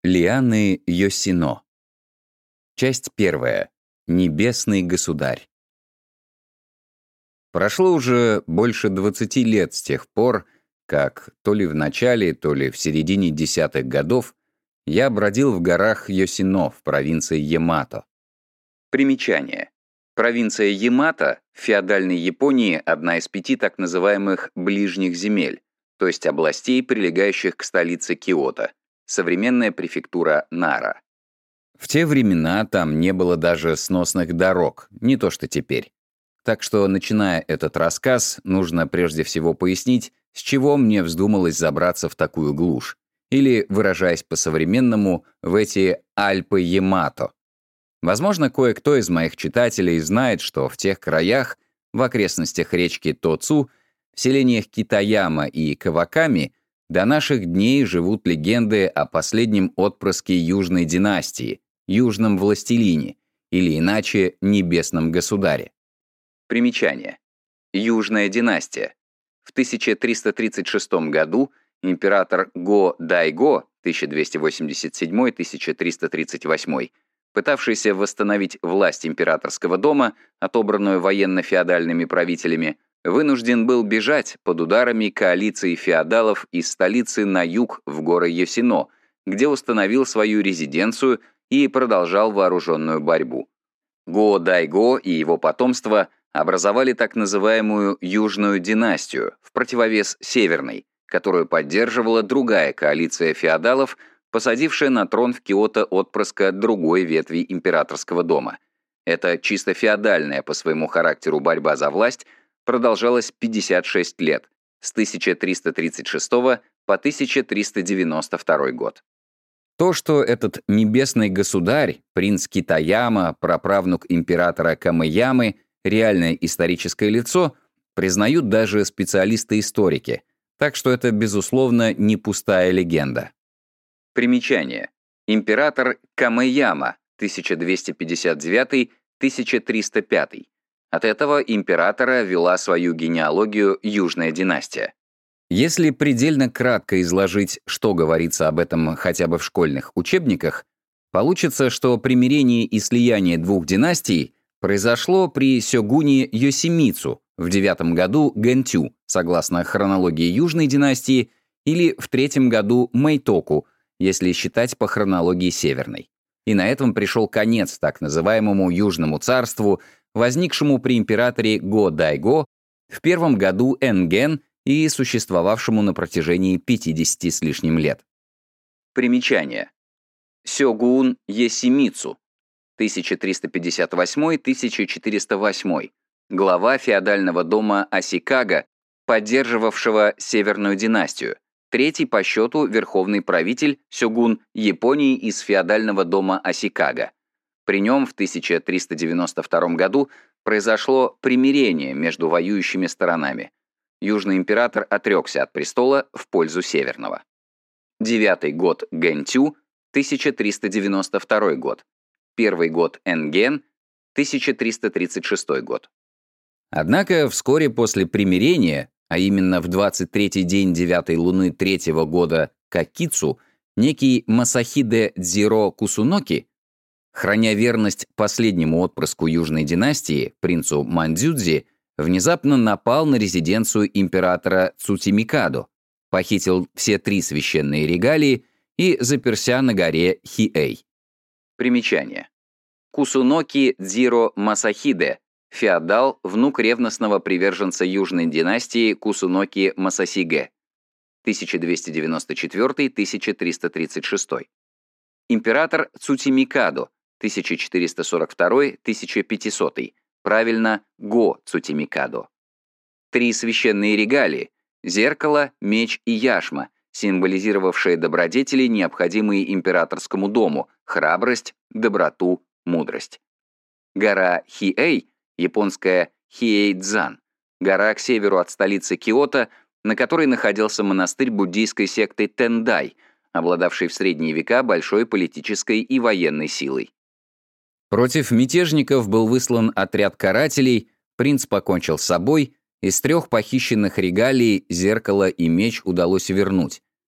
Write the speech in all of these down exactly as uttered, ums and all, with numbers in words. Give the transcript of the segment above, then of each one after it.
Лианы Йосино. Часть первая. Небесный государь. Прошло уже больше двадцати лет с тех пор, как то ли в начале, то ли в середине десятых годов я бродил в горах Йосино в провинции Ямато. Примечание. Провинция Ямато в феодальной Японии одна из пяти так называемых «ближних земель», то есть областей, прилегающих к столице Киото, современная префектура Нара. В те времена там не было даже сносных дорог, не то что теперь. Так что, начиная этот рассказ, нужно прежде всего пояснить, с чего мне вздумалось забраться в такую глушь, или, выражаясь по-современному, в эти Альпы Ямато. Возможно, кое-кто из моих читателей знает, что в тех краях, в окрестностях речки Тоцу, в селениях Китаяма и Каваками, до наших дней живут легенды о последнем отпрыске Южной династии, Южном властелине, или иначе Небесном государе. Примечание. Южная династия. В тысяча триста тридцать шестом году император Го Дайго тысяча двести восемьдесят седьмой — тысяча триста тридцать восьмой, пытавшийся восстановить власть императорского дома, отобранную военно-феодальными правителями, вынужден был бежать под ударами коалиции феодалов из столицы на юг в горы Йосино, где установил свою резиденцию и продолжал вооруженную борьбу. Го Дайго и его потомство образовали так называемую Южную династию, в противовес Северной, которую поддерживала другая коалиция феодалов, посадившая на трон в Киото отпрыска другой ветви императорского дома. Эта чисто феодальная по своему характеру борьба за власть продолжалась пятьдесят шесть лет, с тысяча триста тридцать шестого по тысяча триста девяносто второй год. То, что этот небесный государь, принц Китаяма, праправнук императора Камэямы, реальное историческое лицо, признают даже специалисты-историки, так что это, безусловно, не пустая легенда. Примечание. Император Камэяма, тысяча двести пятьдесят девятый — тысяча триста пятый. От этого императора вела свою генеалогию Южная династия. Если предельно кратко изложить, что говорится об этом хотя бы в школьных учебниках, получится, что примирение и слияние двух династий произошло при сёгуне Йосимицу в девятом году Гэнтю, согласно хронологии Южной династии, или в третьем году Мэйтоку, если считать по хронологии Северной. И на этом пришел конец так называемому Южному царству, возникшему при императоре Го Дайго в первом году Энген и существовавшему на протяжении пятидесяти с лишним лет. Примечание. Сёгун Йосимицу, тысяча триста пятьдесят восьмой — тысяча четыреста восьмой, глава феодального дома Асикага, поддерживавшего Северную династию, третий по счету верховный правитель сёгун Японии из феодального дома Асикага. При нем в тысяча триста девяносто втором году произошло примирение между воюющими сторонами. Южный император отрекся от престола в пользу Северного. Девятый год Гэнтю, тысяча триста девяносто второй год. Первый год Энген, тысяча триста тридцать шестой год. Однако вскоре после примирения, а именно в двадцать третий день девятой луны третьего года Какицу, некий Масахиде Дзиро Кусуноки, храня верность последнему отпрыску Южной династии, принцу Мандзюдзи, внезапно напал на резиденцию императора Цутимикадо, похитил все три священные регалии и заперся на горе Хиэй. Примечание. Кусуноки Дзиро Масахиде, феодал, внук ревностного приверженца Южной династии Кусуноки Масасиге, тысяча двести девяносто четвёртый — тысяча триста тридцать шестой. Император Цутимикадо, тысяча четыреста сорок второй — тысяча пятисотый, правильно, Го Цутимикадо. Три священные регалии — зеркало, меч и яшма, символизировавшие добродетели, необходимые императорскому дому, храбрость, доброту, мудрость. Гора Хиэй, японская Хиэйдзан, гора к северу от столицы Киото, на которой находился монастырь буддийской секты Тендай, обладавший в средние века большой политической и военной силой. Против мятежников был выслан отряд карателей, принц покончил с собой, из трех похищенных регалий зеркало и меч удалось вернуть,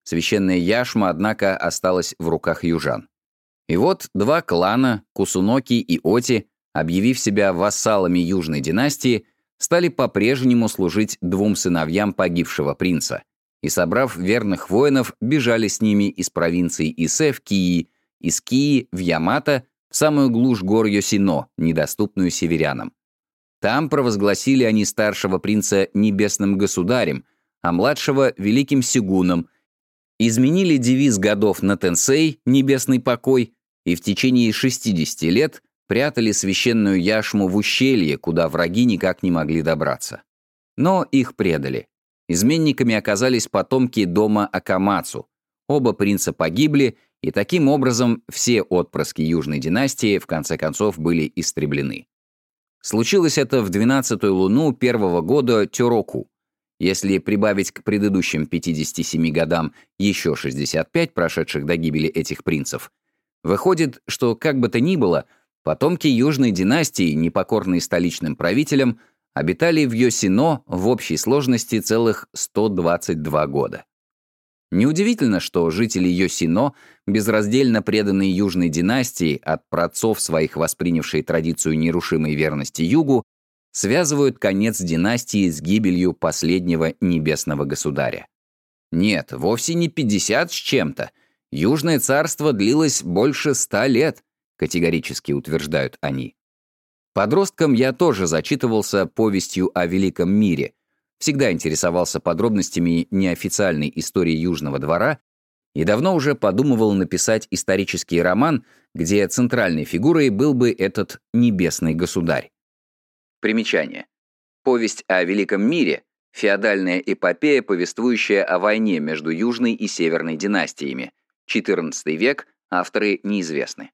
Священная яшма, однако, осталась в руках южан. И вот два клана, Кусуноки и Оти, объявив себя вассалами южной династии, стали по-прежнему служить двум сыновьям погибшего принца и, собрав верных воинов, бежали с ними из провинции Исе в Кии, из Кии в Ямато, в самую глушь гор Йосино, недоступную северянам. Там провозгласили они старшего принца небесным государем, а младшего — великим сигуном, изменили девиз годов на Тенсей, небесный покой, и в течение шестидесяти лет прятали священную яшму в ущелье, куда враги никак не могли добраться. Но их предали. Изменниками оказались потомки дома Акамацу. Оба принца погибли, и таким образом все отпрыски южной династии в конце концов были истреблены. Случилось это в двенадцатую луну первого года Тёроку. Если прибавить к предыдущим пятидесяти семи годам еще шестьдесят пять, прошедших до гибели этих принцев, выходит, что, как бы то ни было, потомки южной династии, непокорные столичным правителям, обитали в Йосино в общей сложности целых сто двадцать два года. Неудивительно, что жители Йосино, безраздельно преданные южной династии, от праотцов своих воспринявшие традицию нерушимой верности югу, связывают конец династии с гибелью последнего небесного государя. Нет, вовсе не пятьдесят с чем-то. Южное царство длилось больше ста лет, категорически утверждают они. Подростком я тоже зачитывался повестью о Великом мире, всегда интересовался подробностями неофициальной истории Южного двора и давно уже подумывал написать исторический роман, где центральной фигурой был бы этот небесный государь. Примечание. Повесть о Великом мире — феодальная эпопея, повествующая о войне между Южной и Северной династиями. четырнадцатый век, авторы неизвестны.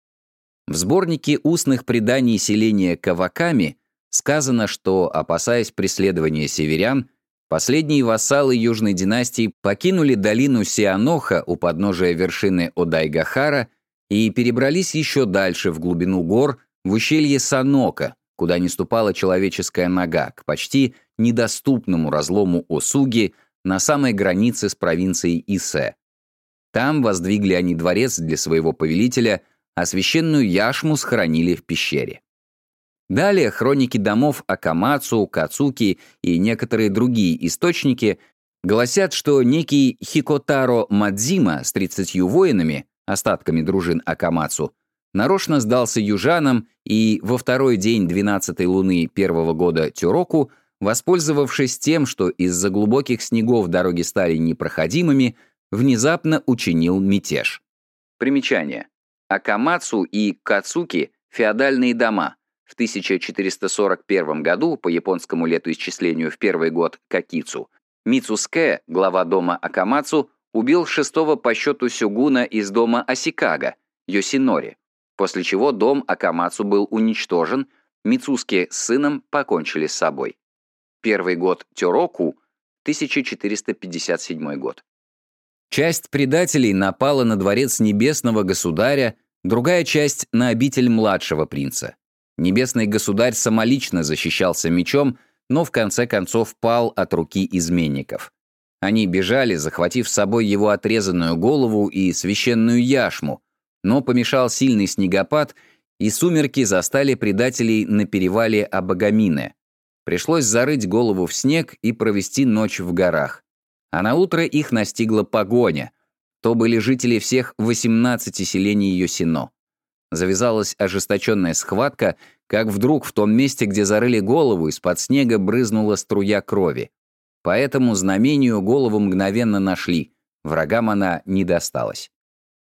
В сборнике устных преданий селения Каваками сказано, что, опасаясь преследования северян, последние вассалы южной династии покинули долину Сианоха у подножия вершины Одайгахара и перебрались еще дальше в глубину гор, в ущелье Санока, куда не ступала человеческая нога, к почти недоступному разлому Осуги на самой границе с провинцией Исе. Там воздвигли они дворец для своего повелителя, а священную яшму схоронили в пещере. Далее хроники домов Акамацу, Кацуки и некоторые другие источники гласят, что некий Хикотаро Мадзима с тридцатью воинами, остатками дружин Акамацу, нарочно сдался южанам и во второй день двенадцатой луны первого года Тёроку, воспользовавшись тем, что из-за глубоких снегов дороги стали непроходимыми, внезапно учинил мятеж. Примечание. Акамацу и Кацуки — феодальные дома. В тысяча четыреста сорок первом году, по японскому летоисчислению в первый год Какицу, Мицуске, глава дома Акамацу, убил шестого по счету сёгуна из дома Асикага, Йосинори, после чего дом Акамацу был уничтожен, Мицуске с сыном покончили с собой. Первый год Тёроку, тысяча четыреста пятьдесят седьмой год. Часть предателей напала на дворец небесного государя, другая часть — на обитель младшего принца. Небесный государь самолично защищался мечом, но в конце концов пал от руки изменников. Они бежали, захватив с собой его отрезанную голову и священную яшму, но помешал сильный снегопад, и сумерки застали предателей на перевале Абагамине. Пришлось зарыть голову в снег и провести ночь в горах. А наутро их настигла погоня. То были жители всех восемнадцати селений Йосино. Завязалась ожесточенная схватка, как вдруг в том месте, где зарыли голову, из-под снега брызнула струя крови. По этому знамению голову мгновенно нашли, врагам она не досталась.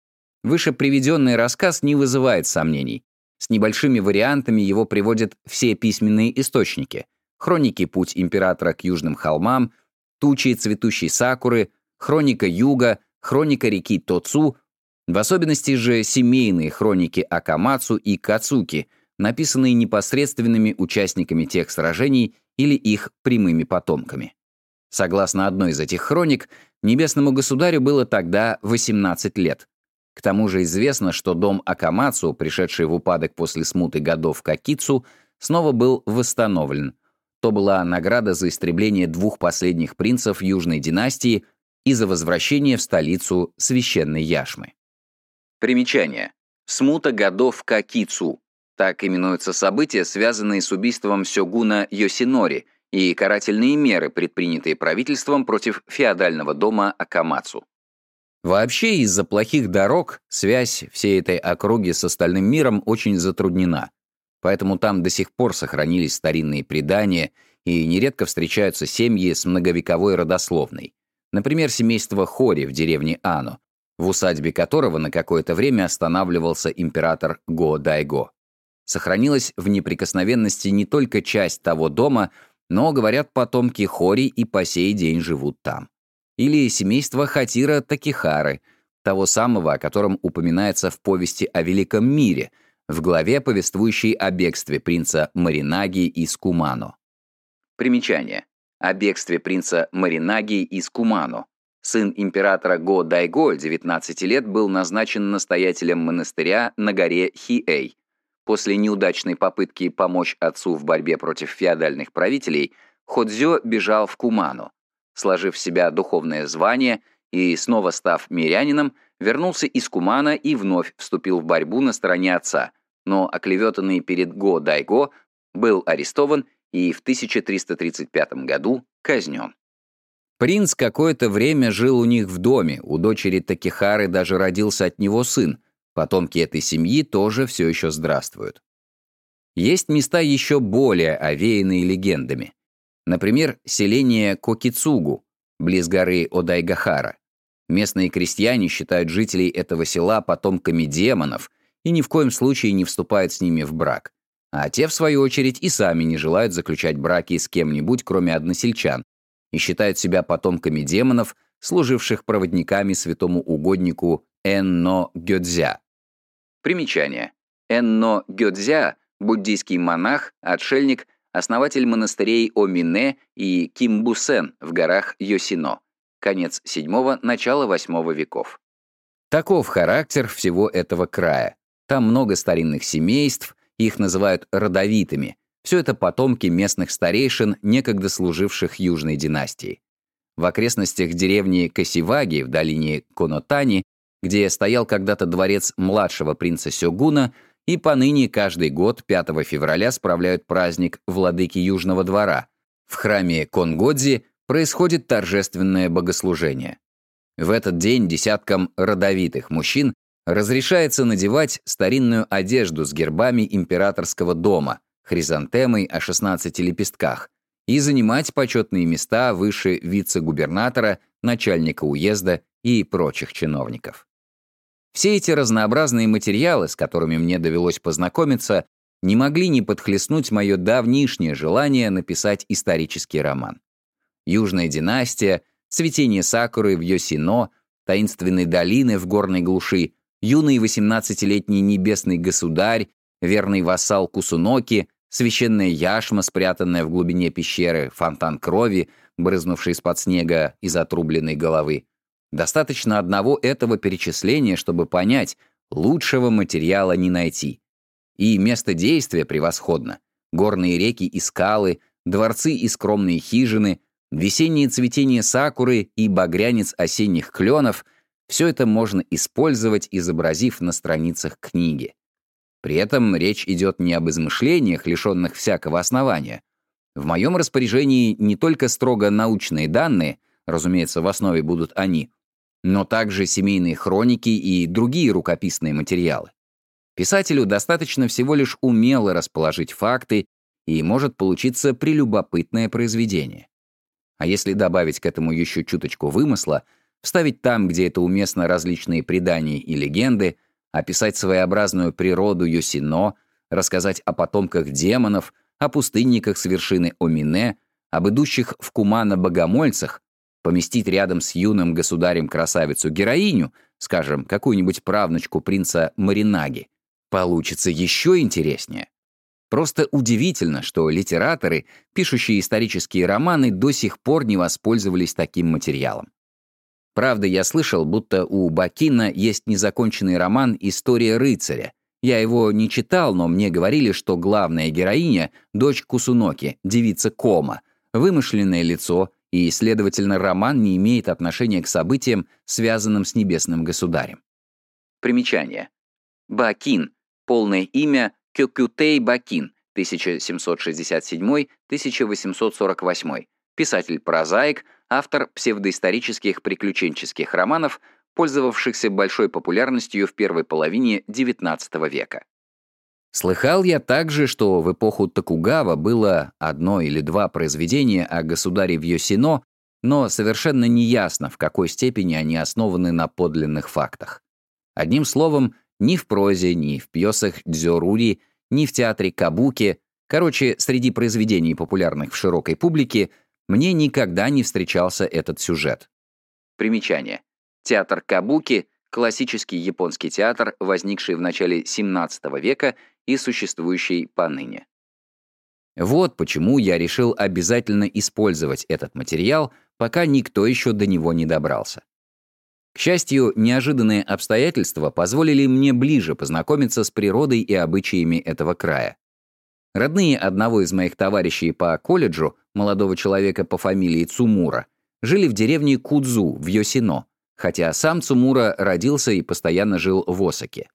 Выше приведенный рассказ не вызывает сомнений. С небольшими вариантами его приводят все письменные источники. Хроники «Путь императора к южным холмам», «Тучи цветущей сакуры», «Хроника юга», «Хроника реки Тоцу», в особенности же семейные хроники Акамацу и Кацуки, написанные непосредственными участниками тех сражений или их прямыми потомками. Согласно одной из этих хроник, небесному государю было тогда восемнадцать лет. К тому же известно, что дом Акамацу, пришедший в упадок после смуты годов Какицу, снова был восстановлен. То была награда за истребление двух последних принцев Южной династии и за возвращение в столицу священной яшмы. Примечание. Смута годов Какицу. Так именуются события, связанные с убийством сёгуна Йосинори, и карательные меры, предпринятые правительством против феодального дома Акамацу. Вообще, из-за плохих дорог связь всей этой округи с остальным миром очень затруднена. Поэтому там до сих пор сохранились старинные предания, и нередко встречаются семьи с многовековой родословной. Например, семейство Хори в деревне Ано, в усадьбе которого на какое-то время останавливался император Го-Дайго. Сохранилась в неприкосновенности не только часть того дома, но, говорят, потомки Хори и по сей день живут там. Или семейство Хатира Такихары, того самого, о котором упоминается в повести о Великом мире, в главе, повествующей о бегстве принца Моринаги из Кумано. Примечание. О бегстве принца Моринаги из Кумано. Сын императора Го-Дайго, девятнадцати лет, был назначен настоятелем монастыря на горе Хиэй. После неудачной попытки помочь отцу в борьбе против феодальных правителей, Ходзё бежал в Кумано. Сложив в себя духовное звание и снова став мирянином, вернулся из Кумано и вновь вступил в борьбу на стороне отца, но оклеветанный перед Го-Дайго был арестован и в тысяча триста тридцать пятом году казнен. Принц какое-то время жил у них в доме, у дочери Такихары даже родился от него сын, потомки этой семьи тоже все еще здравствуют. Есть места еще более овеянные легендами. Например, селение Кокицугу, близ горы Одайгахара. Местные крестьяне считают жителей этого села потомками демонов и ни в коем случае не вступают с ними в брак. А те, в свою очередь, и сами не желают заключать браки с кем-нибудь, кроме односельчан, и считают себя потомками демонов, служивших проводниками святому угоднику Энно Гёдзя. Примечание. Энно Гёдзя – буддийский монах, отшельник, основатель монастырей Омине и Кимбусен в горах Йосино. Конец седьмого – начало восьмого веков. Таков характер всего этого края. Там много старинных семейств, их называют родовитыми. Все это потомки местных старейшин, некогда служивших южной династии. В окрестностях деревни Касиваги в долине Конотани, где стоял когда-то дворец младшего принца Сёгуна, и поныне каждый год пятого февраля справляют праздник Владыки Южного двора. В храме Конгодзи происходит торжественное богослужение. В этот день десяткам родовитых мужчин разрешается надевать старинную одежду с гербами императорского дома, хризантемой о шестнадцати лепестках, и занимать почетные места выше вице-губернатора, начальника уезда и прочих чиновников. Все эти разнообразные материалы, с которыми мне довелось познакомиться, не могли не подхлестнуть мое давнишнее желание написать исторический роман. Южная династия, цветение сакуры в Йосино, таинственной долины в горной глуши, юный восемнадцатилетний небесный государь, верный вассал Кусуноки, священная яшма, спрятанная в глубине пещеры, фонтан крови, брызнувший из-под снега из отрубленной головы. Достаточно одного этого перечисления, чтобы понять, лучшего материала не найти. И место действия превосходно. Горные реки и скалы, дворцы и скромные хижины, весеннее цветение сакуры и багрянец осенних кленов — все это можно использовать, изобразив на страницах книги. При этом речь идет не об измышлениях, лишенных всякого основания. В моем распоряжении не только строго научные данные, разумеется, в основе будут они, но также семейные хроники и другие рукописные материалы. Писателю достаточно всего лишь умело расположить факты, и может получиться прелюбопытное произведение. А если добавить к этому еще чуточку вымысла, вставить там, где это уместно, различные предания и легенды, описать своеобразную природу Йосино, рассказать о потомках демонов, о пустынниках с вершины Омине, об идущих в Кумано богомольцах, поместить рядом с юным государем красавицу-героиню, скажем, какую-нибудь правнучку принца Моринаги, получится еще интереснее. Просто удивительно, что литераторы, пишущие исторические романы, до сих пор не воспользовались таким материалом. Правда, я слышал, будто у Бакина есть незаконченный роман «История рыцаря». Я его не читал, но мне говорили, что главная героиня — дочь Кусуноки, девица Кома, вымышленное лицо, и, следовательно, роман не имеет отношения к событиям, связанным с небесным государем. Примечание. Бакин. Полное имя Кёкютей Бакин, тысяча семьсот шестьдесят седьмой — тысяча восемьсот сорок восьмой. Писатель-прозаик, автор псевдоисторических приключенческих романов, пользовавшихся большой популярностью в первой половине девятнадцатого века. Слыхал я также, что в эпоху Токугава было одно или два произведения о государе Вьёсино, но совершенно неясно, в какой степени они основаны на подлинных фактах. Одним словом, ни в прозе, ни в пьесах дзёрури, ни в театре кабуки, короче, среди произведений, популярных в широкой публике, мне никогда не встречался этот сюжет. Примечание. Театр кабуки — классический японский театр, возникший в начале семнадцатого века и существующий поныне. Вот почему я решил обязательно использовать этот материал, пока никто еще до него не добрался. К счастью, неожиданные обстоятельства позволили мне ближе познакомиться с природой и обычаями этого края. Родные одного из моих товарищей по колледжу, молодого человека по фамилии Цумура, жили в деревне Кудзу в Йосино, хотя сам Цумура родился и постоянно жил в Осаке.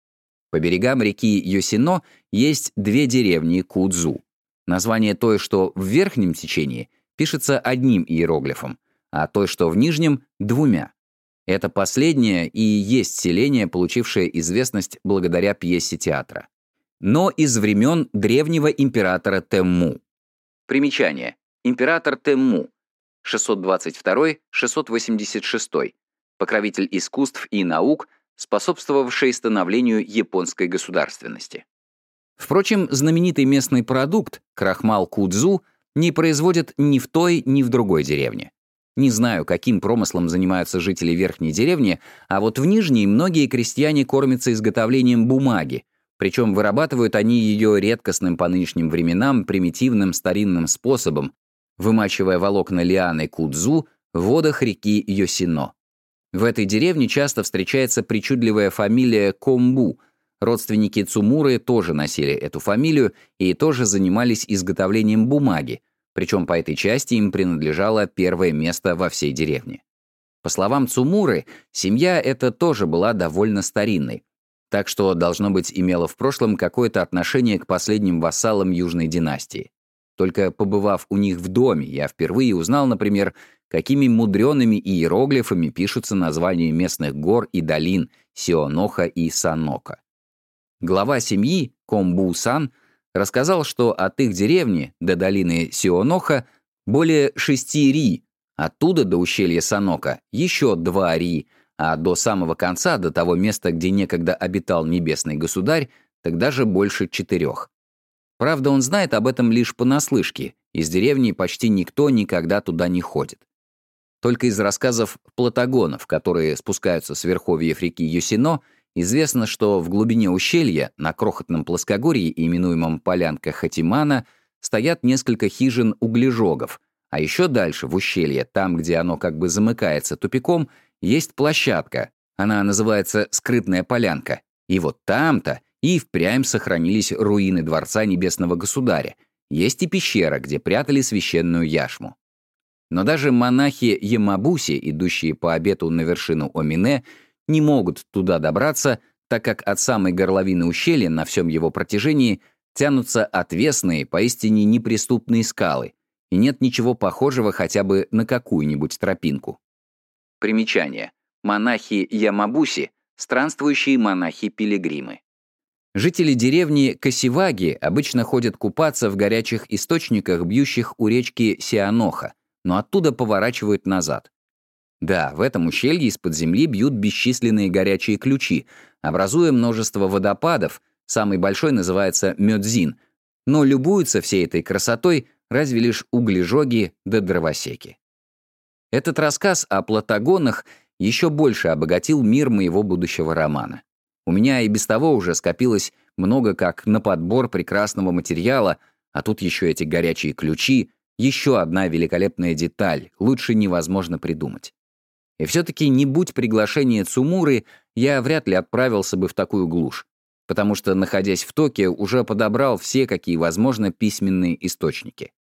По берегам реки Йосино есть две деревни Кудзу. Название той, что в верхнем течении, пишется одним иероглифом, а той, что в нижнем — двумя. Это последнее и есть селение, получившее известность благодаря пьесе театра. Но из времен древнего императора Тэмму. Примечание. Император Тэмму, шестьсот двадцать второй — шестьсот восемьдесят шестой, покровитель искусств и наук, способствовавший становлению японской государственности. Впрочем, знаменитый местный продукт, крахмал кудзу, не производят ни в той, ни в другой деревне. Не знаю, каким промыслом занимаются жители верхней деревни, а вот в нижней многие крестьяне кормятся изготовлением бумаги, причем вырабатывают они ее редкостным по нынешним временам примитивным старинным способом, вымачивая волокна лианы кудзу в водах реки Йосино. В этой деревне часто встречается причудливая фамилия Комбу. Родственники Цумуры тоже носили эту фамилию и тоже занимались изготовлением бумаги, причем по этой части им принадлежало первое место во всей деревне. По словам Цумуры, семья эта тоже была довольно старинной, так что, должно быть, имела в прошлом какое-то отношение к последним вассалам Южной династии. Только побывав у них в доме, я впервые узнал, например, какими мудреными иероглифами пишутся названия местных гор и долин Сионоха и Санока. Глава семьи, Комбу-сан, рассказал, что от их деревни до долины Сионоха более шести ри, оттуда до ущелья Санока еще два ри, а до самого конца, до того места, где некогда обитал небесный государь, тогда же больше четырех. Правда, он знает об этом лишь понаслышке, из деревни почти никто никогда туда не ходит. Только из рассказов платагонов, которые спускаются с верховьев реки Йосино, известно, что в глубине ущелья, на крохотном плоскогорье, именуемом Полянка Хатимана, стоят несколько хижин углежогов, а еще дальше, в ущелье, там, где оно как бы замыкается тупиком, есть площадка, она называется «Скрытная полянка», и вот там-то и впрямь сохранились руины дворца Небесного Государя, есть и пещера, где прятали священную яшму. Но даже монахи Ямабуси, идущие по обету на вершину Омине, не могут туда добраться, так как от самой горловины ущелья на всем его протяжении тянутся отвесные, поистине неприступные скалы, и нет ничего похожего хотя бы на какую-нибудь тропинку. Примечание. Монахи Ямабуси — странствующие монахи-пилигримы. Жители деревни Касиваги обычно ходят купаться в горячих источниках, бьющих у речки Сианоха, но оттуда поворачивают назад. Да, в этом ущелье из-под земли бьют бесчисленные горячие ключи, образуя множество водопадов, самый большой называется Мёдзин, но любуются всей этой красотой разве лишь углежоги да дровосеки. Этот рассказ о платагонах еще больше обогатил мир моего будущего романа. У меня и без того уже скопилось много как на подбор прекрасного материала, а тут еще эти горячие ключи, еще одна великолепная деталь, лучше невозможно придумать. И все-таки не будь приглашения Цумуры, я вряд ли отправился бы в такую глушь, потому что, находясь в Токио, уже подобрал все, какие возможно, письменные источники.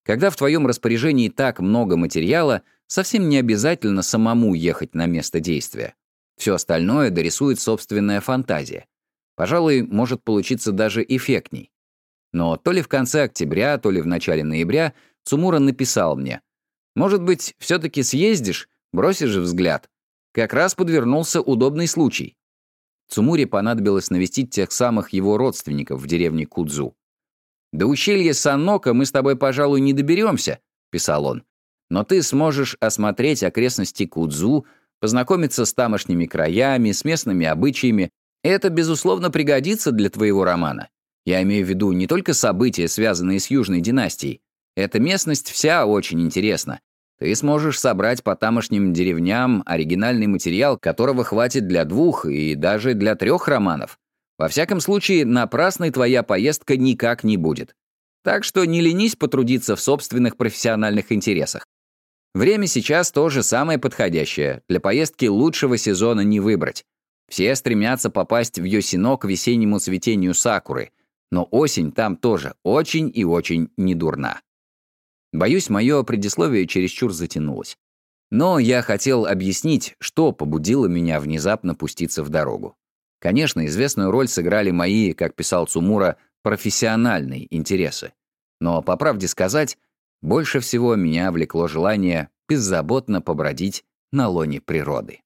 Когда в твоем распоряжении так много материала, совсем не обязательно самому ехать на место действия. Все остальное дорисует собственная фантазия. Пожалуй, может получиться даже эффектней. Но то ли в конце октября, то ли в начале ноября Цумура написал мне: «Может быть, все-таки съездишь, бросишь взгляд? Как раз подвернулся удобный случай». Цумуре понадобилось навестить тех самых его родственников в деревне Кудзу. «До ущелья Санока мы с тобой, пожалуй, не доберемся», — писал он. «Но ты сможешь осмотреть окрестности Кудзу, познакомиться с тамошними краями, с местными обычаями. Это, безусловно, пригодится для твоего романа. Я имею в виду не только события, связанные с Южной династией. Эта местность вся очень интересна. Ты сможешь собрать по тамошним деревням оригинальный материал, которого хватит для двух и даже для трех романов. Во всяком случае, напрасной твоя поездка никак не будет. Так что не ленись потрудиться в собственных профессиональных интересах. Время сейчас тоже самое подходящее. Для поездки лучшего сезона не выбрать. Все стремятся попасть в Йосино к весеннему цветению сакуры, но осень там тоже очень и очень недурна». Боюсь, мое предисловие чересчур затянулось. Но я хотел объяснить, что побудило меня внезапно пуститься в дорогу. Конечно, известную роль сыграли мои, как писал Цумура, профессиональные интересы. Но, по правде сказать, больше всего меня влекло желание беззаботно побродить на лоне природы.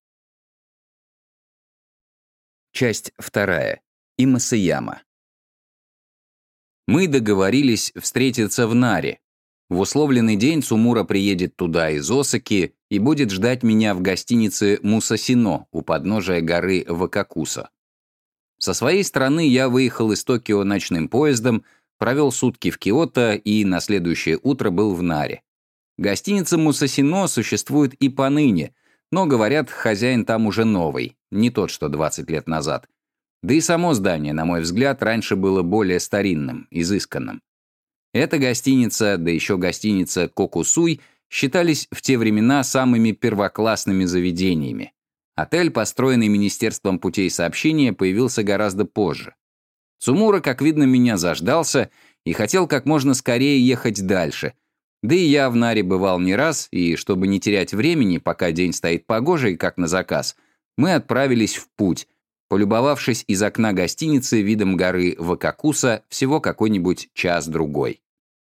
Часть вторая. Имасаяма. Мы договорились встретиться в Наре. В условленный день Цумура приедет туда из Осаки и будет ждать меня в гостинице Мусасино у подножия горы Вакакуса. Со своей стороны я выехал из Токио ночным поездом, провел сутки в Киото и на следующее утро был в Наре. Гостиница Мусасино существует и поныне, но, говорят, хозяин там уже новый, не тот, что двадцать лет назад. Да и само здание, на мой взгляд, раньше было более старинным, изысканным. Эта гостиница, да еще гостиница Кокусуй, считались в те времена самыми первоклассными заведениями. Отель, построенный Министерством путей сообщения, появился гораздо позже. Цумура, как видно, меня заждался и хотел как можно скорее ехать дальше. Да и я в Наре бывал не раз, и, чтобы не терять времени, пока день стоит погожий, как на заказ, мы отправились в путь, полюбовавшись из окна гостиницы видом горы Вакакуса всего какой-нибудь час-другой.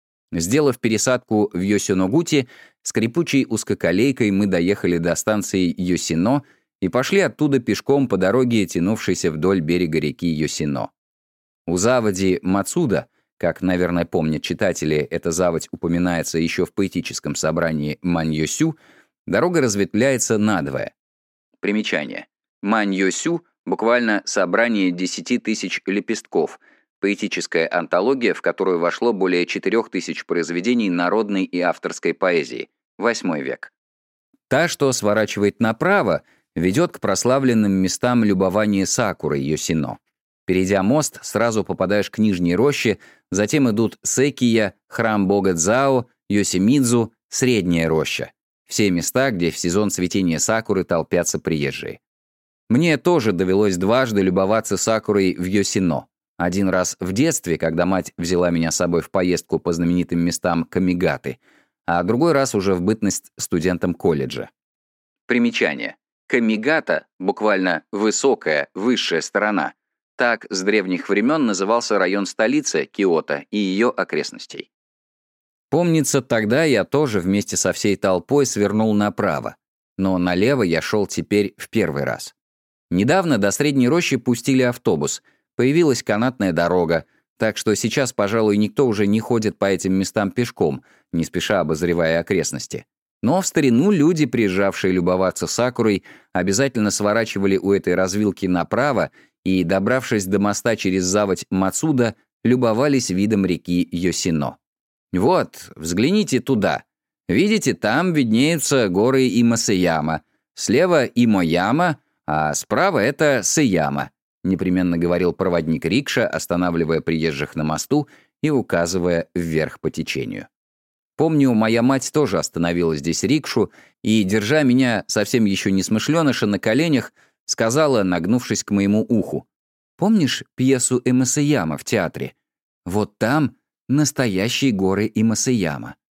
Сделав пересадку в Йосиногути, скрипучей узкоколейкой мы доехали до станции Йосино и пошли оттуда пешком по дороге, тянувшейся вдоль берега реки Йосино. У заводи Мацуда, как, наверное, помнят читатели, эта заводь упоминается еще в поэтическом собрании Маньёсю, дорога разветвляется надвое. Примечание. Маньёсю — буквально собрание десяти тысяч лепестков, поэтическая антология, в которую вошло более четырех тысяч произведений народной и авторской поэзии, восьмой век. Та, что сворачивает направо, ведет к прославленным местам любования сакурой Йосино. Перейдя мост, сразу попадаешь к Нижней роще, затем идут Сэкия, храм бога Цзао, Йосимидзу, Средняя роща. Все места, где в сезон цветения сакуры толпятся приезжие. Мне тоже довелось дважды любоваться сакурой в Йосино. Один раз в детстве, когда мать взяла меня с собой в поездку по знаменитым местам Камигаты, а другой раз уже в бытность студентом колледжа. Примечание. Камигата, буквально «высокая», «высшая сторона». Так с древних времен назывался район столицы, Киото, и ее окрестностей. Помнится, тогда я тоже вместе со всей толпой свернул направо, но налево я шел теперь в первый раз. Недавно до Средней рощи пустили автобус, появилась канатная дорога, так что сейчас, пожалуй, никто уже не ходит по этим местам пешком, не спеша обозревая окрестности. Но в старину люди, приезжавшие любоваться сакурой, обязательно сворачивали у этой развилки направо и, добравшись до моста через заводь Мацуда, любовались видом реки Йосино. Вот, взгляните туда. Видите, там виднеются горы Имасаяма. Слева Имояма, а справа это Сэяма, непременно говорил проводник рикша, останавливая приезжих на мосту и указывая вверх по течению. Помню, моя мать тоже остановила здесь рикшу и, держа меня, совсем еще несмышленыша, на коленях, сказала, нагнувшись к моему уху: «Помнишь пьесу Имасаяма в театре? Вот там настоящие горы Имасаяма.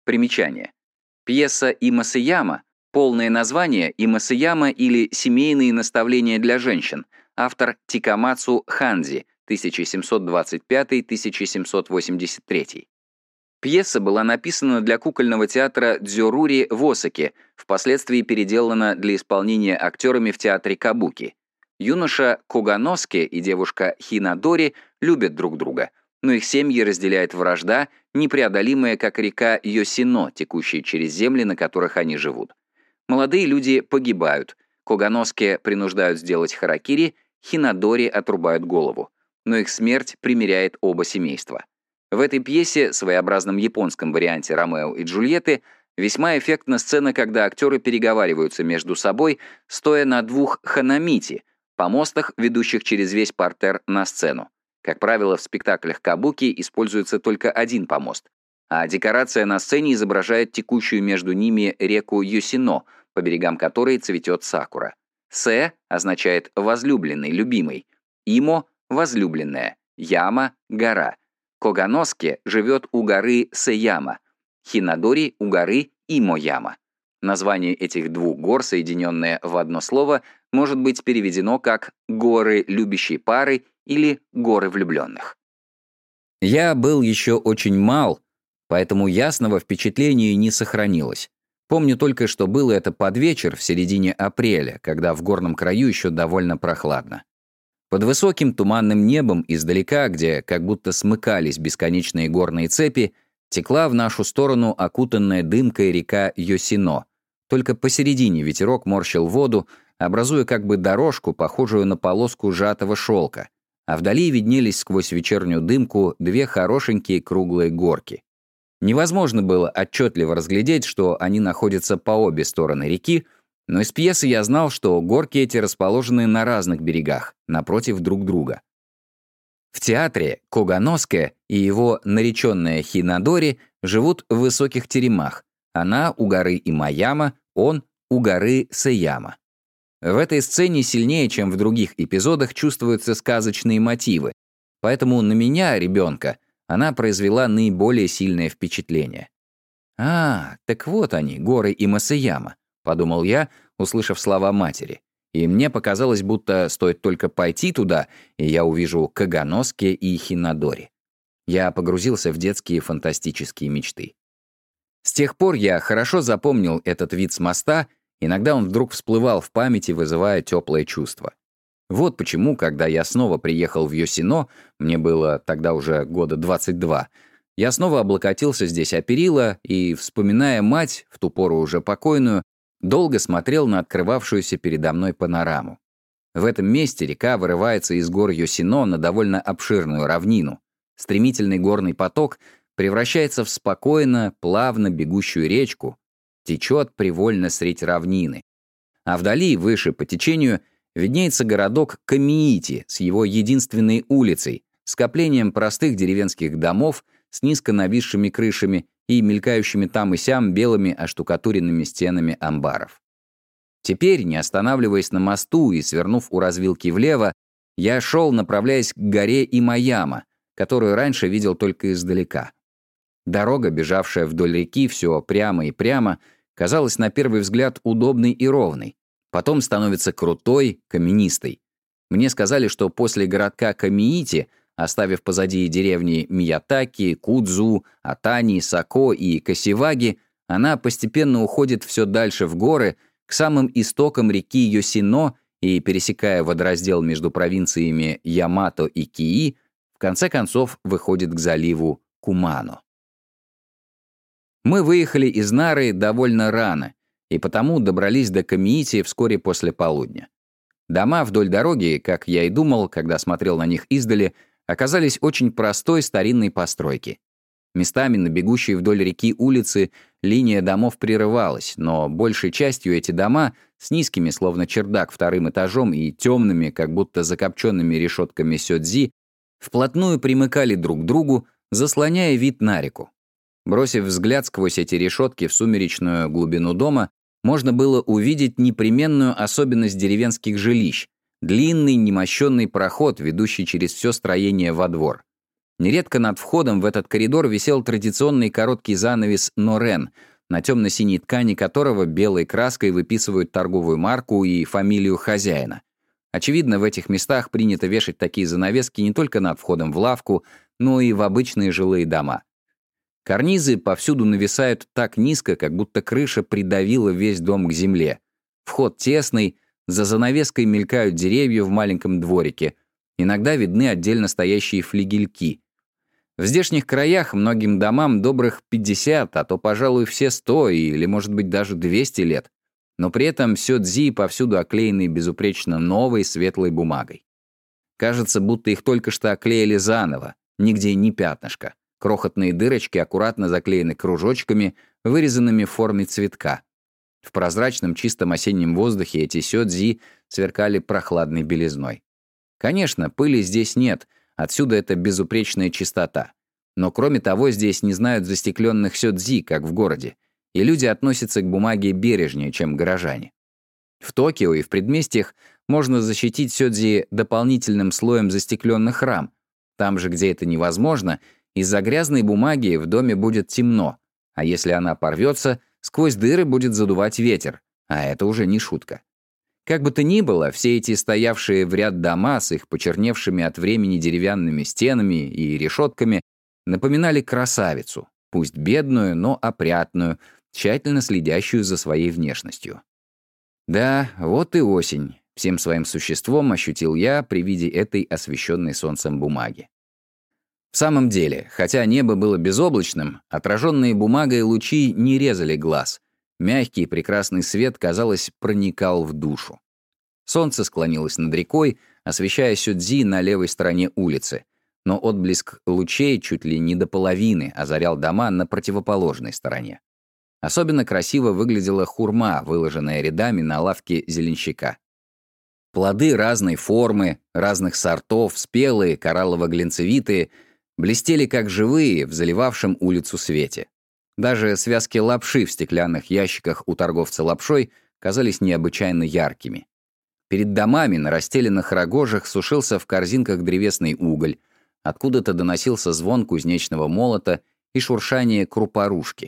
Примечание. Пьеса Имасаяма, полное название Имасаяма или «Семейные наставления для женщин», автор Тикамацу Ханзи, тысяча семьсот двадцать пятый — тысяча семьсот восемьдесят третий. Пьеса была написана для кукольного театра Дзёрури в Осаке, впоследствии переделана для исполнения актерами в театре Кабуки. Юноша Коганоске и девушка Хинадори любят друг друга, но их семьи разделяет вражда, непреодолимая как река Йосино, текущая через земли, на которых они живут. Молодые люди погибают, Коганоске принуждают сделать харакири, Хинадори отрубают голову, но их смерть примиряет оба семейства. В этой пьесе, своеобразном японском варианте Ромео и Джульетты, весьма эффектна сцена, когда актеры переговариваются между собой, стоя на двух ханамити, помостах, ведущих через весь партер на сцену. Как правило, в спектаклях кабуки используется только один помост, а декорация на сцене изображает текущую между ними реку Йосино, по берегам которой цветет сакура. Сэ означает «возлюбленный», «любимый», Имо — «возлюбленная», Яма — «гора». Коганоске живет у горы Сэяма, Хинадори — у горы Имояма. Название этих двух гор, соединенное в одно слово, может быть переведено как «горы любящей пары» или «горы влюбленных». Я был еще очень мал, поэтому ясного впечатления не сохранилось. Помню только, что было это под вечер в середине апреля, когда в горном краю еще довольно прохладно. Под высоким туманным небом издалека, где как будто смыкались бесконечные горные цепи, текла в нашу сторону окутанная дымкой река Йосино. Только посередине ветерок морщил воду, образуя как бы дорожку, похожую на полоску сжатого шелка, а вдали виднелись сквозь вечернюю дымку две хорошенькие круглые горки. Невозможно было отчетливо разглядеть, что они находятся по обе стороны реки, но из пьесы я знал, что горки эти расположены на разных берегах, напротив друг друга. В театре Коганоске и его нареченная Хинадори живут в высоких теремах. Она у горы Имаяма, он у горы Сэяма. В этой сцене сильнее, чем в других эпизодах, чувствуются сказочные мотивы, поэтому на меня, ребенка, она произвела наиболее сильное впечатление. «А, так вот они, горы Имасаяма», — подумал я, услышав слова матери. И мне показалось, будто стоит только пойти туда, и я увижу Коганоске и Хинадори. Я погрузился в детские фантастические мечты. С тех пор я хорошо запомнил этот вид с моста, иногда он вдруг всплывал в памяти, вызывая теплое чувство. Вот почему, когда я снова приехал в Йосино, мне было тогда уже года двадцать два, я снова облокотился здесь о перила и, вспоминая мать, в ту пору уже покойную, долго смотрел на открывавшуюся передо мной панораму. В этом месте река вырывается из гор Йосино на довольно обширную равнину. Стремительный горный поток превращается в спокойно, плавно бегущую речку, течет привольно средь равнины. А вдали, выше по течению, виднеется городок Камиити с его единственной улицей, скоплением простых деревенских домов с низко нависшими крышами и мелькающими там и сям белыми оштукатуренными стенами амбаров. Теперь, не останавливаясь на мосту и свернув у развилки влево, я шел, направляясь к горе Имаяма, которую раньше видел только издалека. Дорога, бежавшая вдоль реки все прямо и прямо, казалась на первый взгляд удобной и ровной. Потом становится крутой, каменистой. Мне сказали, что после городка Камиити, оставив позади деревни Миятаки, Кудзу, Атани, Сако и Касиваги, она постепенно уходит все дальше в горы, к самым истокам реки Йосино и, пересекая водораздел между провинциями Ямато и Кии, в конце концов выходит к заливу Кумано. Мы выехали из Нары довольно рано, и потому добрались до Камиити вскоре после полудня. Дома вдоль дороги, как я и думал, когда смотрел на них издали, оказались очень простой старинной постройки. Местами на бегущей вдоль реки улицы линия домов прерывалась, но большей частью эти дома с низкими, словно чердак, вторым этажом и темными, как будто закопченными решетками сёдзи, вплотную примыкали друг к другу, заслоняя вид на реку. Бросив взгляд сквозь эти решетки в сумеречную глубину дома, можно было увидеть непременную особенность деревенских жилищ — длинный немощенный проход, ведущий через все строение во двор. Нередко над входом в этот коридор висел традиционный короткий занавес норен, на темно-синей ткани которого белой краской выписывают торговую марку и фамилию хозяина. Очевидно, в этих местах принято вешать такие занавески не только над входом в лавку, но и в обычные жилые дома. Карнизы повсюду нависают так низко, как будто крыша придавила весь дом к земле. Вход тесный, за занавеской мелькают деревья в маленьком дворике. Иногда видны отдельно стоящие флигельки. В здешних краях многим домам добрых пятьдесят, а то, пожалуй, все сто или, может быть, даже двести лет. Но при этом сёдзи повсюду оклеены безупречно новой светлой бумагой. Кажется, будто их только что оклеили заново, нигде ни пятнышка. Крохотные дырочки аккуратно заклеены кружочками, вырезанными в форме цветка. В прозрачном чистом осеннем воздухе эти сёдзи сверкали прохладной белизной. Конечно, пыли здесь нет, отсюда эта безупречная чистота. Но кроме того, здесь не знают застекленных сёдзи, как в городе, и люди относятся к бумаге бережнее, чем горожане. В Токио и в предместьях можно защитить сёдзи дополнительным слоем застекленных рам. Там же, где это невозможно, из-за грязной бумаги в доме будет темно, а если она порвется, сквозь дыры будет задувать ветер, а это уже не шутка. Как бы то ни было, все эти стоявшие в ряд дома с их почерневшими от времени деревянными стенами и решетками напоминали красавицу, пусть бедную, но опрятную, тщательно следящую за своей внешностью. Да, вот и осень, всем своим существом ощутил я при виде этой освещенной солнцем бумаги. В самом деле, хотя небо было безоблачным, отраженные бумагой лучи не резали глаз. Мягкий прекрасный свет, казалось, проникал в душу. Солнце склонилось над рекой, освещая сёдзи на левой стороне улицы, но отблеск лучей чуть ли не до половины озарял дома на противоположной стороне. Особенно красиво выглядела хурма, выложенная рядами на лавке зеленщика. Плоды разной формы, разных сортов, спелые, кораллово-глинцевитые, блестели как живые в заливавшем улицу свете. Даже связки лапши в стеклянных ящиках у торговца лапшой казались необычайно яркими. Перед домами на расстеленных рогожах сушился в корзинках древесный уголь, откуда-то доносился звон кузнечного молота и шуршание крупорушки.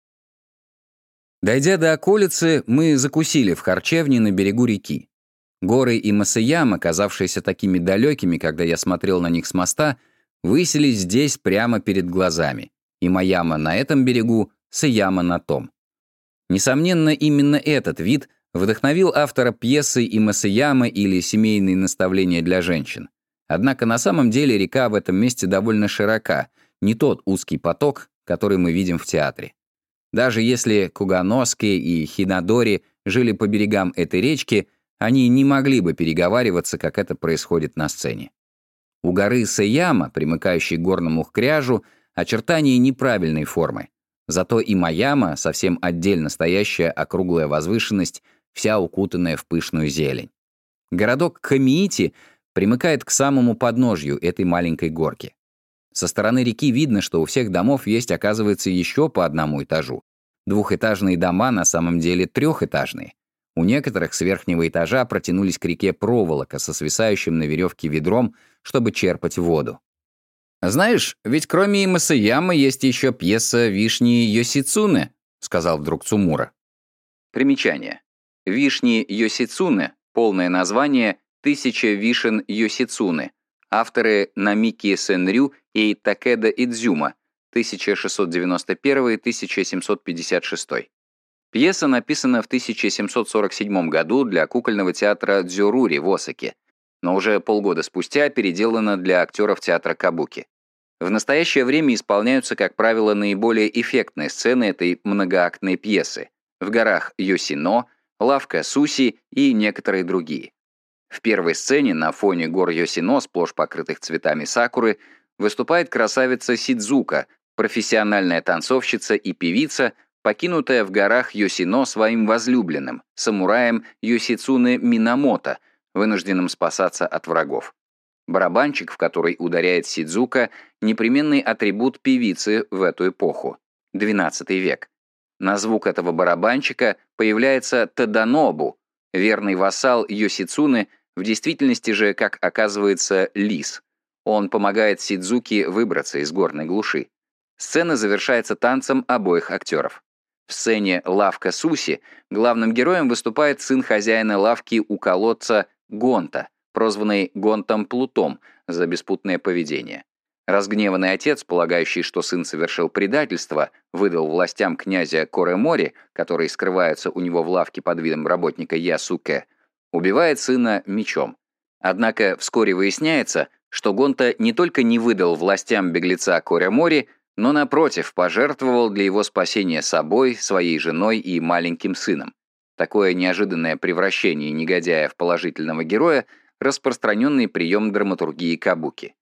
Дойдя до околицы, мы закусили в харчевне на берегу реки. Горы и Масаяма, казавшиеся такими далекими, когда я смотрел на них с моста, высились здесь прямо перед глазами. И Маяма на этом берегу, Саяма на том. Несомненно, именно этот вид вдохновил автора пьесы «И Масаяма» или «Семейные наставления для женщин». Однако на самом деле река в этом месте довольно широка, не тот узкий поток, который мы видим в театре. Даже если Куганоски и Хинадори жили по берегам этой речки, они не могли бы переговариваться, как это происходит на сцене. У горы Саяма, примыкающей к горному кряжу, очертания неправильной формы. Зато и Маяма, совсем отдельно стоящая округлая возвышенность, вся укутанная в пышную зелень. Городок Камиити примыкает к самому подножью этой маленькой горки. Со стороны реки видно, что у всех домов есть, оказывается, еще по одному этажу. Двухэтажные дома на самом деле трехэтажные. У некоторых с верхнего этажа протянулись к реке проволока со свисающим на веревке ведром, чтобы черпать воду. «Знаешь, ведь кроме Масаяма есть еще пьеса «Вишни Йосицуне», — сказал вдруг Цумура. Примечание. «Вишни Йосицуне» — полное название «Тысяча вишен Йосицуне». Авторы Намики Сенрю и Такеда Идзюма, тысяча шестьсот девяносто первый — тысяча семьсот пятьдесят шестой. Пьеса написана в тысяча семьсот сорок седьмом году для кукольного театра Дзюрури в Осаке, но уже полгода спустя переделана для актеров театра Кабуки. В настоящее время исполняются, как правило, наиболее эффектные сцены этой многоактной пьесы в горах Йосино, лавка Суси и некоторые другие. В первой сцене на фоне гор Йосино, сплошь покрытых цветами сакуры, выступает красавица Сидзука, профессиональная танцовщица и певица, покинутая в горах Йосино своим возлюбленным, самураем Йосицуне Минамото, вынужденным спасаться от врагов. Барабанчик, в который ударяет Сидзука, непременный атрибут певицы в эту эпоху, двенадцатый век. На звук этого барабанчика появляется Таданобу, верный вассал Йосицуне, в действительности же, как оказывается, лис. Он помогает Сидзуки выбраться из горной глуши. Сцена завершается танцем обоих актеров. В сцене «Лавка Суси» главным героем выступает сын хозяина лавки у колодца Гонта, прозванный Гонтом Плутом за беспутное поведение. Разгневанный отец, полагающий, что сын совершил предательство, выдал властям князя Коремори, который скрывается у него в лавке под видом работника Ясуке, убивает сына мечом. Однако вскоре выясняется, что Гонта не только не выдал властям беглеца Коремори, но, напротив, пожертвовал для его спасения собой, своей женой и маленьким сыном. Такое неожиданное превращение негодяя в положительного героя – распространенный прием драматургии кабуки.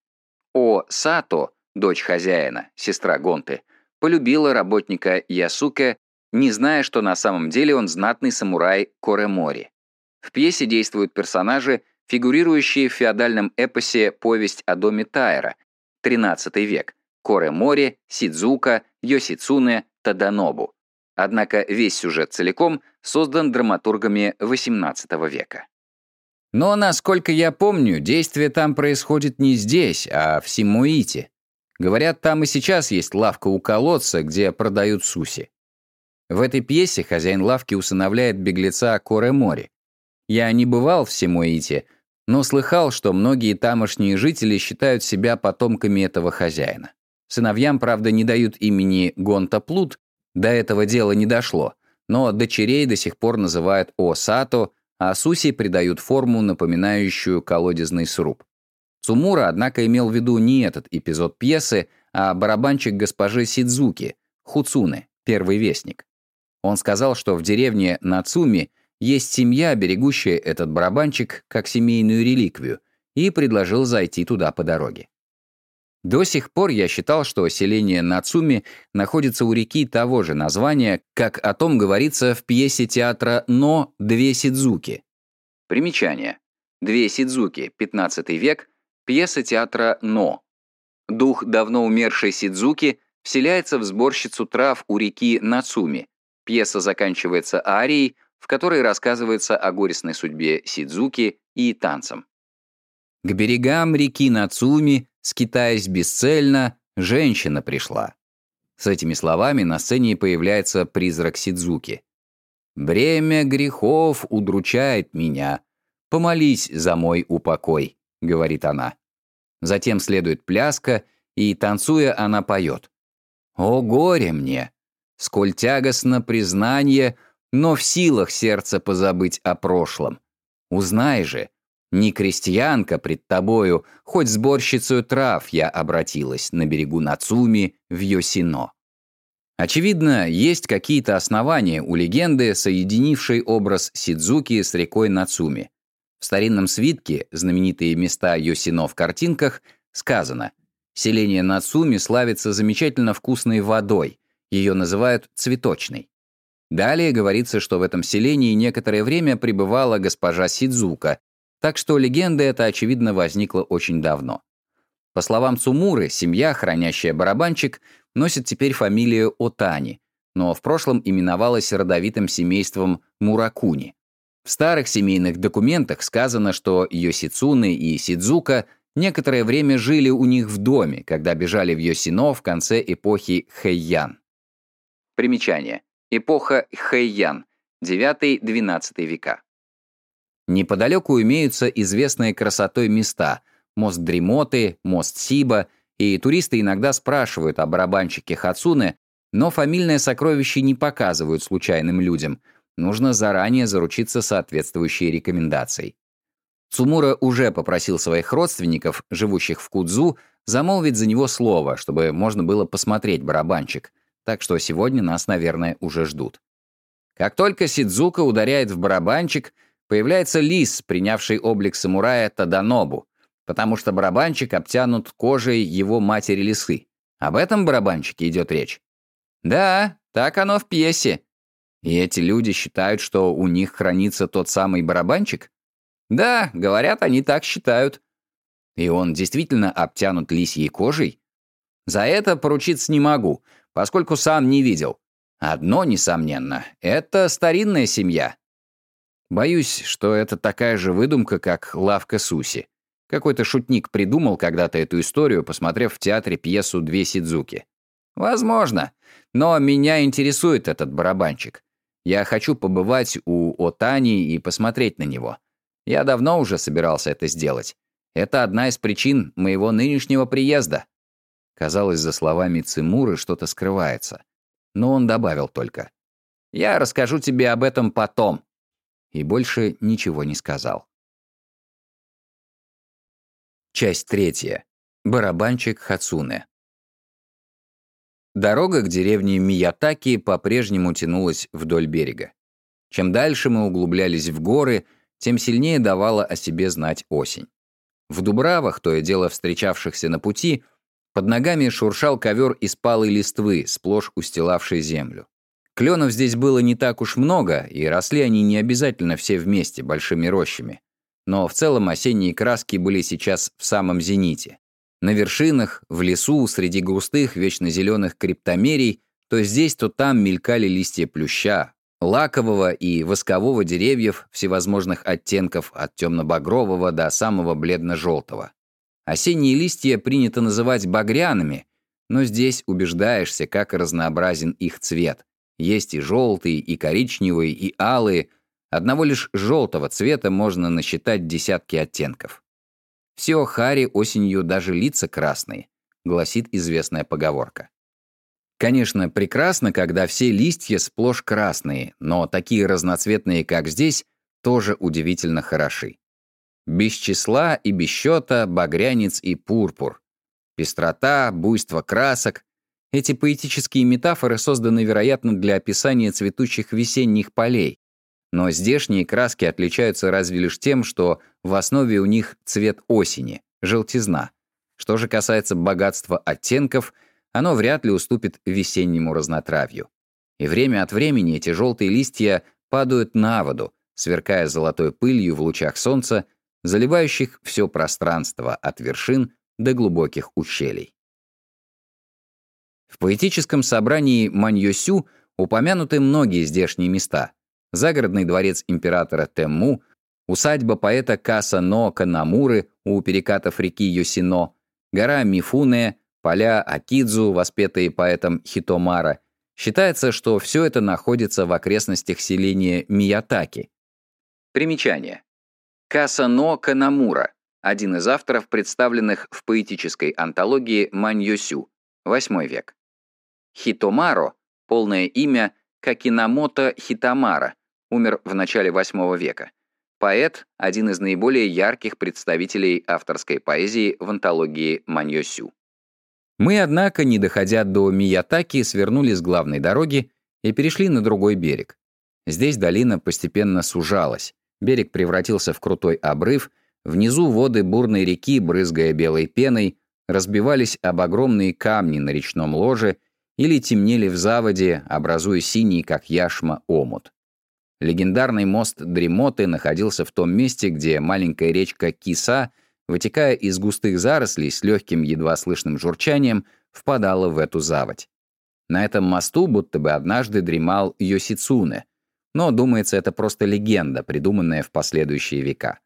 О Сато, дочь хозяина, сестра Гонты, полюбила работника Ясуке, не зная, что на самом деле он знатный самурай Коремори. В пьесе действуют персонажи, фигурирующие в феодальном эпосе «Повесть о доме Таэра», тринадцатый век, Коремори, Сидзука, Йосицуне, Таданобу. Однако весь сюжет целиком создан драматургами восемнадцатого века. Но, насколько я помню, действие там происходит не здесь, а в Симоите. Говорят, там и сейчас есть лавка у колодца, где продают суси. В этой пьесе хозяин лавки усыновляет беглеца Коремори. Я не бывал в Симоите, но слыхал, что многие тамошние жители считают себя потомками этого хозяина. Сыновьям, правда, не дают имени Гонта Плут, до этого дела не дошло, но дочерей до сих пор называют О-Сато, а суси придают форму, напоминающую колодезный сруб. Цумура, однако, имел в виду не этот эпизод пьесы, а барабанщик госпожи Сидзуки, Хуцуне, первый вестник. Он сказал, что в деревне Нацуми есть семья, берегущая этот барабанщик как семейную реликвию, и предложил зайти туда по дороге. До сих пор я считал, что селение Нацуми находится у реки того же названия, как о том говорится в пьесе театра «Но. Две Сидзуки». Примечание. «Две Сидзуки», пятнадцатый век, пьеса театра «Но». Дух давно умершей Сидзуки вселяется в сборщицу трав у реки Нацуми. Пьеса заканчивается арией, в которой рассказывается о горестной судьбе Сидзуки и танцам. К берегам реки Нацуми, скитаясь бесцельно, женщина пришла. С этими словами на сцене появляется призрак Сидзуки. «Бремя грехов удручает меня. Помолись за мой упокой», — говорит она. Затем следует пляска, и, танцуя, она поет. «О горе мне! Сколь тягостно признание, но в силах сердце позабыть о прошлом. Узнай же, не крестьянка пред тобою, хоть сборщицею трав я обратилась на берегу Нацуми в Йосино». Очевидно, есть какие-то основания у легенды, соединившей образ Сидзуки с рекой Нацуми. В старинном свитке «Знаменитые места Йосино в картинках» сказано: «Селение Нацуми славится замечательно вкусной водой, ее называют цветочной». Далее говорится, что в этом селении некоторое время пребывала госпожа Сидзука, так что легенда эта, очевидно, возникла очень давно. По словам Цумуры, семья, хранящая барабанщик, носит теперь фамилию Отани, но в прошлом именовалась родовитым семейством Муракуни. В старых семейных документах сказано, что Йосицуне и Сидзука некоторое время жили у них в доме, когда бежали в Йосино в конце эпохи Хэйян. Примечание. Эпоха Хэйян, девятый-двенадцатый века. Неподалеку имеются известные красотой места – мост Дремоты, мост Сиба, и туристы иногда спрашивают о барабанщике Хацуне, но фамильное сокровище не показывают случайным людям, нужно заранее заручиться соответствующей рекомендацией. Цумура уже попросил своих родственников, живущих в Кудзу, замолвить за него слово, чтобы можно было посмотреть барабанщик, так что сегодня нас, наверное, уже ждут. Как только Сидзука ударяет в барабанщик, появляется лис, принявший облик самурая Таданобу, потому что барабанщик обтянут кожей его матери-лисы. Об этом барабанщике идет речь. Да, так оно в пьесе. И эти люди считают, что у них хранится тот самый барабанщик? Да, говорят, они так считают. И он действительно обтянут лисьей кожей? За это поручиться не могу, поскольку сам не видел. Одно, несомненно, это старинная семья. Боюсь, что это такая же выдумка, как лавка Суси. Какой-то шутник придумал когда-то эту историю, посмотрев в театре пьесу «Две Сидзуки». Возможно, но меня интересует этот барабанщик. Я хочу побывать у Отани и посмотреть на него. Я давно уже собирался это сделать. Это одна из причин моего нынешнего приезда. Казалось, за словами Цимуры что-то скрывается. Но он добавил только: «Я расскажу тебе об этом потом». И больше ничего не сказал. Часть третья. Барабанщик Хацуне. Дорога к деревне Миятаки по-прежнему тянулась вдоль берега. Чем дальше мы углублялись в горы, тем сильнее давала о себе знать осень. В дубравах, то и дело встречавшихся на пути, под ногами шуршал ковер из палой листвы, сплошь устилавший землю. Кленов здесь было не так уж много, и росли они не обязательно все вместе, большими рощами. Но в целом осенние краски были сейчас в самом зените. На вершинах, в лесу, среди густых, вечно зеленых криптомерий, то здесь, то там мелькали листья плюща, лакового и воскового деревьев всевозможных оттенков от темно-багрового до самого бледно-желтого. Осенние листья принято называть багряными, но здесь убеждаешься, как разнообразен их цвет. Есть и желтые, и коричневые, и алые. Одного лишь желтого цвета можно насчитать десятки оттенков. В Сиохаре осенью даже лица красные, гласит известная поговорка. Конечно, прекрасно, когда все листья сплошь красные, но такие разноцветные, как здесь, тоже удивительно хороши. Без числа и без счета багрянец и пурпур. Пестрота, буйство красок. Эти поэтические метафоры созданы, вероятно, для описания цветущих весенних полей. Но здешние краски отличаются разве лишь тем, что в основе у них цвет осени, желтизна. Что же касается богатства оттенков, оно вряд ли уступит весеннему разнотравью. И время от времени эти желтые листья падают на воду, сверкая золотой пылью в лучах солнца, заливающих все пространство от вершин до глубоких ущелий. В поэтическом собрании Маньёсю упомянуты многие здешние места. Загородный дворец императора Тэмму, усадьба поэта Каса-но Канамуры у перекатов реки Йосино, гора Мифуне, поля Акидзу, воспетые поэтом Хитомара. Считается, что все это находится в окрестностях селения Миятаки. Примечание. Каса-но Канамура, один из авторов, представленных в поэтической антологии Маньёсю, восьмой век. Хитомаро, полное имя Какинамото Хитомара, умер в начале восьмого века. Поэт – один из наиболее ярких представителей авторской поэзии в антологии Маньёсю. Мы, однако, не доходя до Миятаки, свернули с главной дороги и перешли на другой берег. Здесь долина постепенно сужалась, берег превратился в крутой обрыв, внизу воды бурной реки, брызгая белой пеной, разбивались об огромные камни на речном ложе или темнели в заводе, образуя синий, как яшма, омут. Легендарный мост Дремоты находился в том месте, где маленькая речка Киса, вытекая из густых зарослей с легким, едва слышным журчанием, впадала в эту заводь. На этом мосту будто бы однажды дремал Йосицуне, но, думается, это просто легенда, придуманная в последующие века.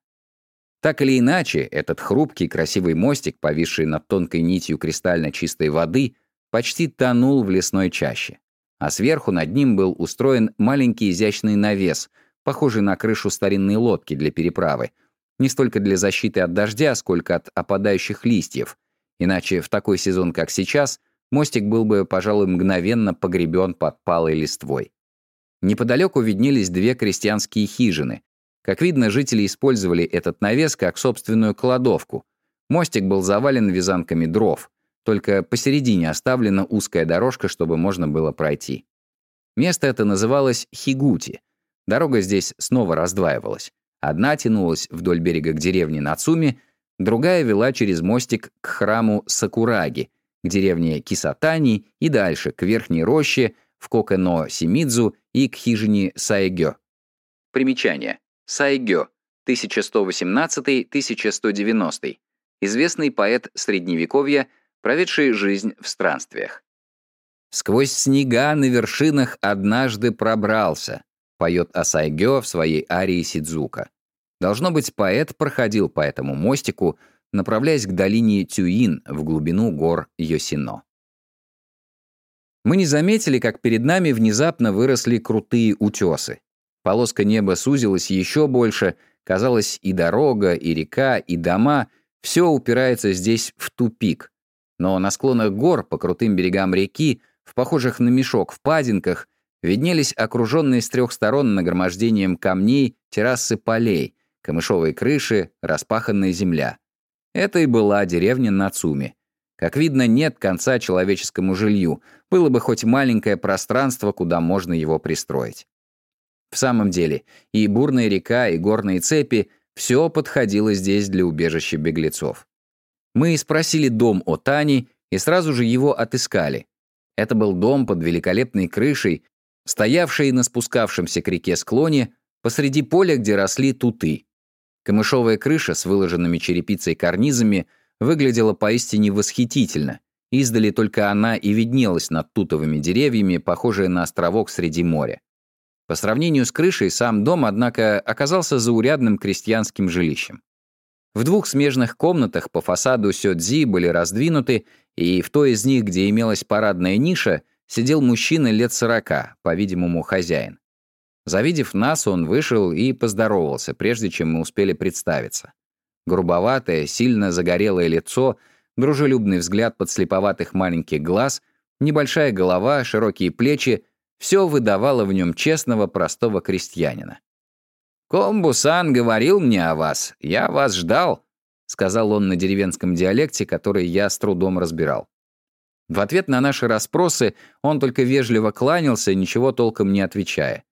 Так или иначе, этот хрупкий, красивый мостик, повисший над тонкой нитью кристально чистой воды, почти тонул в лесной чаще, а сверху над ним был устроен маленький изящный навес, похожий на крышу старинной лодки для переправы, не столько для защиты от дождя, сколько от опадающих листьев, иначе в такой сезон, как сейчас, мостик был бы, пожалуй, мгновенно погребен под палой листвой. Неподалеку виднелись две крестьянские хижины. Как видно, жители использовали этот навес как собственную кладовку. Мостик был завален вязанками дров, только посередине оставлена узкая дорожка, чтобы можно было пройти. Место это называлось Хигути. Дорога здесь снова раздваивалась. Одна тянулась вдоль берега к деревне Нацуми, другая вела через мостик к храму Сакураги, к деревне Кисатани и дальше, к верхней роще, в Коке-но-Симидзу и к хижине Сайгё. Примечание. Сайгё, тысяча сто восемнадцатый — тысяча сто девяностый. Известный поэт Средневековья, проведший жизнь в странствиях. «Сквозь снега на вершинах однажды пробрался», поет Асайгё в своей арии Сидзука. Должно быть, поэт проходил по этому мостику, направляясь к долине Тюин в глубину гор Йосино. Мы не заметили, как перед нами внезапно выросли крутые утесы. Полоска неба сузилась еще больше, казалось, и дорога, и река, и дома — все упирается здесь в тупик. Но на склонах гор, по крутым берегам реки, в похожих на мешок впадинках, виднелись окруженные с трех сторон нагромождением камней террасы полей, камышовые крыши, распаханная земля. Это и была деревня Нацуми. Как видно, нет конца человеческому жилью, было бы хоть маленькое пространство, куда можно его пристроить. В самом деле, и бурная река, и горные цепи — все подходило здесь для убежища беглецов. Мы спросили дом о Тани и сразу же его отыскали. Это был дом под великолепной крышей, стоявший на спускавшемся к реке склоне посреди поля, где росли туты. Камышовая крыша с выложенными черепицей карнизами выглядела поистине восхитительно. Издали только она и виднелась над тутовыми деревьями, похожая на островок среди моря. По сравнению с крышей, сам дом, однако, оказался заурядным крестьянским жилищем. В двух смежных комнатах по фасаду сёдзи были раздвинуты, и в той из них, где имелась парадная ниша, сидел мужчина лет сорока, по-видимому, хозяин. Завидев нас, он вышел и поздоровался, прежде чем мы успели представиться. Грубоватое, сильно загорелое лицо, дружелюбный взгляд подслеповатых маленьких глаз, небольшая голова, широкие плечи — все выдавало в нем честного, простого крестьянина. «Комбу-сан говорил мне о вас. Я вас ждал», — сказал он на деревенском диалекте, который я с трудом разбирал. В ответ на наши расспросы он только вежливо кланялся, ничего толком не отвечая.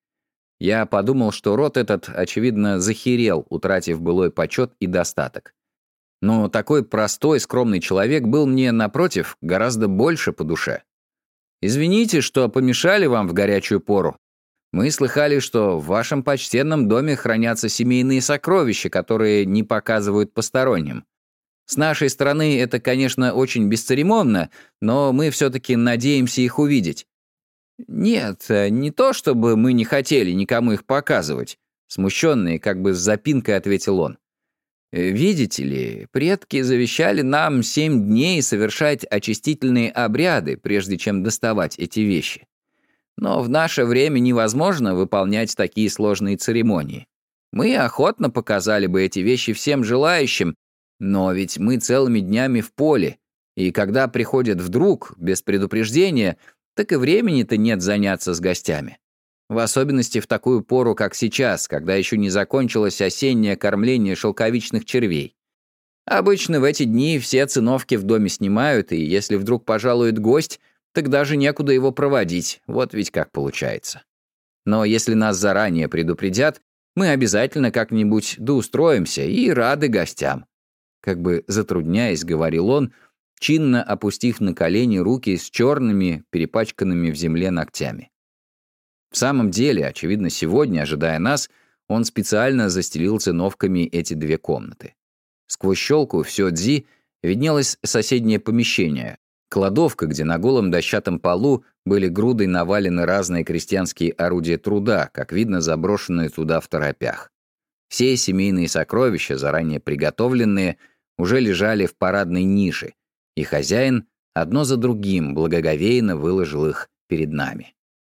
Я подумал, что род этот, очевидно, захерел, утратив былой почет и достаток. Но такой простой, скромный человек был мне, напротив, гораздо больше по душе. «Извините, что помешали вам в горячую пору. Мы слыхали, что в вашем почтенном доме хранятся семейные сокровища, которые не показывают посторонним. С нашей стороны это, конечно, очень бесцеремонно, но мы все-таки надеемся их увидеть». «Нет, не то чтобы мы не хотели никому их показывать», — смущенный, как бы с запинкой ответил он. «Видите ли, предки завещали нам семь дней совершать очистительные обряды, прежде чем доставать эти вещи. Но в наше время невозможно выполнять такие сложные церемонии. Мы охотно показали бы эти вещи всем желающим, но ведь мы целыми днями в поле, и когда приходят вдруг, без предупреждения, так и времени-то нет заняться с гостями. В особенности в такую пору, как сейчас, когда еще не закончилось осеннее кормление шелковичных червей. Обычно в эти дни все циновки в доме снимают, и если вдруг пожалует гость, так даже некуда его проводить, вот ведь как получается. Но если нас заранее предупредят, мы обязательно как-нибудь доустроимся и рады гостям. Как бы затрудняясь, говорил он, чинно опустив на колени руки с черными, перепачканными в земле ногтями. В самом деле, очевидно, сегодня, ожидая нас, он специально застелил циновками эти две комнаты. Сквозь щелку в сёдзи виднелось соседнее помещение, кладовка, где на голом дощатом полу были грудой навалены разные крестьянские орудия труда, как видно, заброшенные туда второпях. Все семейные сокровища, заранее приготовленные, уже лежали в парадной нише, и хозяин одно за другим благоговейно выложил их перед нами.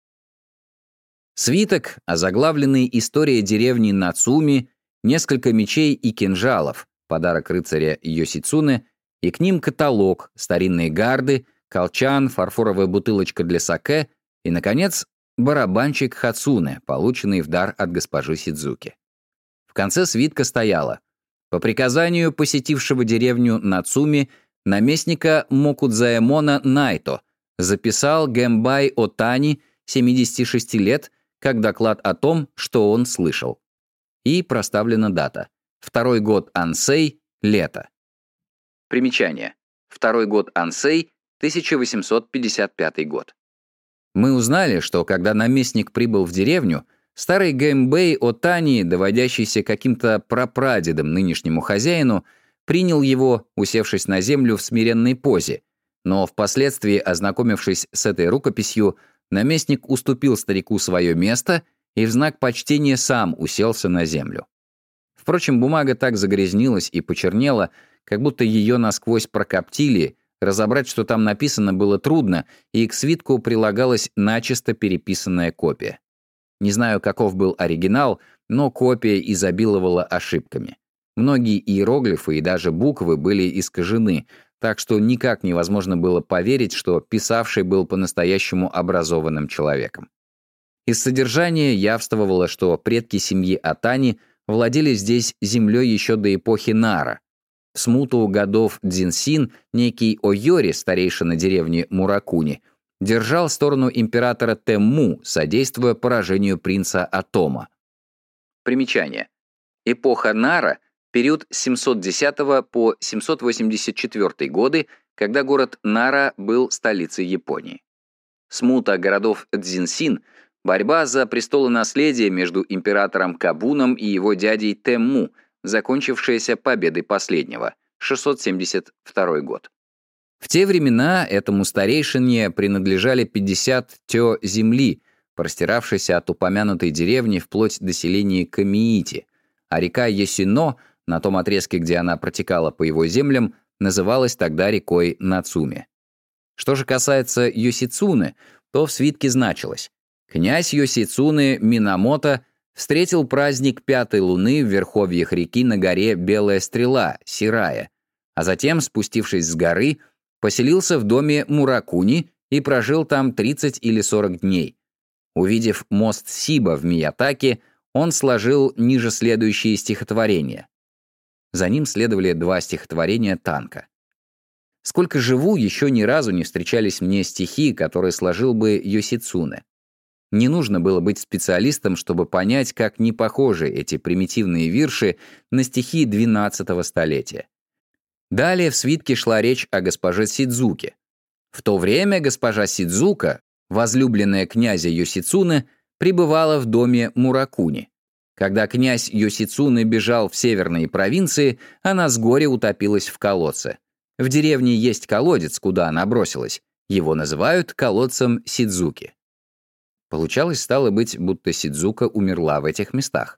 Свиток, озаглавленный «История деревни Нацуми», несколько мечей и кинжалов, подарок рыцаря Йосицуне, и к ним каталог, старинные гарды, колчан, фарфоровая бутылочка для саке и, наконец, барабанчик Хацуне, полученный в дар от госпожи Сидзуки. В конце свитка стояло: по приказанию посетившего деревню Нацуми наместника Мокудзаэмона Найто записал Гэмбай Отани, семидесяти шести лет, как доклад о том, что он слышал. И проставлена дата. Второй год Ансей, лето. Примечание. Второй год Ансей, тысяча восемьсот пятьдесят пятый год. Мы узнали, что когда наместник прибыл в деревню, старый Гэмбэй Отани, доводящийся каким-то прапрадедом нынешнему хозяину, принял его, усевшись на землю в смиренной позе, но впоследствии, ознакомившись с этой рукописью, наместник уступил старику свое место и в знак почтения сам уселся на землю. Впрочем, бумага так загрязнилась и почернела, как будто ее насквозь прокоптили, разобрать, что там написано, было трудно, и к свитку прилагалась начисто переписанная копия. Не знаю, каков был оригинал, но копия изобиловала ошибками. Многие иероглифы и даже буквы были искажены, так что никак невозможно было поверить, что писавший был по-настоящему образованным человеком. Из содержания явствовало, что предки семьи Атани владели здесь землей еще до эпохи Нара. В смуту годов Дзинсин некий Ойори, старейшина деревни Муракуни, держал сторону императора Темму, содействуя поражению принца Атома. Примечание. Эпоха Нара — период с семьсот десятого по семьсот восемьдесят четвёртый годы, когда город Нара был столицей Японии. Смута городов Дзинсин — борьба за престолонаследие между императором Кабуном и его дядей Темму, закончившаяся победой последнего, шестьсот семьдесят второй год. В те времена этому старейшине принадлежали пятьдесят тё земли, простиравшейся от упомянутой деревни вплоть до селения Камиити, а река Ясино, на том отрезке, где она протекала по его землям, называлась тогда рекой Нацуме. Что же касается Йосицуне, то в свитке значилось: князь Йосицуне Минамото встретил праздник пятой луны в верховьях реки на горе Белая Стрела, Сирая, а затем, спустившись с горы, поселился в доме Муракуни и прожил там тридцать или сорок дней. Увидев мост Сиба в Миятаки, он сложил ниже следующие стихотворения. За ним следовали два стихотворения Танка. Сколько живу, еще ни разу не встречались мне стихи, которые сложил бы Йосицуне. Не нужно было быть специалистом, чтобы понять, как не похожи эти примитивные вирши на стихи двенадцатого столетия. Далее в свитке шла речь о госпоже Сидзуке. В то время госпожа Сидзука, возлюбленная князя Йосицуне, пребывала в доме Муракуни. Когда князь Йосицуне бежал в северные провинции, она с горя утопилась в колодце. В деревне есть колодец, куда она бросилась. Его называют колодцем Сидзуки. Получалось, стало быть, будто Сидзука умерла в этих местах.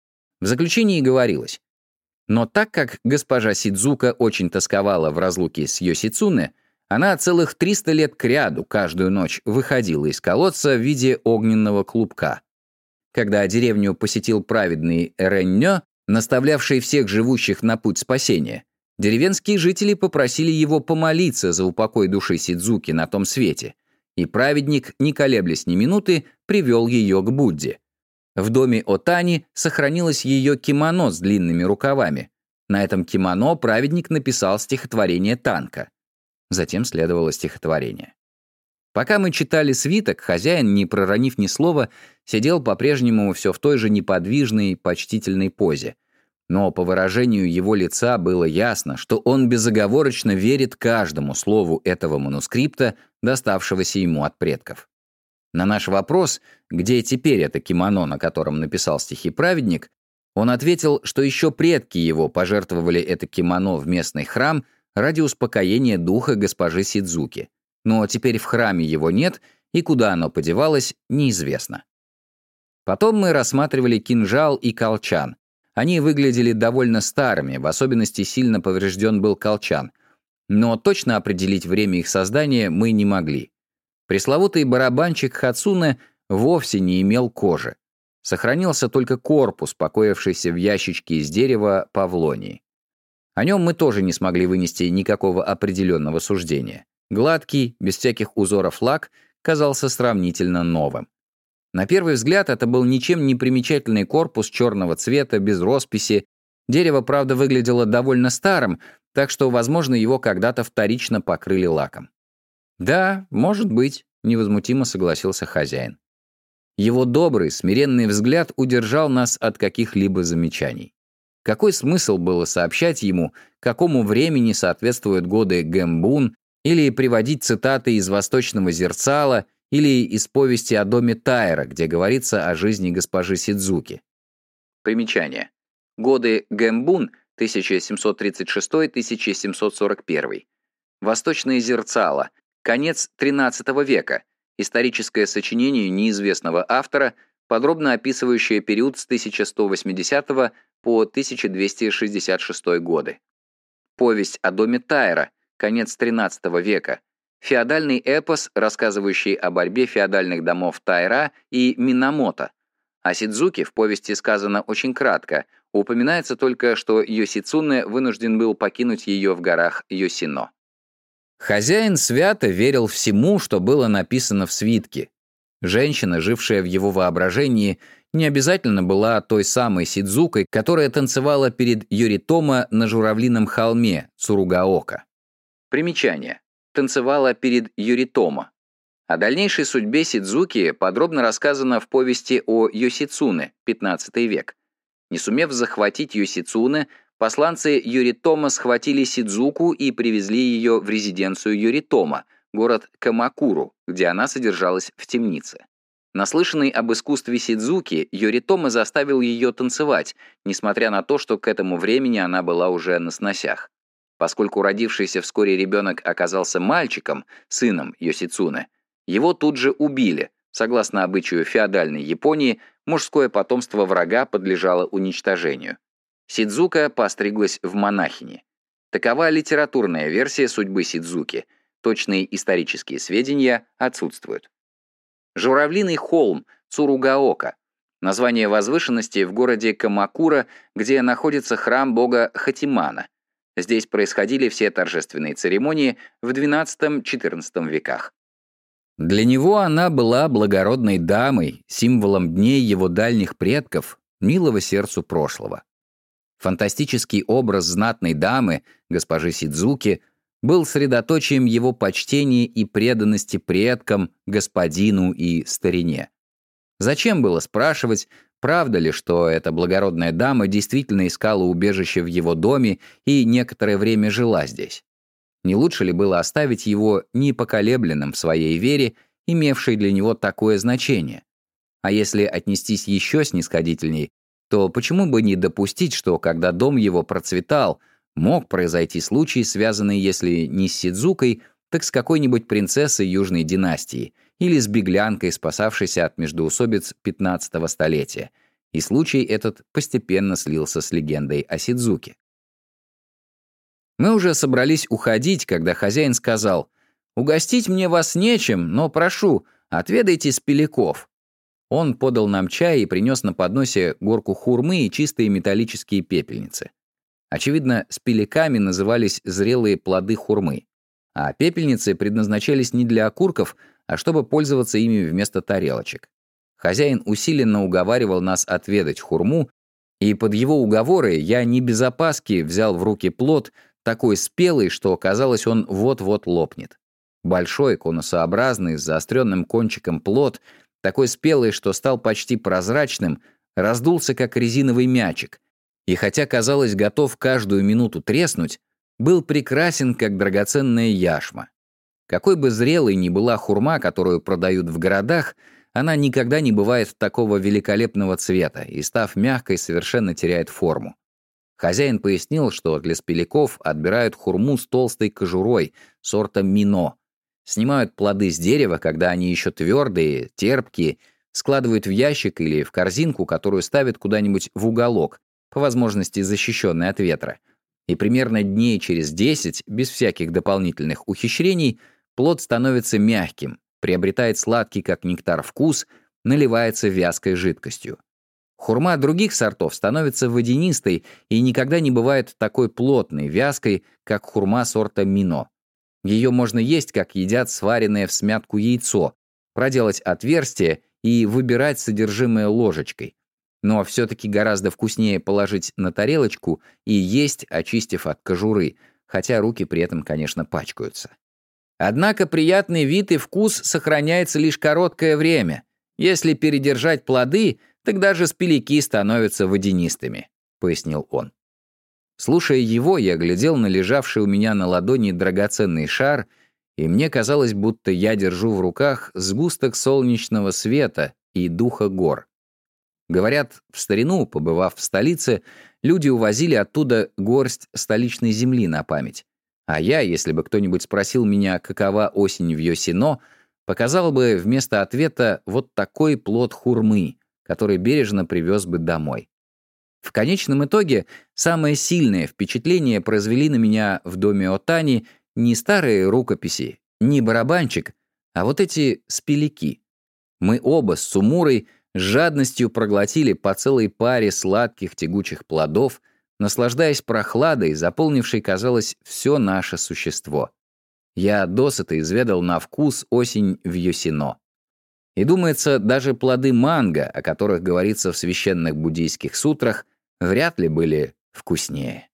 В заключении говорилось: но так как госпожа Сидзука очень тосковала в разлуке с Йосицуне, она целых триста лет кряду каждую ночь выходила из колодца в виде огненного клубка. Когда деревню посетил праведный Реннё, наставлявший всех живущих на путь спасения, деревенские жители попросили его помолиться за упокой души Сидзуки на том свете, и праведник, не колеблясь ни минуты, привел ее к Будде. В доме Отани сохранилось ее кимоно с длинными рукавами. На этом кимоно праведник написал стихотворение Танка. Затем следовало стихотворение. Пока мы читали свиток, хозяин, не проронив ни слова, сидел по-прежнему все в той же неподвижной, почтительной позе. Но по выражению его лица было ясно, что он безоговорочно верит каждому слову этого манускрипта, доставшегося ему от предков. На наш вопрос, где теперь это кимоно, на котором написал стихи праведник, он ответил, что еще предки его пожертвовали это кимоно в местный храм ради успокоения духа госпожи Сидзуки. Но теперь в храме его нет, и куда оно подевалось, неизвестно. Потом мы рассматривали кинжал и колчан. Они выглядели довольно старыми, в особенности сильно поврежден был колчан, но точно определить время их создания мы не могли. Пресловутый барабанчик Хацуне вовсе не имел кожи. Сохранился только корпус, покоившийся в ящичке из дерева павлонии. О нем мы тоже не смогли вынести никакого определенного суждения. Гладкий, без всяких узоров лак казался сравнительно новым. На первый взгляд это был ничем не примечательный корпус черного цвета, без росписи. Дерево, правда, выглядело довольно старым, так что, возможно, его когда-то вторично покрыли лаком. «Да, может быть», — невозмутимо согласился хозяин. Его добрый, смиренный взгляд удержал нас от каких-либо замечаний. Какой смысл было сообщать ему, какому времени соответствуют годы Гэмбун, или приводить цитаты из «Восточного зерцала», или из повести о доме Тайра, где говорится о жизни госпожи Сидзуки. Примечание. Годы Гэмбун тысяча семьсот тридцать шестой — тысяча семьсот сорок первый. «Восточное зерцало», конец тринадцатого века, историческое сочинение неизвестного автора, подробно описывающее период с тысяча сто восьмидесятого по тысяча двести шестьдесят шестой годы. повесть о доме Тайра, конец тринадцатого века, феодальный эпос, рассказывающий о борьбе феодальных домов Тайра и Минамото. О Сидзуке в повести сказано очень кратко, упоминается только, что Йосицуне вынужден был покинуть ее в горах Йосино. Хозяин свято верил всему, что было написано в свитке. Женщина, жившая в его воображении, не обязательно была той самой Сидзукой, которая танцевала перед Йоритомо на журавлином холме Цуругаока. Примечание. Танцевала перед Йоритомо. О дальнейшей судьбе Сидзуки подробно рассказано в повести о Йосицуне, пятнадцатый век. Не сумев захватить Йосицуне, посланцы Йоритомо схватили Сидзуку и привезли ее в резиденцию Йоритомо, город Камакуру, где она содержалась в темнице. Наслышанный об искусстве Сидзуки, Йоритомо заставил ее танцевать, несмотря на то, что к этому времени она была уже на сносях. Поскольку родившийся вскоре ребенок оказался мальчиком, сыном Йосицуне, его тут же убили. Согласно обычаю феодальной Японии, мужское потомство врага подлежало уничтожению. Сидзука постриглась в монахини. Такова литературная версия судьбы Сидзуки. Точные исторические сведения отсутствуют. Журавлиный холм Цуругаока. Название возвышенности в городе Камакура, где находится храм бога Хатимана. Здесь происходили все торжественные церемонии в двенадцатом-четырнадцатом веках. Для него она была благородной дамой, символом дней его дальних предков, милого сердцу прошлого. Фантастический образ знатной дамы, госпожи Сидзуки, был средоточием его почтения и преданности предкам, господину и старине. Зачем было спрашивать, правда ли, что эта благородная дама действительно искала убежище в его доме и некоторое время жила здесь? Не лучше ли было оставить его непоколебленным в своей вере, имевшей для него такое значение? А если отнестись еще снисходительней, то почему бы не допустить, что, когда дом его процветал, мог произойти случай, связанный, если не с Сидзукой, так с какой-нибудь принцессой южной династии или с беглянкой, спасавшейся от междоусобиц пятнадцатого столетия, и случай этот постепенно слился с легендой о Сидзуке. Мы уже собрались уходить, когда хозяин сказал: «Угостить мне вас нечем, но прошу, отведайте спеляков». Он подал нам чай и принес на подносе горку хурмы и чистые металлические пепельницы. Очевидно, спеляками назывались зрелые плоды хурмы, а пепельницы предназначались не для окурков, а чтобы пользоваться ими вместо тарелочек. Хозяин усиленно уговаривал нас отведать хурму, и под его уговоры я не без опаски взял в руки плод, такой спелый, что, казалось, он вот-вот лопнет. Большой, конусообразный, с заостренным кончиком плод, такой спелый, что стал почти прозрачным, раздулся, как резиновый мячик, и хотя, казалось, готов каждую минуту треснуть, был прекрасен, как драгоценная яшма. Какой бы зрелой ни была хурма, которую продают в городах, она никогда не бывает такого великолепного цвета и, став мягкой, совершенно теряет форму. Хозяин пояснил, что для спеляков отбирают хурму с толстой кожурой, сорта мино, снимают плоды с дерева, когда они еще твердые, терпкие, складывают в ящик или в корзинку, которую ставят куда-нибудь в уголок, по возможности защищенный от ветра. И примерно дней через десять, без всяких дополнительных ухищрений, плод становится мягким, приобретает сладкий, как нектар, вкус, наливается вязкой жидкостью. Хурма других сортов становится водянистой и никогда не бывает такой плотной, вязкой, как хурма сорта мино. Ее можно есть, как едят сваренное в смятку яйцо, проделать отверстие и выбирать содержимое ложечкой. Но все-таки гораздо вкуснее положить на тарелочку и есть, очистив от кожуры, хотя руки при этом, конечно, пачкаются. Однако приятный вид и вкус сохраняется лишь короткое время. Если передержать плоды, так даже спелики становятся водянистыми, пояснил он. Слушая его, я глядел на лежавший у меня на ладони драгоценный шар, и мне казалось, будто я держу в руках сгусток солнечного света и духа гор. Говорят, в старину, побывав в столице, люди увозили оттуда горсть столичной земли на память. А я, если бы кто-нибудь спросил меня, какова осень в Йосино, показал бы вместо ответа вот такой плод хурмы, который бережно привез бы домой. В конечном итоге самое сильное впечатление произвели на меня в доме Отани не старые рукописи, не барабанчик, а вот эти спеляки. Мы оба с Цумурой с жадностью проглотили по целой паре сладких тягучих плодов, наслаждаясь прохладой, заполнившей, казалось, все наше существо. Я досыта изведал на вкус осень в Йосино. И, думается, даже плоды манго, о которых говорится в священных буддийских сутрах, вряд ли были вкуснее.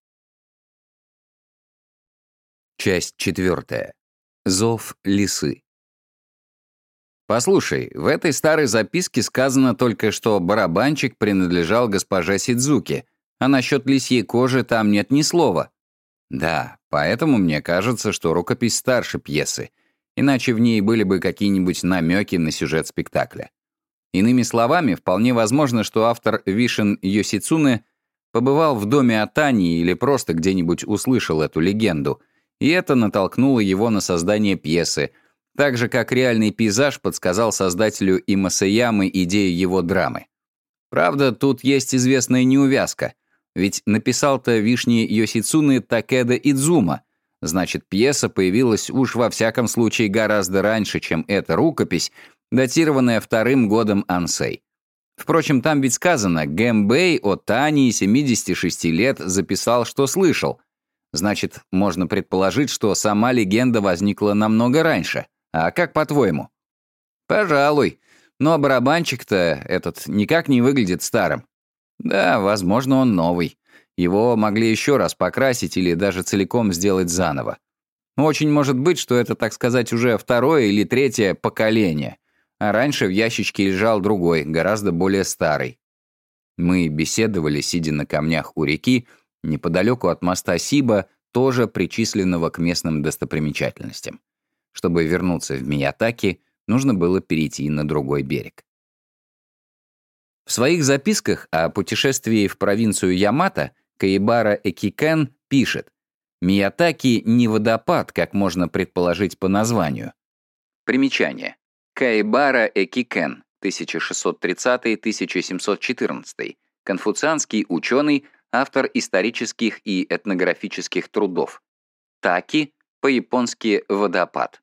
Часть четвертая. Зов лисы. «Послушай, в этой старой записке сказано только, что барабанчик принадлежал госпоже Сидзуки, а насчет лисьей кожи там нет ни слова». «Да, поэтому мне кажется, что рукопись старше пьесы, иначе в ней были бы какие-нибудь намеки на сюжет спектакля. Иными словами, вполне возможно, что автор Вишен Йосицуне побывал в доме Отани или просто где-нибудь услышал эту легенду, и это натолкнуло его на создание пьесы, так же, как реальный пейзаж подсказал создателю Имасаямы идею его драмы. Правда, тут есть известная неувязка, ведь написал-то Вишни Йосицуне Такеда Идзума, значит, пьеса появилась уж во всяком случае гораздо раньше, чем эта рукопись, датированная вторым годом Ансэй. Впрочем, там ведь сказано, Гэмбэй Отани, семидесяти шести лет, записал, что слышал. Значит, можно предположить, что сама легенда возникла намного раньше. А как по-твоему? Пожалуй. Но барабанчик-то этот никак не выглядит старым. Да, возможно, он новый. Его могли еще раз покрасить или даже целиком сделать заново. Очень может быть, что это, так сказать, уже второе или третье поколение. А раньше в ящичке лежал другой, гораздо более старый. Мы беседовали, сидя на камнях у реки, неподалеку от моста Сиба, тоже причисленного к местным достопримечательностям. Чтобы вернуться в Миятаки, нужно было перейти на другой берег. В своих записках о путешествии в провинцию Ямато Каибара Экикен пишет: «Миятаки не водопад, как можно предположить по названию». Примечание. Каибара Экикен, тысяча шестьсот тридцатый — тысяча семьсот четырнадцатый, конфуцианский ученый, автор исторических и этнографических трудов. Таки, по-японски водопад.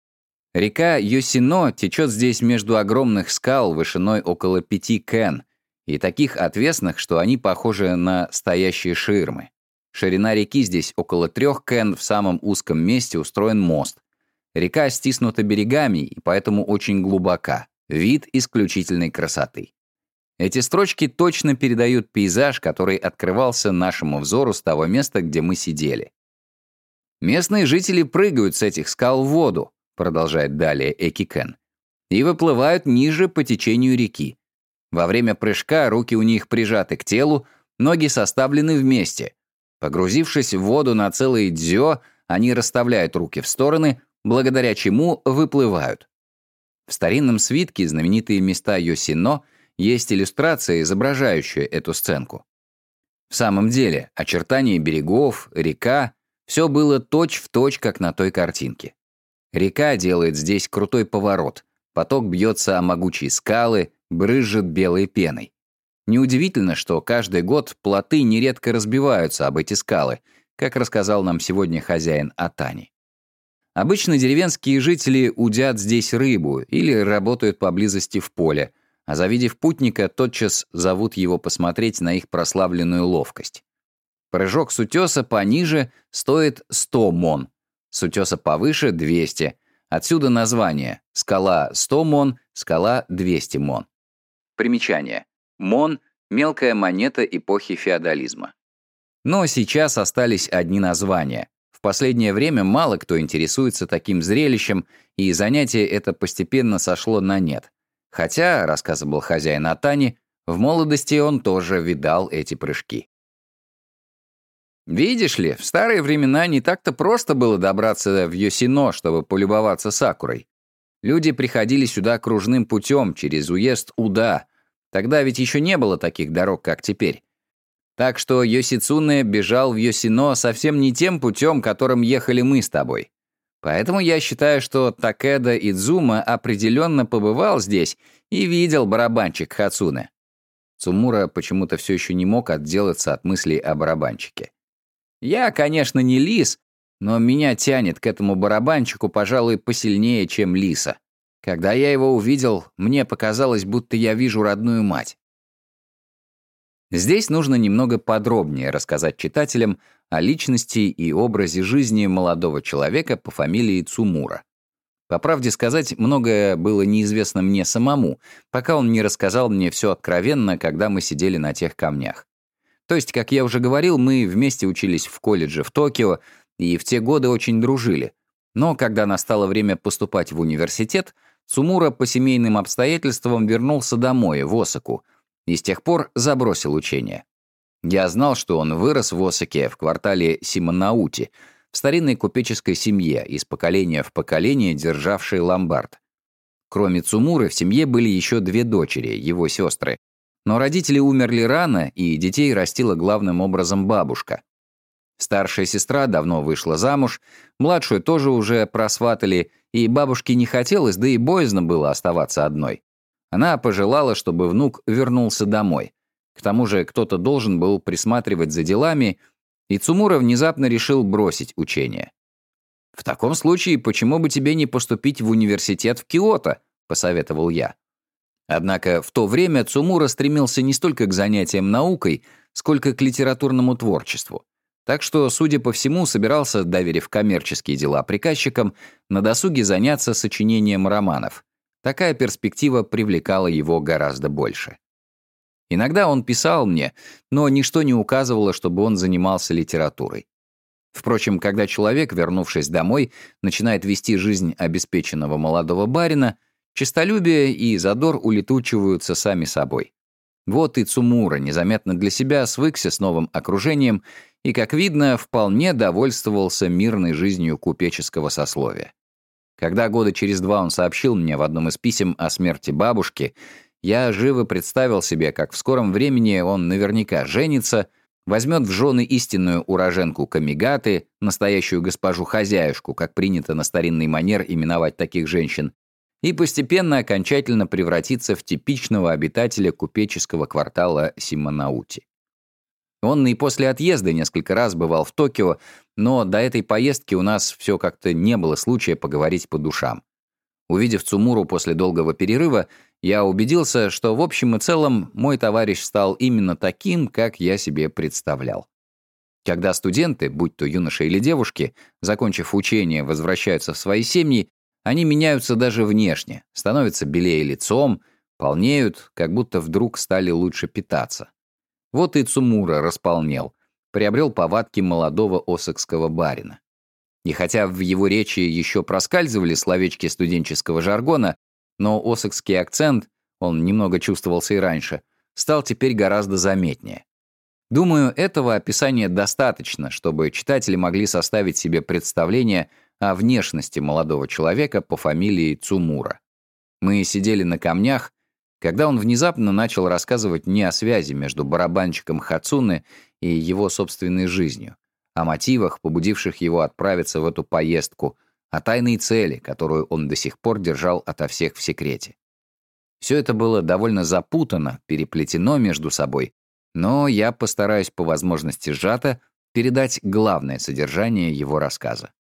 Река Йосино течет здесь между огромных скал вышиной около пяти кен, и таких отвесных, что они похожи на стоящие ширмы. Ширина реки здесь около трех кен, в самом узком месте устроен мост. Река стиснута берегами и поэтому очень глубока. Вид исключительной красоты. Эти строчки точно передают пейзаж, который открывался нашему взору с того места, где мы сидели. «Местные жители прыгают с этих скал в воду», продолжает далее Экикен, и выплывают ниже по течению реки. Во время прыжка руки у них прижаты к телу, ноги составлены вместе. Погрузившись в воду на целые дзё, они расставляют руки в стороны, благодаря чему выплывают. В старинном свитке знаменитые места Йосино есть иллюстрация, изображающая эту сценку. В самом деле, очертания берегов, река — все было точь-в-точь, как на той картинке. Река делает здесь крутой поворот, поток бьется о могучие скалы, брызжет белой пеной. Неудивительно, что каждый год плоты нередко разбиваются об эти скалы, как рассказал нам сегодня хозяин Отани. Обычно деревенские жители удят здесь рыбу или работают поблизости в поле, а завидев путника, тотчас зовут его посмотреть на их прославленную ловкость. Прыжок с утеса пониже стоит сто мон, с утеса повыше — двести. Отсюда название: скала сто мон, скала двести мон. Примечание. Мон — мелкая монета эпохи феодализма. Но сейчас остались одни названия. В последнее время мало кто интересуется таким зрелищем, и занятие это постепенно сошло на нет. Хотя, рассказывал хозяин Отани, в молодости он тоже видал эти прыжки. Видишь ли, в старые времена не так-то просто было добраться в Йосино, чтобы полюбоваться сакурой. Люди приходили сюда кружным путем через уезд Уда. Тогда ведь еще не было таких дорог, как теперь. Так что Йосицуне бежал в Йосино совсем не тем путем, которым ехали мы с тобой. Поэтому я считаю, что Такеда Идзума определенно побывал здесь и видел барабанчик Хацуне. Цумура почему-то все еще не мог отделаться от мыслей о барабанчике. «Я, конечно, не лис, но меня тянет к этому барабанчику, пожалуй, посильнее, чем лиса. Когда я его увидел, мне показалось, будто я вижу родную мать». Здесь нужно немного подробнее рассказать читателям о личности и образе жизни молодого человека по фамилии Цумура. По правде сказать, многое было неизвестно мне самому, пока он не рассказал мне все откровенно, когда мы сидели на тех камнях. То есть, как я уже говорил, мы вместе учились в колледже в Токио и в те годы очень дружили. Но когда настало время поступать в университет, Цумура по семейным обстоятельствам вернулся домой, в Осаку, и с тех пор забросил учение. Я знал, что он вырос в Осаке, в квартале Симонаути, в старинной купеческой семье, из поколения в поколение державшей ломбард. Кроме Цумуры, в семье были еще две дочери, его сестры. Но родители умерли рано, и детей растила главным образом бабушка. Старшая сестра давно вышла замуж, младшую тоже уже просватали, и бабушке не хотелось, да и боязно было оставаться одной. Она пожелала, чтобы внук вернулся домой. К тому же кто-то должен был присматривать за делами, и Цумура внезапно решил бросить учение. «В таком случае, почему бы тебе не поступить в университет в Киото?» — посоветовал я. Однако в то время Цумура стремился не столько к занятиям наукой, сколько к литературному творчеству. Так что, судя по всему, собирался, доверив коммерческие дела приказчикам, на досуге заняться сочинением романов. Такая перспектива привлекала его гораздо больше. Иногда он писал мне, но ничто не указывало, чтобы он занимался литературой. Впрочем, когда человек, вернувшись домой, начинает вести жизнь обеспеченного молодого барина, честолюбие и задор улетучиваются сами собой. Вот и Цумура незаметно для себя свыкся с новым окружением и, как видно, вполне довольствовался мирной жизнью купеческого сословия. Когда года через два он сообщил мне в одном из писем о смерти бабушки, я живо представил себе, как в скором времени он наверняка женится, возьмет в жены истинную уроженку Камигаты, настоящую госпожу-хозяюшку, как принято на старинный манер именовать таких женщин, и постепенно окончательно превратится в типичного обитателя купеческого квартала Симонаути. Он и после отъезда несколько раз бывал в Токио, но до этой поездки у нас все как-то не было случая поговорить по душам. Увидев Цумуру после долгого перерыва, я убедился, что в общем и целом мой товарищ стал именно таким, как я себе представлял. Когда студенты, будь то юноши или девушки, закончив учение, возвращаются в свои семьи, они меняются даже внешне, становятся белее лицом, полнеют, как будто вдруг стали лучше питаться. Вот и Цумура располнел, приобрел повадки молодого осакского барина. И хотя в его речи еще проскальзывали словечки студенческого жаргона, но осакский акцент, он немного чувствовался и раньше, стал теперь гораздо заметнее. Думаю, этого описания достаточно, чтобы читатели могли составить себе представление о внешности молодого человека по фамилии Цумура. Мы сидели на камнях, когда он внезапно начал рассказывать не о связи между барабанщиком Хацуне и его собственной жизнью, о мотивах, побудивших его отправиться в эту поездку, о тайной цели, которую он до сих пор держал ото всех в секрете. Все это было довольно запутано, переплетено между собой, но я постараюсь по возможности сжато передать главное содержание его рассказа.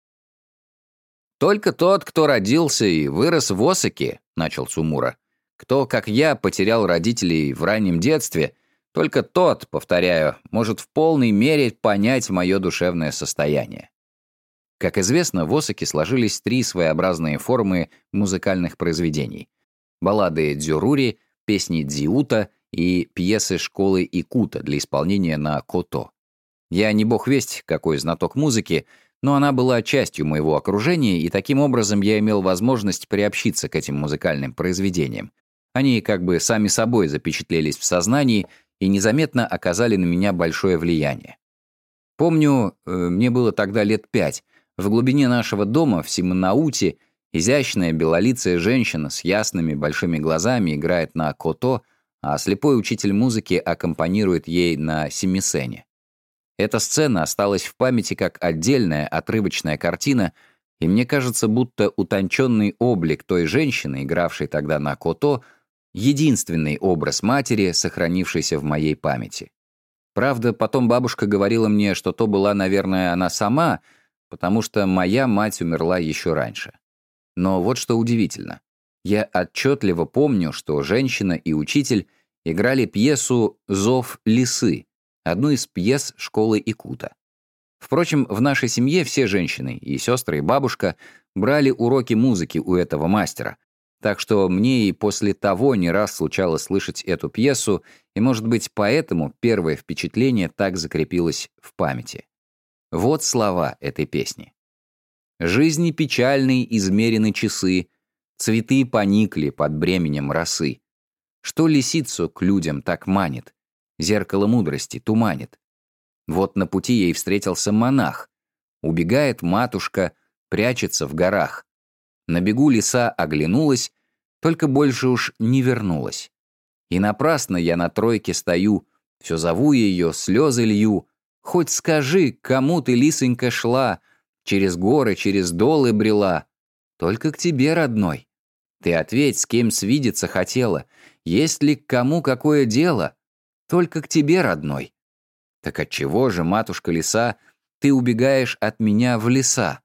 «Только тот, кто родился и вырос в Осаке, — начал Цумура, — кто, как я, потерял родителей в раннем детстве, только тот, повторяю, может в полной мере понять мое душевное состояние». Как известно, в Осаке сложились три своеобразные формы музыкальных произведений: баллады дзюрури, песни дзиута и пьесы школы икута для исполнения на кото. Я не бог весть какой знаток музыки, но она была частью моего окружения, и таким образом я имел возможность приобщиться к этим музыкальным произведениям. Они как бы сами собой запечатлелись в сознании и незаметно оказали на меня большое влияние. Помню, э, мне было тогда лет пять. В глубине нашего дома, в Симонауте, изящная белолицая женщина с ясными большими глазами играет на кото, а слепой учитель музыки аккомпанирует ей на семисене. Эта сцена осталась в памяти как отдельная отрывочная картина, и мне кажется, будто утонченный облик той женщины, игравшей тогда на кото, Единственный образ матери, сохранившийся в моей памяти. Правда, потом бабушка говорила мне, что то была, наверное, она сама, потому что моя мать умерла еще раньше. Но вот что удивительно. Я отчетливо помню, что женщина и учитель играли пьесу «Зов лисы», одну из пьес школы Икута. Впрочем, в нашей семье все женщины, и сестры, и бабушка, брали уроки музыки у этого мастера, так что мне и после того не раз случалось слышать эту пьесу, и, может быть, поэтому первое впечатление так закрепилось в памяти. Вот слова этой песни. «Жизни печальной измерены часы, цветы поникли под бременем росы. Что лисицу к людям так манит, зеркало мудрости туманит. Вот на пути ей встретился монах. Убегает матушка, прячется в горах. На бегу лиса оглянулась, только больше уж не вернулась. И напрасно я на тройке стою, все зову ее, слезы лью. Хоть скажи, кому ты, лисонька, шла, через горы, через долы брела. Только к тебе, родной. Ты ответь, с кем свидеться хотела, есть ли к кому какое дело? Только к тебе, родной. Так отчего же, матушка лиса, ты убегаешь от меня в леса?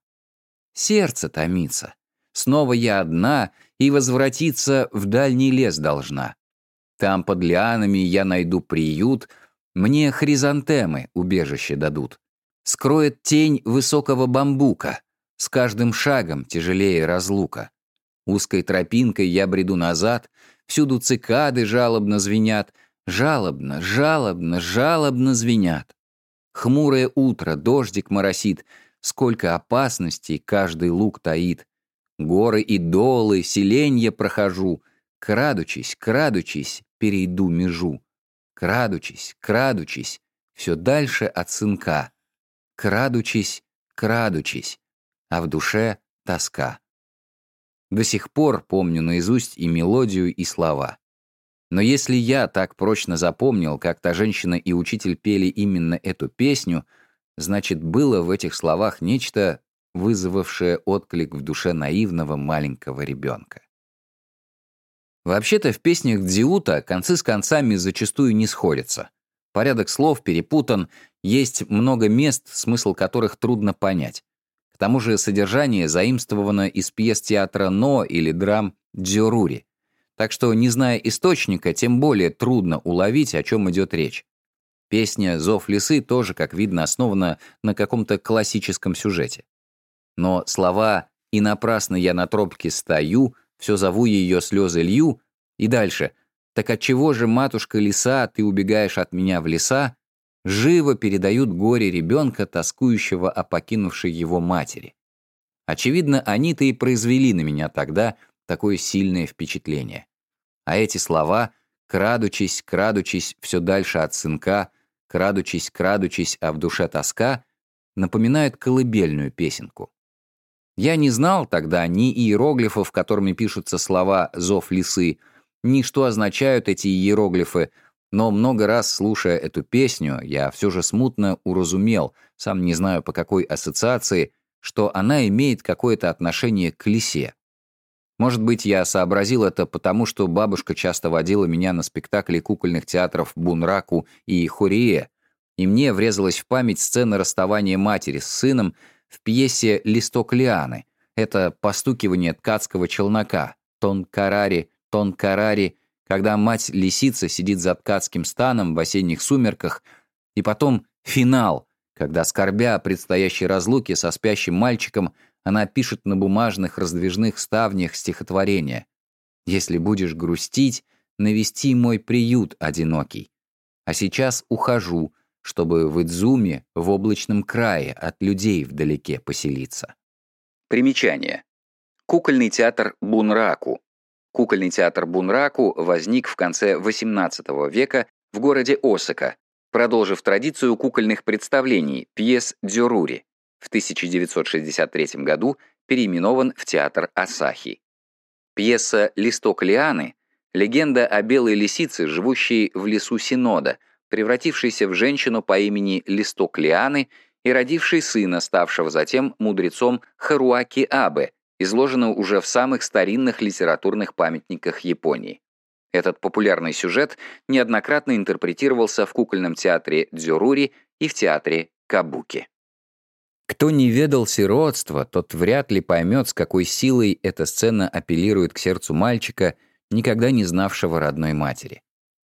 Сердце томится. Снова я одна и возвратиться в дальний лес должна. Там под лианами я найду приют, мне хризантемы убежище дадут. Скроет тень высокого бамбука, с каждым шагом тяжелее разлука. Узкой тропинкой я бреду назад, всюду цикады жалобно звенят, жалобно, жалобно, жалобно звенят. Хмурое утро, дождик моросит, сколько опасностей каждый луг таит. Горы и долы, селенья прохожу, крадучись, крадучись, перейду межу. Крадучись, крадучись, все дальше от сынка. Крадучись, крадучись, а в душе тоска. До сих пор помню наизусть и мелодию, и слова. Но если я так прочно запомнил, как та женщина и учитель пели именно эту песню, значит, было в этих словах нечто, вызвавшее отклик в душе наивного маленького ребенка. Вообще-то в песнях Дзиута концы с концами зачастую не сходятся. Порядок слов перепутан, есть много мест, смысл которых трудно понять. К тому же содержание заимствовано из пьес театра Но или драм дзюрури. Так что, не зная источника, тем более трудно уловить, о чем идет речь. Песня «Зов лисы» тоже, как видно, основана на каком-то классическом сюжете. Но слова «И напрасно я на тропке стою», «Все зову ее, слезы лью» и дальше «Так отчего же, матушка лиса, ты убегаешь от меня в леса» живо передают горе ребенка, тоскующего о покинувшей его матери. Очевидно, они-то и произвели на меня тогда такое сильное впечатление. А эти слова «крадучись, крадучись, все дальше от сынка», «крадучись, крадучись, а в душе тоска» напоминают колыбельную песенку. Я не знал тогда ни иероглифов, которыми пишутся слова «зов лисы», ни что означают эти иероглифы, но много раз, слушая эту песню, я все же смутно уразумел, сам не знаю по какой ассоциации, что она имеет какое-то отношение к лисе. Может быть, я сообразил это потому, что бабушка часто водила меня на спектакли кукольных театров Бунраку и Хорие, и мне врезалась в память сцена расставания матери с сыном в пьесе «Листок лианы». Это постукивание ткацкого челнока «Тон-карари, тон-карари», когда мать-лисица сидит за ткацким станом в осенних сумерках, и потом финал, когда, скорбя о предстоящей разлуке со спящим мальчиком, она пишет на бумажных раздвижных ставнях стихотворение: «Если будешь грустить, навести мой приют одинокий. А сейчас ухожу, чтобы в Идзуме, в облачном крае, от людей вдалеке поселиться». Примечание. Кукольный театр Бунраку. Кукольный театр Бунраку возник в конце восемнадцатого века в городе Осака, продолжив традицию кукольных представлений, пьес дзюрури. В тысяча девятьсот шестьдесят третьем году переименован в театр Асахи. Пьеса «Листок лианы» — легенда о белой лисице, живущей в лесу Синода, превратившейся в женщину по имени Листок лианы и родившей сына, ставшего затем мудрецом Харуаки Абе, изложена уже в самых старинных литературных памятниках Японии. Этот популярный сюжет неоднократно интерпретировался в кукольном театре дзюрури и в театре кабуки. Кто не ведал сиротства, тот вряд ли поймет, с какой силой эта сцена апеллирует к сердцу мальчика, никогда не знавшего родной матери.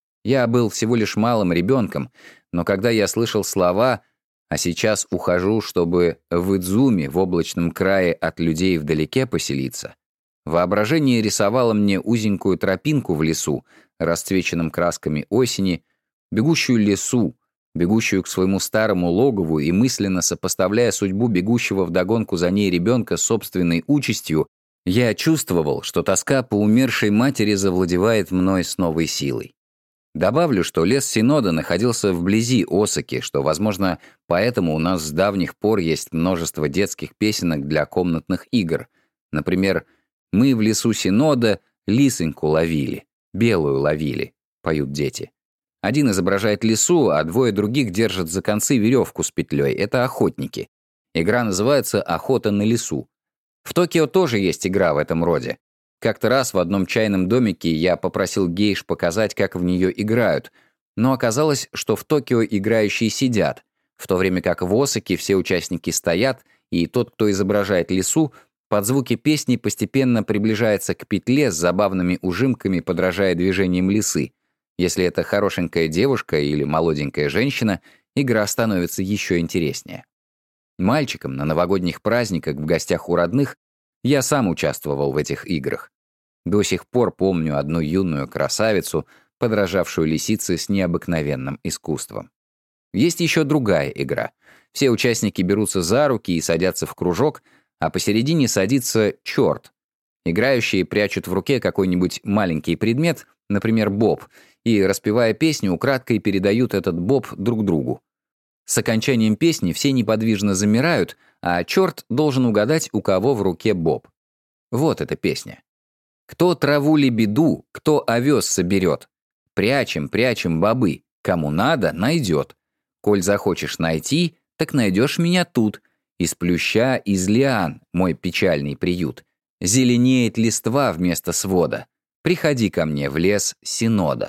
Я был всего лишь малым ребенком, но когда я слышал слова «а сейчас ухожу, чтобы в Идзуми, в облачном крае от людей вдалеке поселиться», воображение рисовало мне узенькую тропинку в лесу, расцвеченном красками осени, бегущую лесу, бегущую к своему старому логову, и мысленно сопоставляя судьбу бегущего вдогонку за ней ребенка с собственной участью, я чувствовал, что тоска по умершей матери завладевает мной с новой силой. Добавлю, что лес Синода находился вблизи Осаки, что, возможно, поэтому у нас с давних пор есть множество детских песенок для комнатных игр. Например, «Мы в лесу Синода лисоньку ловили, белую ловили», поют дети. Один изображает лису, а двое других держат за концы веревку с петлей. Это охотники. Игра называется «Охота на лису». В Токио тоже есть игра в этом роде. Как-то раз в одном чайном домике я попросил гейш показать, как в нее играют, но оказалось, что в Токио играющие сидят, в то время как в Осаке все участники стоят, и тот, кто изображает лису, под звуки песни постепенно приближается к петле с забавными ужимками, подражая движениям лисы. Если это хорошенькая девушка или молоденькая женщина, игра становится еще интереснее. Мальчиком на новогодних праздниках в гостях у родных я сам участвовал в этих играх. До сих пор помню одну юную красавицу, подражавшую лисице с необыкновенным искусством. Есть еще другая игра. Все участники берутся за руки и садятся в кружок, а посередине садится черт. Играющие прячут в руке какой-нибудь маленький предмет, например, боб, и, распевая песню, украдкой передают этот боб друг другу. С окончанием песни все неподвижно замирают, а черт должен угадать, у кого в руке боб. Вот эта песня. «Кто траву лебеду, кто овес соберет? Прячем, прячем бобы, кому надо, найдет. Коль захочешь найти, так найдешь меня тут. Из плюща, из лиан, мой печальный приют. Зеленеет листва вместо свода. Приходи ко мне в лес Синода».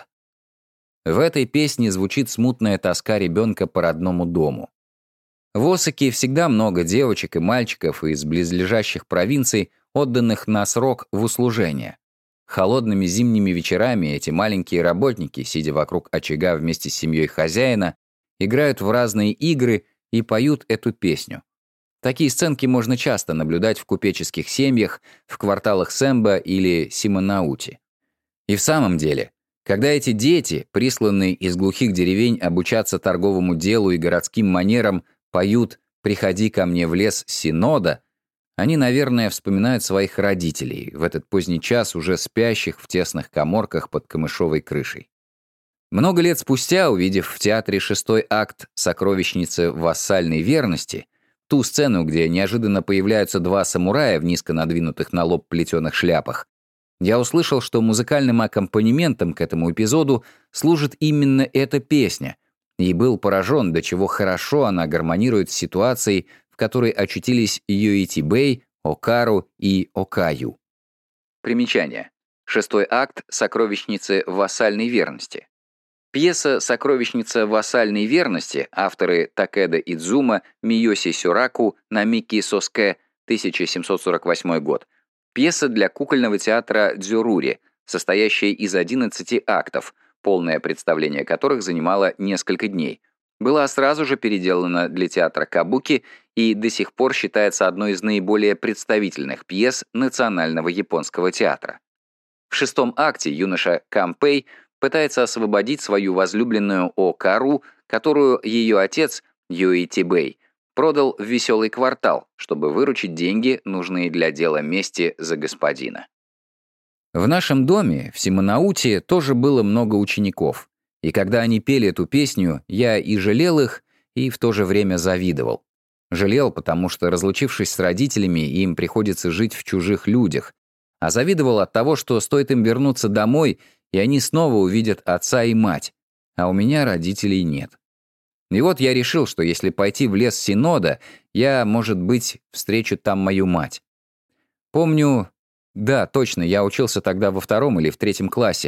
В этой песне звучит смутная тоска ребенка по родному дому. В Осаке всегда много девочек и мальчиков из близлежащих провинций, отданных на срок в услужение. Холодными зимними вечерами эти маленькие работники, сидя вокруг очага вместе с семьей хозяина, играют в разные игры и поют эту песню. Такие сценки можно часто наблюдать в купеческих семьях, в кварталах Сэмбо или Симонаути. И в самом деле, когда эти дети, присланные из глухих деревень обучаться торговому делу и городским манерам, поют «Приходи ко мне в лес Синода», они, наверное, вспоминают своих родителей, в этот поздний час уже спящих в тесных каморках под камышовой крышей. Много лет спустя, увидев в театре шестой акт «Сокровищницы вассальной верности», ту сцену, где неожиданно появляются два самурая в низко надвинутых на лоб плетеных шляпах, я услышал, что музыкальным аккомпанементом к этому эпизоду служит именно эта песня, и был поражен, до чего хорошо она гармонирует с ситуацией, в которой очутились Юити-бэй, Окару и Окаю. Примечание. Шестой акт «Сокровищницы вассальной верности». Пьеса «Сокровищница вассальной верности», авторы Такеда Идзума, Миёси Сёраку, Намики Соске, тысяча семьсот сорок восьмой год. Пьеса для кукольного театра дзюрури, состоящая из одиннадцати актов, полное представление которых занимало несколько дней, была сразу же переделана для театра кабуки и до сих пор считается одной из наиболее представительных пьес национального японского театра. В шестом акте юноша Кампэй пытается освободить свою возлюбленную Окару, которую ее отец, Юити-бэй, продал в веселый квартал, чтобы выручить деньги, нужные для дела мести за господина. В нашем доме, в Симонауте, тоже было много учеников, и когда они пели эту песню, я и жалел их, и в то же время завидовал. Жалел, потому что, разлучившись с родителями, им приходится жить в чужих людях, а завидовал от того, что стоит им вернуться домой, и они снова увидят отца и мать, а у меня родителей нет. И вот я решил, что если пойти в лес Синода, я, может быть, встречу там мою мать. Помню, да, точно, я учился тогда во втором или в третьем классе.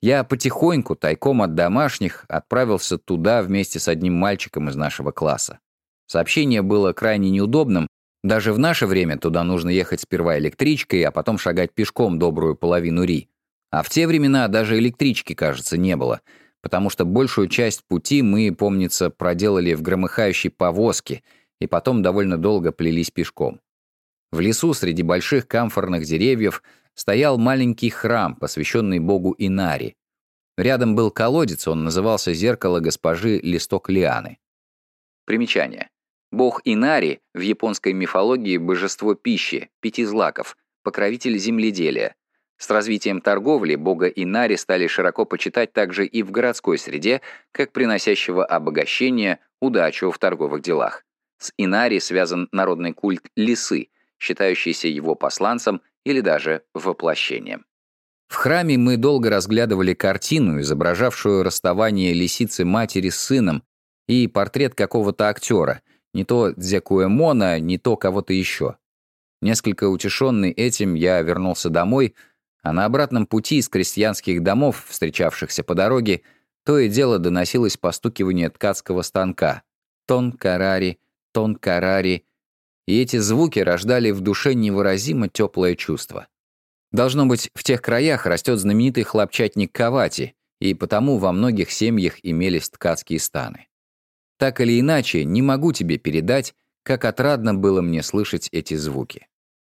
Я потихоньку, тайком от домашних, отправился туда вместе с одним мальчиком из нашего класса. Сообщение было крайне неудобным. Даже в наше время туда нужно ехать сперва электричкой, а потом шагать пешком добрую половину ри. А в те времена даже электрички, кажется, не было, потому что большую часть пути мы, помнится, проделали в громыхающей повозке и потом довольно долго плелись пешком. В лесу среди больших камфорных деревьев стоял маленький храм, посвященный богу Инари. Рядом был колодец, он назывался «Зеркало госпожи Листок Лианы». Примечание. Бог Инари в японской мифологии божество пищи, пяти злаков, покровитель земледелия. С развитием торговли бога Инари стали широко почитать также и в городской среде, как приносящего обогащение, удачу в торговых делах. С Инари связан народный культ лисы, считающийся его посланцем или даже воплощением. В храме мы долго разглядывали картину, изображавшую расставание лисицы-матери с сыном, и портрет какого-то актера, не то Дзякуэмона, не то кого-то еще. Несколько утешенный этим, я вернулся домой, а на обратном пути из крестьянских домов, встречавшихся по дороге, то и дело доносилось постукивание ткацкого станка. Тон-карари, тон-карари. И эти звуки рождали в душе невыразимо теплое чувство. Должно быть, в тех краях растет знаменитый хлопчатник Кавати, и потому во многих семьях имелись ткацкие станы. Так или иначе, не могу тебе передать, как отрадно было мне слышать эти звуки.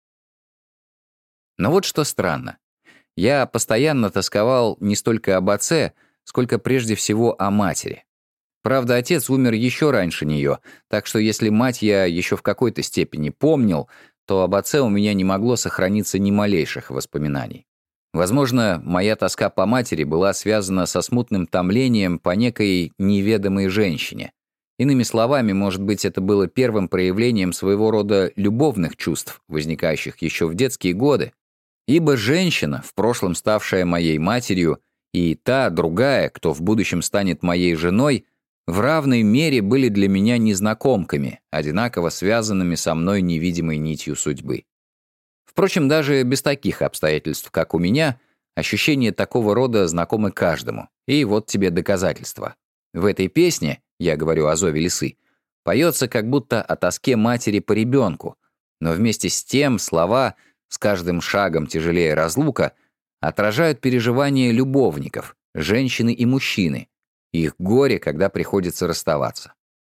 Но вот что странно. Я постоянно тосковал не столько об отце, сколько прежде всего о матери. Правда, отец умер еще раньше нее, так что если мать я еще в какой-то степени помнил, то об отце у меня не могло сохраниться ни малейших воспоминаний. Возможно, моя тоска по матери была связана со смутным томлением по некой неведомой женщине. Иными словами, может быть, это было первым проявлением своего рода любовных чувств, возникающих еще в детские годы. Ибо женщина, в прошлом ставшая моей матерью, и та, другая, кто в будущем станет моей женой, в равной мере были для меня незнакомками, одинаково связанными со мной невидимой нитью судьбы. Впрочем, даже без таких обстоятельств, как у меня, ощущения такого рода знакомы каждому. И вот тебе доказательство. В этой песне, я говорю о зове лисы, поется как будто о тоске матери по ребенку, но вместе с тем слова, с каждым шагом тяжелее разлука, отражают переживания любовников, женщины и мужчины, их горе, когда приходится расставаться.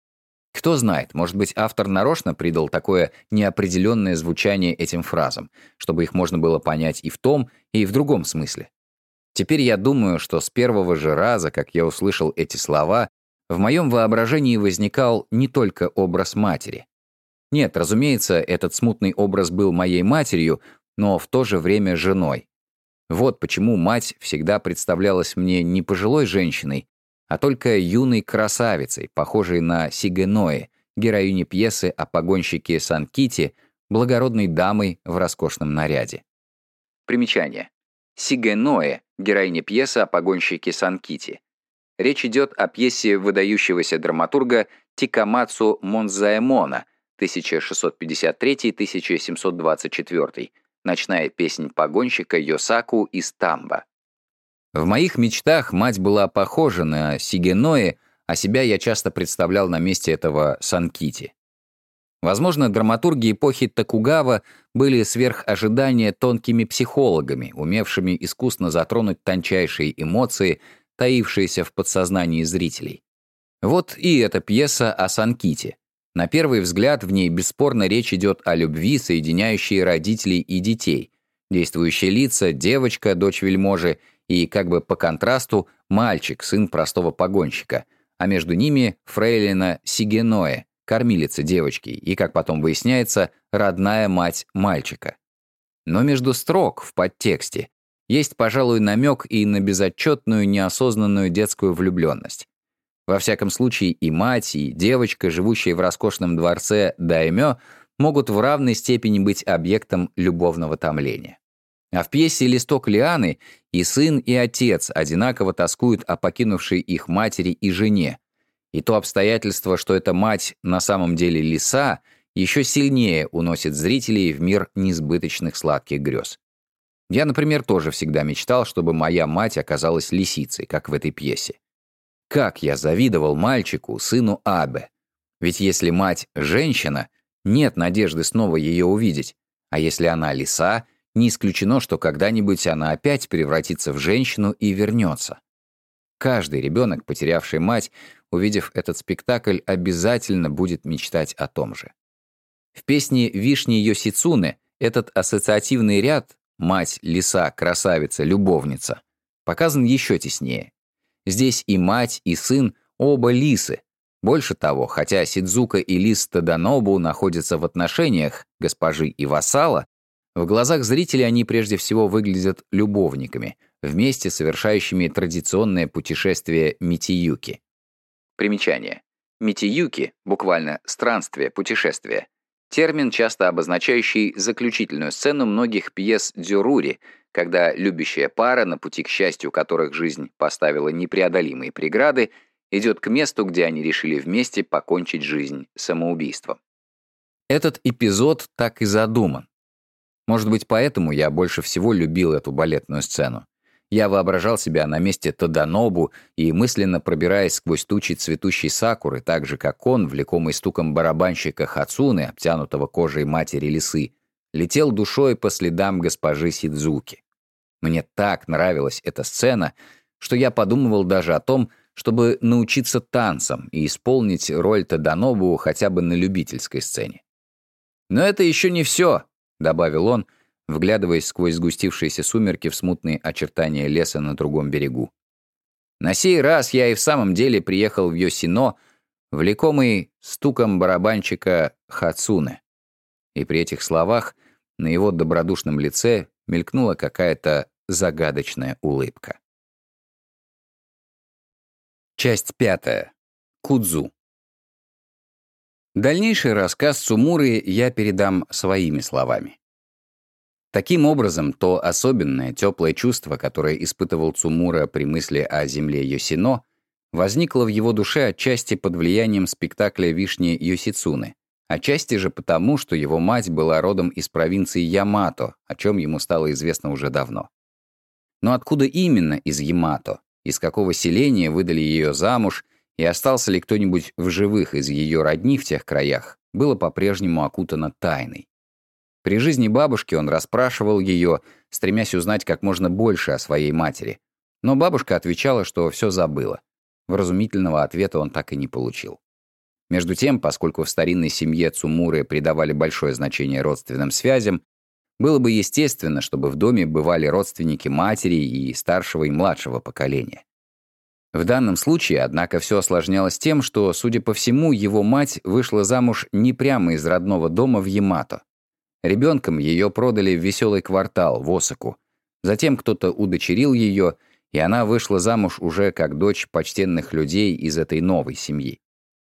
Кто знает, может быть, автор нарочно придал такое неопределенное звучание этим фразам, чтобы их можно было понять и в том, и в другом смысле. Теперь я думаю, что с первого же раза, как я услышал эти слова, в моем воображении возникал не только образ матери. Нет, разумеется, этот смутный образ был моей матерью, но в то же время женой. Вот почему мать всегда представлялась мне не пожилой женщиной, а только юной красавицей, похожей на Сигеноэ, героини пьесы о погонщике Санкити, благородной дамой в роскошном наряде. Примечание. Сигеноэ, героиня пьесы о погонщике Санкити. Речь идет о пьесе выдающегося драматурга Тикамацу Монзаэмона тысяча шестьсот пятьдесят третий — тысяча семьсот двадцать четвёртый, ночная песнь погонщика Йосаку из Тамба. В моих мечтах мать была похожа на Сигеноэ, а себя я часто представлял на месте этого Санкити. Возможно, драматурги эпохи Токугава были сверх ожидания тонкими психологами, умевшими искусно затронуть тончайшие эмоции, таившиеся в подсознании зрителей. Вот и эта пьеса о Санкити. На первый взгляд в ней бесспорно речь идет о любви, соединяющей родителей и детей. Действующие лица — девочка, дочь вельможи, и, как бы по контрасту, мальчик, сын простого погонщика, а между ними фрейлина Сигеноэ, кормилица девочки и, как потом выясняется, родная мать мальчика. Но между строк в подтексте есть, пожалуй, намек и на безотчетную неосознанную детскую влюбленность. Во всяком случае, и мать, и девочка, живущие в роскошном дворце даймё, могут в равной степени быть объектом любовного томления. А в пьесе «Листок Лианы» и сын, и отец одинаково тоскуют о покинувшей их матери и жене. И то обстоятельство, что эта мать на самом деле лиса, еще сильнее уносит зрителей в мир несбыточных сладких грез. Я, например, тоже всегда мечтал, чтобы моя мать оказалась лисицей, как в этой пьесе. Как я завидовал мальчику, сыну Абе. Ведь если мать – женщина, нет надежды снова ее увидеть. А если она лиса, не исключено, что когда-нибудь она опять превратится в женщину и вернется. Каждый ребенок, потерявший мать, увидев этот спектакль, обязательно будет мечтать о том же. В песне «Вишни Йосицуне» этот ассоциативный ряд «мать, лиса, красавица, любовница» показан еще теснее. Здесь и мать, и сын оба лисы. Больше того, хотя Сидзука и лис Таданобу находятся в отношениях госпожи и вассала, в глазах зрителей они прежде всего выглядят любовниками, вместе совершающими традиционное путешествие Митиюки. Примечание. Митиюки, буквально «странствие», «путешествие». Термин, часто обозначающий заключительную сцену многих пьес дзюрури, когда любящая пара, на пути к счастью которых жизнь поставила непреодолимые преграды, идет к месту, где они решили вместе покончить жизнь самоубийством. Этот эпизод так и задуман. Может быть, поэтому я больше всего любил эту балетную сцену. Я воображал себя на месте Таданобу и, мысленно пробираясь сквозь тучи цветущей сакуры, так же, как он, влекомый стуком барабанщика Хацуны, обтянутого кожей матери лисы, летел душой по следам госпожи Сидзуки. Мне так нравилась эта сцена, что я подумывал даже о том, чтобы научиться танцам и исполнить роль Таданобу хотя бы на любительской сцене. «Но это еще не все», — добавил он, вглядываясь сквозь сгустившиеся сумерки в смутные очертания леса на другом берегу. «На сей раз я и в самом деле приехал в Йосино, влекомый стуком барабанщика Хацуне». И при этих словах на его добродушном лице мелькнула какая-то загадочная улыбка. Часть пятая. Кудзу. Дальнейший рассказ Цумуры я передам своими словами. Таким образом, то особенное теплое чувство, которое испытывал Цумура при мысли о земле Йосино, возникло в его душе отчасти под влиянием спектакля «Вишни Йосицуне», отчасти же потому, что его мать была родом из провинции Ямато, о чем ему стало известно уже давно. Но откуда именно из Ямато, из какого селения выдали ее замуж, и остался ли кто-нибудь в живых из ее родни в тех краях, было по-прежнему окутано тайной. При жизни бабушки он расспрашивал ее, стремясь узнать как можно больше о своей матери. Но бабушка отвечала, что все забыла. Вразумительного ответа он так и не получил. Между тем, поскольку в старинной семье Цумуры придавали большое значение родственным связям, было бы естественно, чтобы в доме бывали родственники матери и старшего и младшего поколения. В данном случае, однако, все осложнялось тем, что, судя по всему, его мать вышла замуж не прямо из родного дома в Ямато. Ребенком ее продали в веселый квартал, в Осаку. Затем кто-то удочерил ее, и она вышла замуж уже как дочь почтенных людей из этой новой семьи.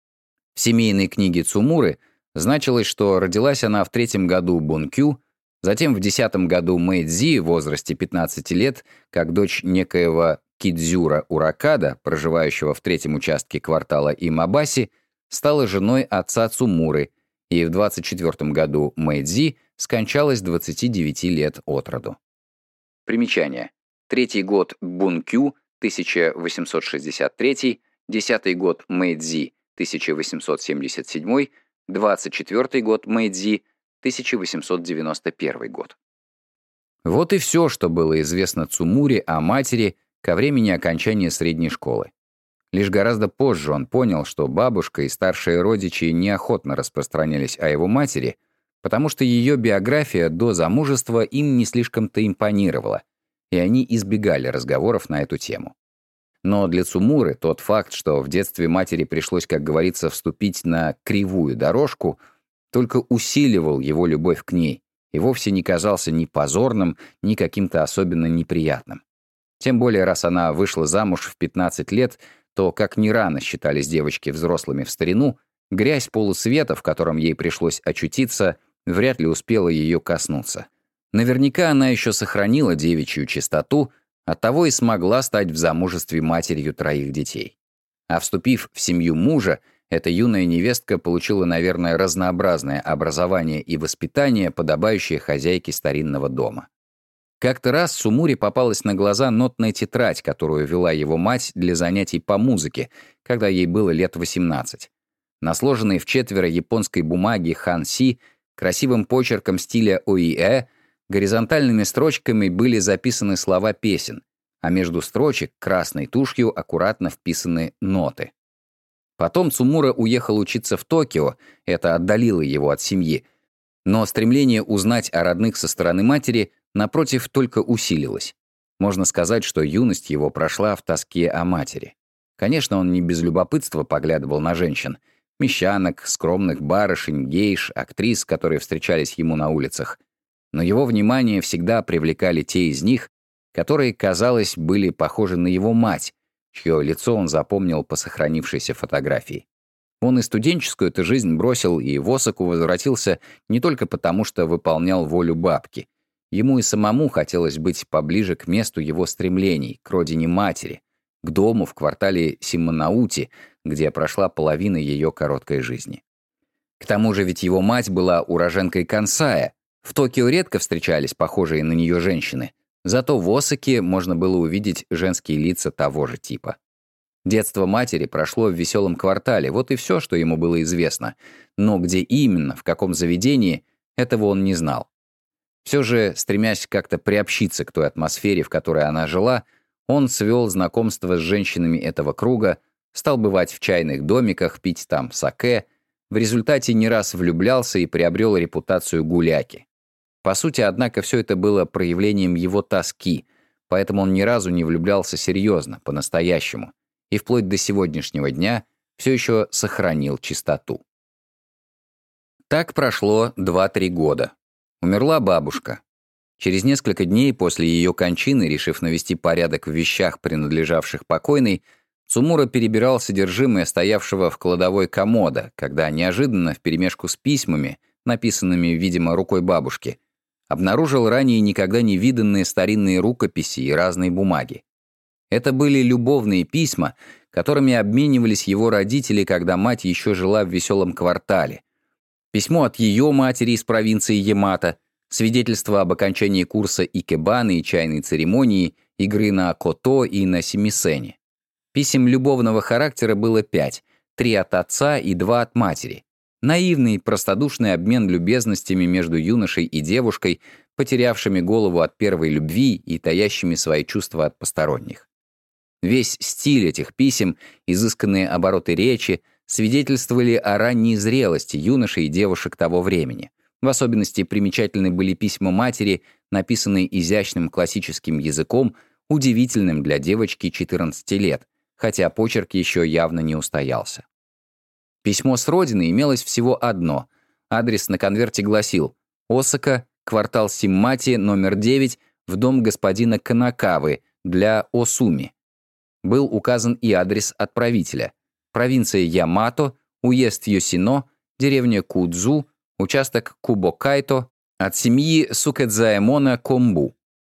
В семейной книге Цумуры значилось, что родилась она в третьем году Бункю, затем в десятом году Мэйдзи в возрасте пятнадцати лет, как дочь некоего Кидзюра Уракада, проживающего в третьем участке квартала Имабаси, стала женой отца Цумуры, и в двадцать четвёртом году Мэйдзи скончалась двадцати девяти лет от роду. Примечание. Третий год Бункю, тысяча восемьсот шестьдесят третий, десятый год Мэйдзи, тысяча восемьсот семьдесят седьмой, двадцать четвёртый год Мэйдзи, тысяча восемьсот девяносто первый год. Вот и все, что было известно Цумуре о матери ко времени окончания средней школы. Лишь гораздо позже он понял, что бабушка и старшие родичи неохотно распространялись о его матери, потому что ее биография до замужества им не слишком-то импонировала, и они избегали разговоров на эту тему. Но для Цумуры тот факт, что в детстве матери пришлось, как говорится, вступить на кривую дорожку, только усиливал его любовь к ней и вовсе не казался ни позорным, ни каким-то особенно неприятным. Тем более, раз она вышла замуж в пятнадцать лет, то, как ни рано считались девочки взрослыми в старину, грязь полусвета, в котором ей пришлось очутиться, вряд ли успела ее коснуться. Наверняка она еще сохранила девичью чистоту, оттого и смогла стать в замужестве матерью троих детей. А вступив в семью мужа, эта юная невестка получила, наверное, разнообразное образование и воспитание, подобающее хозяйке старинного дома. Как-то раз Цумуре попалась на глаза нотная тетрадь, которую вела его мать для занятий по музыке, когда ей было лет восемнадцать. На сложенной в четверо японской бумаге хан-си красивым почерком стиля оиэ горизонтальными строчками были записаны слова песен, а между строчек красной тушью аккуратно вписаны ноты. Потом Цумура уехал учиться в Токио, это отдалило его от семьи, но стремление узнать о родных со стороны матери, напротив, только усилилось. Можно сказать, что юность его прошла в тоске о матери. Конечно, он не без любопытства поглядывал на женщин. Мещанок, скромных барышень, гейш, актрис, которые встречались ему на улицах. Но его внимание всегда привлекали те из них, которые, казалось, были похожи на его мать, чье лицо он запомнил по сохранившейся фотографии. Он и студенческую-то жизнь бросил, и в Осаку возвратился не только потому, что выполнял волю бабки. Ему и самому хотелось быть поближе к месту его стремлений, к родине матери, к дому в квартале Симонаути, где прошла половина ее короткой жизни. К тому же ведь его мать была уроженкой Кансая. В Токио редко встречались похожие на нее женщины, зато в Осаке можно было увидеть женские лица того же типа. Детство матери прошло в веселом квартале, вот и все, что ему было известно. Но где именно, в каком заведении, этого он не знал. Все же, стремясь как-то приобщиться к той атмосфере, в которой она жила, он свел знакомство с женщинами этого круга, стал бывать в чайных домиках, пить там сакэ, в результате не раз влюблялся и приобрел репутацию гуляки. По сути, однако, все это было проявлением его тоски, поэтому он ни разу не влюблялся серьезно, по-настоящему, и вплоть до сегодняшнего дня все еще сохранил чистоту. Так прошло два-три года. Умерла бабушка. Через несколько дней после ее кончины, решив навести порядок в вещах, принадлежавших покойной, Цумура перебирал содержимое стоявшего в кладовой комода, когда неожиданно, вперемешку с письмами, написанными, видимо, рукой бабушки, обнаружил ранее никогда не виданные старинные рукописи и разные бумаги. Это были любовные письма, которыми обменивались его родители, когда мать еще жила в веселом квартале. Письмо от ее матери из провинции Ямато, свидетельство об окончании курса икебаны и чайной церемонии, игры на кото и на семисене. Писем любовного характера было пять, три от отца и два от матери. Наивный, простодушный обмен любезностями между юношей и девушкой, потерявшими голову от первой любви и таящими свои чувства от посторонних. Весь стиль этих писем, изысканные обороты речи, свидетельствовали о ранней зрелости юношей и девушек того времени. В особенности примечательны были письма матери, написанные изящным классическим языком, удивительным для девочки четырнадцати лет, хотя почерк еще явно не устоялся. Письмо с родины имелось всего одно. Адрес на конверте гласил: «Осака, квартал Симмати, номер девять, в дом господина Канакавы для Осуми». Был указан и адрес отправителя. Провинция Ямато, уезд Йосино, деревня Кудзу, участок Кубокайто, от семьи Сукэдзаэмона Комбу.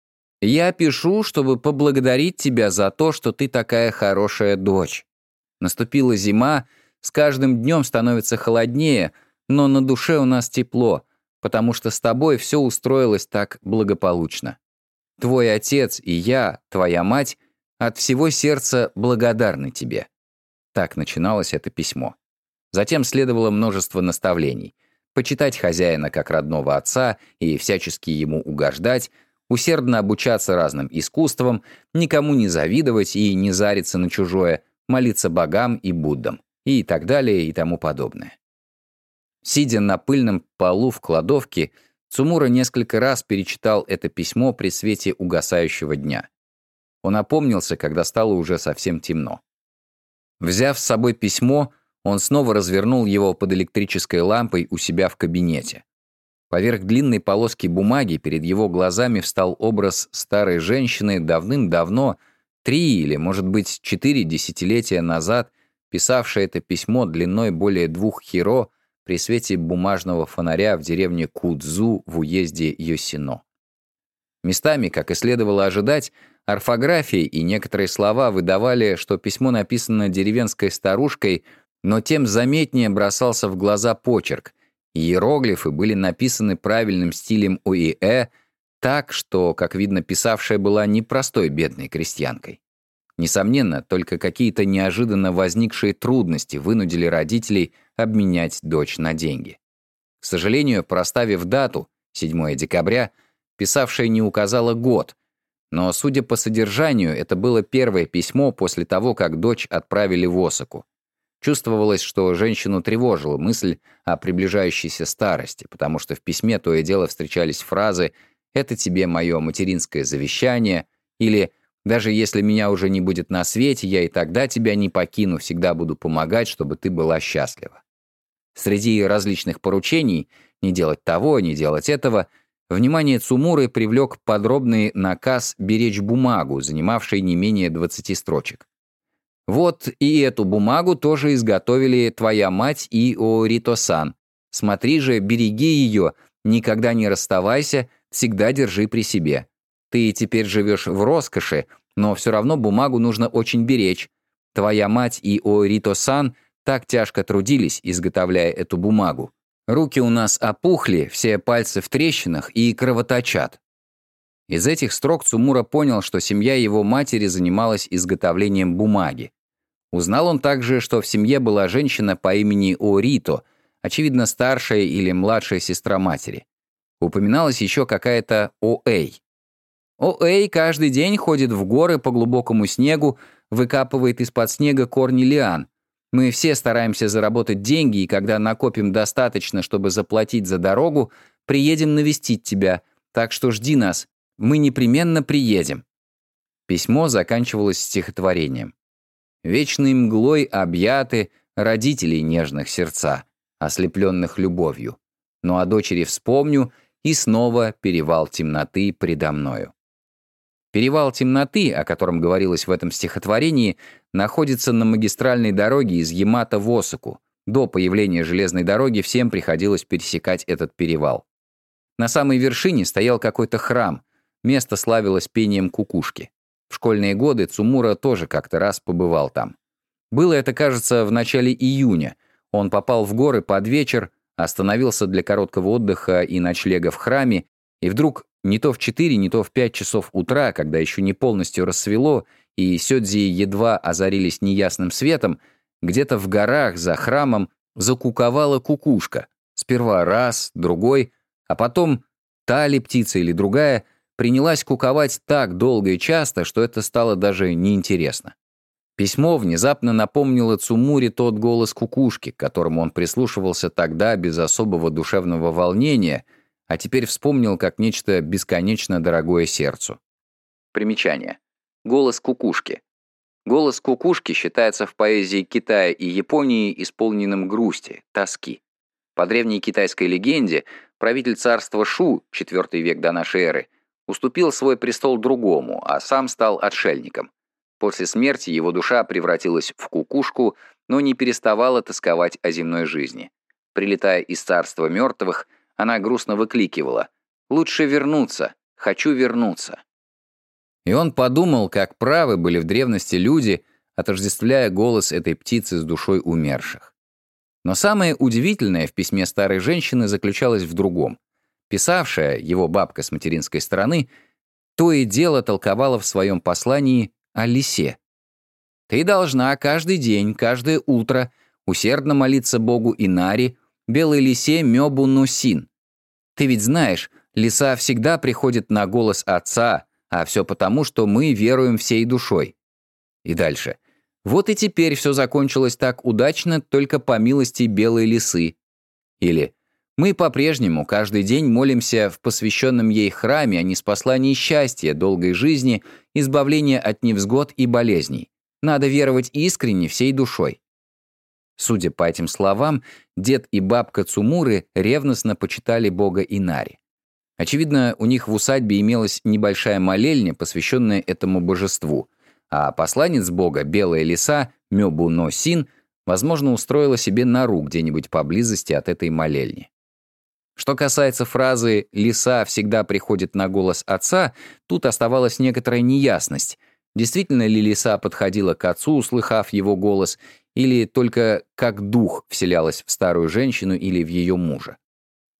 «Я пишу, чтобы поблагодарить тебя за то, что ты такая хорошая дочь. Наступила зима, с каждым днем становится холоднее, но на душе у нас тепло, потому что с тобой все устроилось так благополучно. Твой отец и я, твоя мать, от всего сердца благодарны тебе». Так начиналось это письмо. Затем следовало множество наставлений. Почитать хозяина как родного отца и всячески ему угождать, усердно обучаться разным искусствам, никому не завидовать и не зариться на чужое, молиться богам и Буддам, и так далее и тому подобное. Сидя на пыльном полу в кладовке, Цумура несколько раз перечитал это письмо при свете угасающего дня. Он опомнился, когда стало уже совсем темно. Взяв с собой письмо, он снова развернул его под электрической лампой у себя в кабинете. Поверх длинной полоски бумаги перед его глазами встал образ старой женщины, давным-давно, три или, может быть, четыре десятилетия назад, писавшей это письмо длиной более двух хиро при свете бумажного фонаря в деревне Кудзу в уезде Йосино. Местами, как и следовало ожидать, орфография и некоторые слова выдавали, что письмо написано деревенской старушкой, но тем заметнее бросался в глаза почерк. Иероглифы были написаны правильным стилем оиэ, так, что, как видно, писавшая была не простой бедной крестьянкой. Несомненно, только какие-то неожиданно возникшие трудности вынудили родителей обменять дочь на деньги. К сожалению, проставив дату, седьмое декабря, писавшая не указала год, но, судя по содержанию, это было первое письмо после того, как дочь отправили в Осаку. Чувствовалось, что женщину тревожила мысль о приближающейся старости, потому что в письме то и дело встречались фразы «это тебе мое материнское завещание» или «даже если меня уже не будет на свете, я и тогда тебя не покину, всегда буду помогать, чтобы ты была счастлива». Среди различных поручений «не делать того, не делать этого» внимание Цумуры привлек подробный наказ беречь бумагу, занимавший не менее двадцати строчек. «Вот и эту бумагу тоже изготовили твоя мать и Оорито-сан. Смотри же, береги ее, никогда не расставайся, всегда держи при себе. Ты теперь живешь в роскоши, но все равно бумагу нужно очень беречь. Твоя мать и Оорито-сан так тяжко трудились, изготовляя эту бумагу. Руки у нас опухли, все пальцы в трещинах и кровоточат». Из этих строк Цумура понял, что семья его матери занималась изготовлением бумаги. Узнал он также, что в семье была женщина по имени Оорито, очевидно, старшая или младшая сестра матери. Упоминалась еще какая-то Оэй. Оэй каждый день ходит в горы по глубокому снегу, выкапывает из-под снега корни лиан. Мы все стараемся заработать деньги, и когда накопим достаточно, чтобы заплатить за дорогу, приедем навестить тебя, так что жди нас, мы непременно приедем». Письмо заканчивалось стихотворением. «Вечной мглой объяты родителей нежных сердца, ослепленных любовью. Но о дочери вспомню, и снова перевал темноты предо мною». Перевал темноты, о котором говорилось в этом стихотворении, находится на магистральной дороге из Ямато в Осаку. До появления железной дороги всем приходилось пересекать этот перевал. На самой вершине стоял какой-то храм, место славилось пением кукушки. В школьные годы Цумура тоже как-то раз побывал там. Было это, кажется, в начале июня. Он попал в горы под вечер, остановился для короткого отдыха и ночлега в храме, и вдруг не то в четыре, не то в пять часов утра, когда еще не полностью рассвело, и сёдзи едва озарились неясным светом, где-то в горах за храмом закуковала кукушка. Сперва раз, другой, а потом та ли птица или другая принялась куковать так долго и часто, что это стало даже неинтересно. Письмо внезапно напомнило Цумуре тот голос кукушки, к которому он прислушивался тогда без особого душевного волнения, а теперь вспомнил как нечто бесконечно дорогое сердцу. Примечание. Голос кукушки. Голос кукушки считается в поэзии Китая и Японии исполненным грусти, тоски. По древней китайской легенде, правитель царства Шу, четвёртый век до нашей эры, уступил свой престол другому, а сам стал отшельником. После смерти его душа превратилась в кукушку, но не переставала тосковать о земной жизни. Прилетая из царства мертвых, она грустно выкликивала: «Лучше вернуться, хочу вернуться». И он подумал, как правы были в древности люди, отождествляя голос этой птицы с душой умерших. Но самое удивительное в письме старой женщины заключалось в другом. Писавшая, его бабка с материнской стороны, то и дело толковала в своем послании о лисе. «Ты должна каждый день, каждое утро усердно молиться Богу Инари, белой лисе Мёбу Носин. Ты ведь знаешь, лиса всегда приходит на голос отца, а все потому, что мы веруем всей душой». И дальше. «Вот и теперь все закончилось так удачно только по милости белой лисы». Или «Мы по-прежнему каждый день молимся в посвященном ей храме о ниспослании счастья, долгой жизни, избавления от невзгод и болезней. Надо веровать искренне всей душой». Судя по этим словам, дед и бабка Цумуры ревностно почитали бога Инари. Очевидно, у них в усадьбе имелась небольшая молельня, посвященная этому божеству, а посланец бога, белая лиса, Мёбу но Син, возможно, устроила себе нору где-нибудь поблизости от этой молельни. Что касается фразы «лиса всегда приходит на голос отца», тут оставалась некоторая неясность. Действительно ли лиса подходила к отцу, услыхав его голос, или только как дух вселялась в старую женщину или в ее мужа?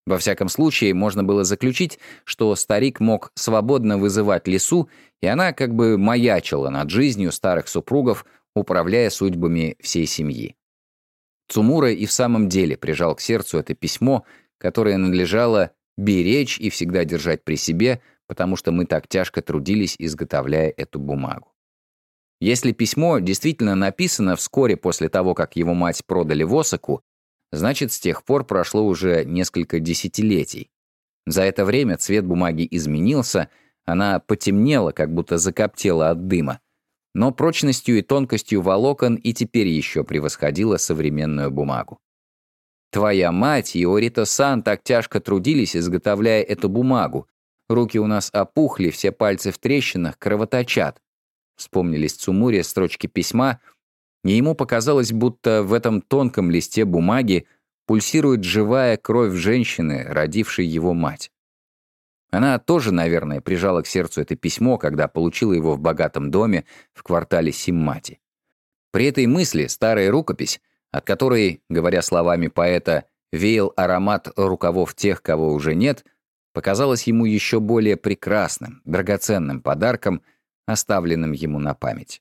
Во всяком случае, можно было заключить, что старик мог свободно вызывать лису, и она как бы маячила над жизнью старых супругов, управляя судьбами всей семьи. Цумура и в самом деле прижал к сердцу это письмо, которое надлежало беречь и всегда держать при себе, потому что мы так тяжко трудились, изготовляя эту бумагу. Если письмо действительно написано вскоре после того, как его мать продали в Осаку, значит, с тех пор прошло уже несколько десятилетий. За это время цвет бумаги изменился, она потемнела, как будто закоптела от дыма, но прочностью и тонкостью волокон и теперь еще превосходила современную бумагу. Твоя мать и Орита-сан так тяжко трудились, изготовляя эту бумагу. Руки у нас опухли, все пальцы в трещинах, кровоточат. Вспомнились Цумуре строчки письма, и ему показалось, будто в этом тонком листе бумаги пульсирует живая кровь женщины, родившей его мать. Она тоже, наверное, прижала к сердцу это письмо, когда получила его в богатом доме в квартале Симмати. При этой мысли старая рукопись, от которой, говоря словами поэта, веял аромат рукавов тех, кого уже нет, показалась ему еще более прекрасным, драгоценным подарком, оставленным ему на память.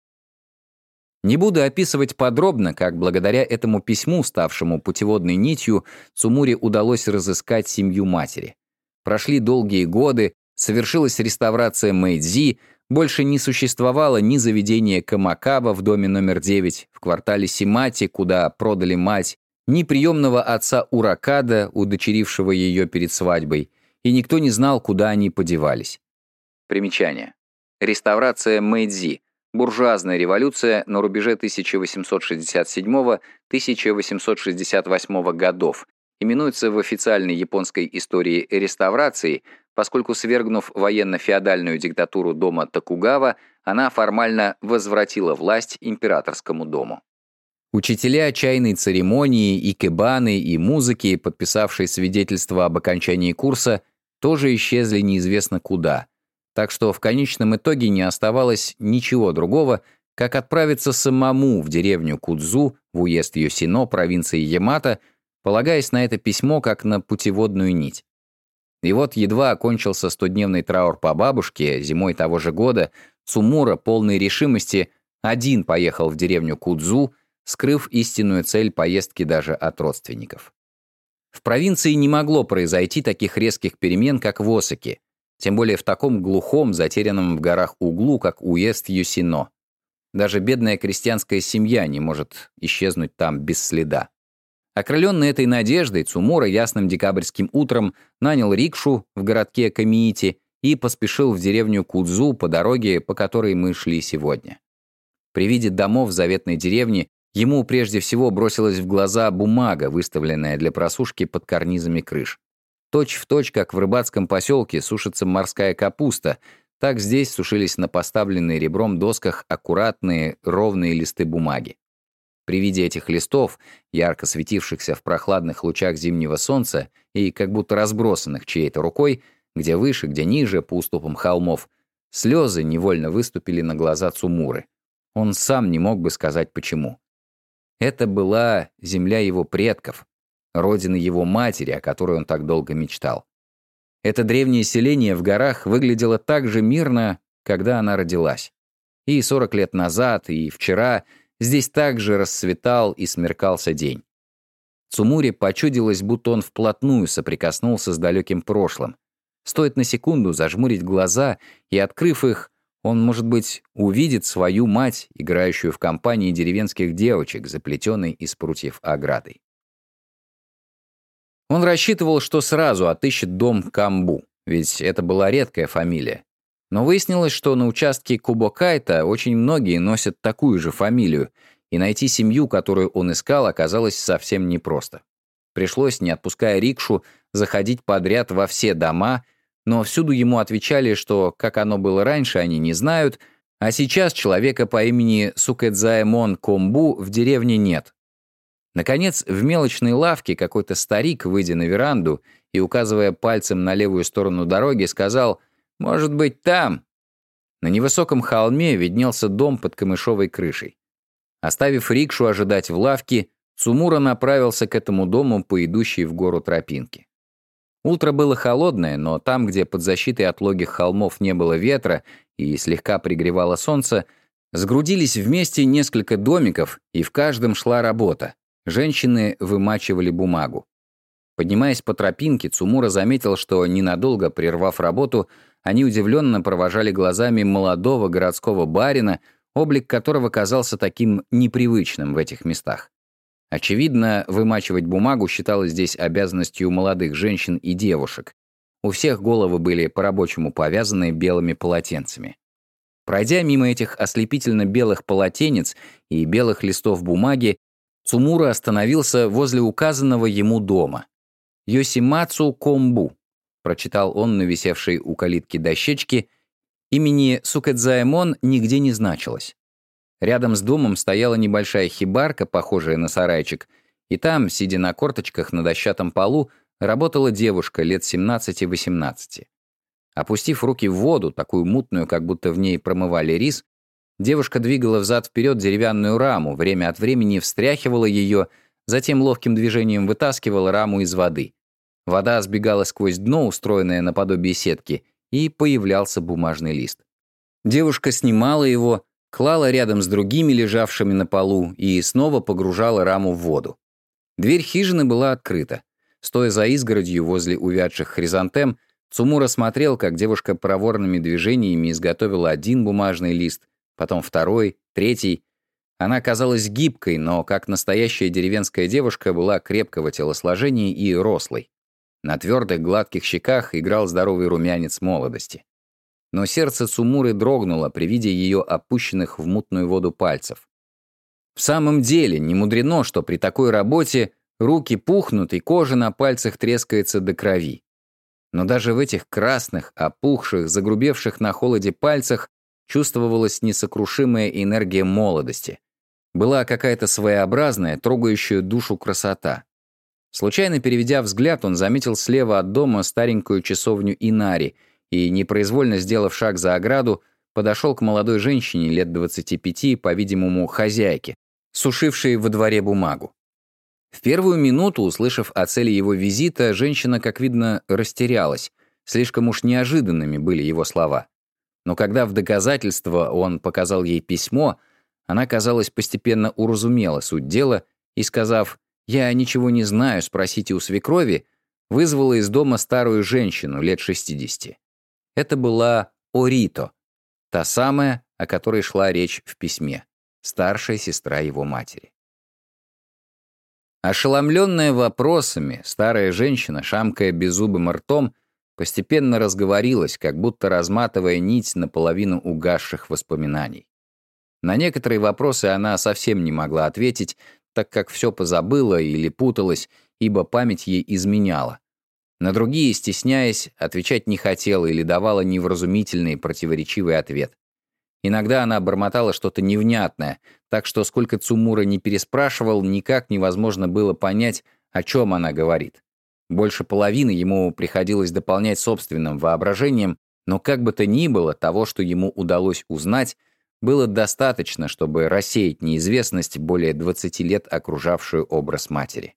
Не буду описывать подробно, как благодаря этому письму, ставшему путеводной нитью, Цумуре удалось разыскать семью матери. Прошли долгие годы, совершилась реставрация Мэйдзи, больше не существовало ни заведения Камакаба в доме номер девять в квартале Симати, куда продали мать, ни приемного отца Уракада, удочерившего ее перед свадьбой, и никто не знал, куда они подевались. Примечание. Реставрация Мэйдзи. Буржуазная революция на рубеже тысяча восемьсот шестьдесят седьмого — тысяча восемьсот шестьдесят восьмого годов. Именуется в официальной японской истории реставрацией, поскольку, свергнув военно-феодальную диктатуру дома Токугава, она формально возвратила власть императорскому дому. Учителя чайной церемонии, икебаны и музыки, подписавшие свидетельство об окончании курса, тоже исчезли неизвестно куда, так что в конечном итоге не оставалось ничего другого, как отправиться самому в деревню Кудзу, в уезд Йосино, провинции Ямато, полагаясь на это письмо как на путеводную нить. И вот едва окончился стодневный траур по бабушке, зимой того же года, Цумура, полной решимости, один поехал в деревню Кудзу, скрыв истинную цель поездки даже от родственников. В провинции не могло произойти таких резких перемен, как в Осаке, тем более в таком глухом, затерянном в горах углу, как уезд Йосино. Даже бедная крестьянская семья не может исчезнуть там без следа. Окрыленный этой надеждой, Цумура ясным декабрьским утром нанял рикшу в городке Камиити и поспешил в деревню Кудзу по дороге, по которой мы шли сегодня. При виде домов заветной деревни ему прежде всего бросилась в глаза бумага, выставленная для просушки под карнизами крыш. Точь в точь, как в рыбацком поселке сушится морская капуста, так здесь сушились на поставленные ребром досках аккуратные, ровные листы бумаги. При виде этих листов, ярко светившихся в прохладных лучах зимнего солнца и как будто разбросанных чьей-то рукой, где выше, где ниже, по уступам холмов, слезы невольно выступили на глаза Цумуры. Он сам не мог бы сказать почему. Это была земля его предков, родина его матери, о которой он так долго мечтал. Это древнее селение в горах выглядело так же мирно, когда она родилась. И сорок лет назад, и вчера здесь также расцветал и смеркался день. Цумуре почудилось, будто он вплотную соприкоснулся с далеким прошлым. Стоит на секунду зажмурить глаза, и, открыв их, он, может быть, увидит свою мать, играющую в компании деревенских девочек, заплетенной из прутьев оградой. Он рассчитывал, что сразу отыщет дом Камбу, ведь это была редкая фамилия. Но выяснилось, что на участке Кубокайта очень многие носят такую же фамилию, и найти семью, которую он искал, оказалось совсем непросто. Пришлось, не отпуская рикшу, заходить подряд во все дома, но всюду ему отвечали, что, как оно было раньше, они не знают, а сейчас человека по имени Сукэдзаэмон Комбу в деревне нет. Наконец, в мелочной лавке какой-то старик, выйдя на веранду и указывая пальцем на левую сторону дороги, сказал: «Может быть, там». На невысоком холме виднелся дом под камышовой крышей. Оставив рикшу ожидать в лавке, Цумура направился к этому дому по идущей в гору тропинке. Утро было холодное, но там, где под защитой отлогих холмов не было ветра и слегка пригревало солнце, сгрудились вместе несколько домиков, и в каждом шла работа. Женщины вымачивали бумагу. Поднимаясь по тропинке, Цумура заметил, что, ненадолго прервав работу, они удивленно провожали глазами молодого городского барина, облик которого казался таким непривычным в этих местах. Очевидно, вымачивать бумагу считалось здесь обязанностью молодых женщин и девушек. У всех головы были по-рабочему повязаны белыми полотенцами. Пройдя мимо этих ослепительно белых полотенец и белых листов бумаги, Цумура остановился возле указанного ему дома. «Йосимацу Комбу», — прочитал он на висевшей у калитки дощечке, имени Сукэдзаэмон нигде не значилось. Рядом с домом стояла небольшая хибарка, похожая на сарайчик, и там, сидя на корточках на дощатом полу, работала девушка лет семнадцати-восемнадцати. Опустив руки в воду, такую мутную, как будто в ней промывали рис, девушка двигала взад-вперед деревянную раму, время от времени встряхивала ее, затем ловким движением вытаскивала раму из воды. Вода сбегала сквозь дно, устроенное наподобие сетки, и появлялся бумажный лист. Девушка снимала его, клала рядом с другими, лежавшими на полу, и снова погружала раму в воду. Дверь хижины была открыта. Стоя за изгородью возле увядших хризантем, Цумура смотрел, как девушка проворными движениями изготовила один бумажный лист, потом второй, третий. Она казалась гибкой, но, как настоящая деревенская девушка, была крепкого телосложения и рослой. На твердых гладких щеках играл здоровый румянец молодости. Но сердце Цумуры дрогнуло при виде ее опущенных в мутную воду пальцев. В самом деле, не мудрено, что при такой работе руки пухнут и кожа на пальцах трескается до крови. Но даже в этих красных, опухших, загрубевших на холоде пальцах чувствовалась несокрушимая энергия молодости. Была какая-то своеобразная, трогающая душу красота. Случайно переведя взгляд, он заметил слева от дома старенькую часовню Инари и, непроизвольно сделав шаг за ограду, подошел к молодой женщине лет двадцати пяти, по-видимому, хозяйке, сушившей во дворе бумагу. В первую минуту, услышав о цели его визита, женщина, как видно, растерялась. Слишком уж неожиданными были его слова. Но когда в доказательство он показал ей письмо, она, казалось, постепенно уразумела суть дела и, сказав «Я ничего не знаю, спросите у свекрови», вызвала из дома старую женщину лет шестидесяти. Это была Орито, та самая, о которой шла речь в письме, старшая сестра его матери. Ошеломленная вопросами, старая женщина, шамкая беззубым ртом, постепенно разговорилась, как будто разматывая нить наполовину угасших воспоминаний. На некоторые вопросы она совсем не могла ответить, так как все позабыла или путалась, ибо память ей изменяла. На другие, стесняясь, отвечать не хотела или давала невразумительный противоречивый ответ. Иногда она бормотала что-то невнятное, так что сколько Цумура не переспрашивал, никак невозможно было понять, о чем она говорит. Больше половины ему приходилось дополнять собственным воображением, но как бы то ни было, того, что ему удалось узнать, было достаточно, чтобы рассеять неизвестность, более двадцати лет окружавшую образ матери.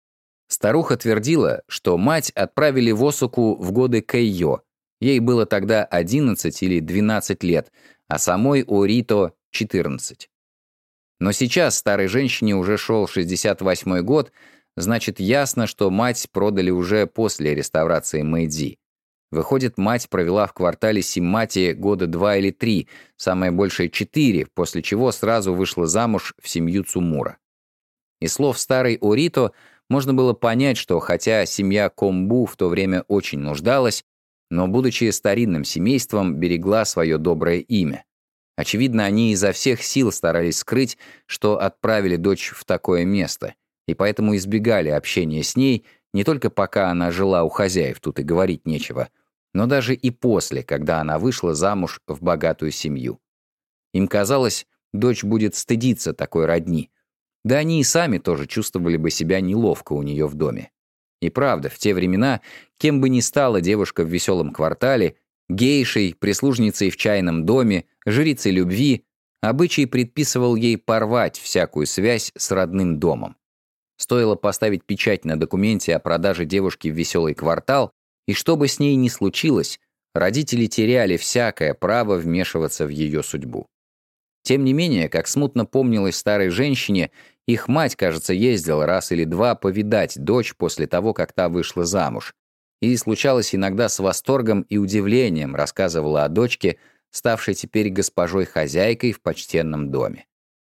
Старуха твердила, что мать отправили в Осаку в годы Кэйо. Ей было тогда одиннадцать или двенадцать лет, а самой Орито — четырнадцать. Но сейчас старой женщине уже шел шестьдесят восьмой год, значит, ясно, что мать продали уже после реставрации Мэйдзи. Выходит, мать провела в квартале Симмати года два или три, самое большее четыре, после чего сразу вышла замуж в семью Цумура. Из слов старой Орито можно было понять, что хотя семья Комбу в то время очень нуждалась, но, будучи старинным семейством, берегла свое доброе имя. Очевидно, они изо всех сил старались скрыть, что отправили дочь в такое место, и поэтому избегали общения с ней не только пока она жила у хозяев, тут и говорить нечего, но даже и после, когда она вышла замуж в богатую семью. Им казалось, дочь будет стыдиться такой родни. Да они и сами тоже чувствовали бы себя неловко у нее в доме. И правда, в те времена, кем бы ни стала девушка в веселом квартале, гейшей, прислужницей в чайном доме, жрицей любви, обычай предписывал ей порвать всякую связь с родным домом. Стоило поставить печать на документе о продаже девушки в веселый квартал, И что бы с ней ни случилось, родители теряли всякое право вмешиваться в ее судьбу. Тем не менее, как смутно помнилось старой женщине, их мать, кажется, ездила раз или два повидать дочь после того, как та вышла замуж. И случалось иногда с восторгом и удивлением рассказывала о дочке, ставшей теперь госпожой-хозяйкой в почтенном доме.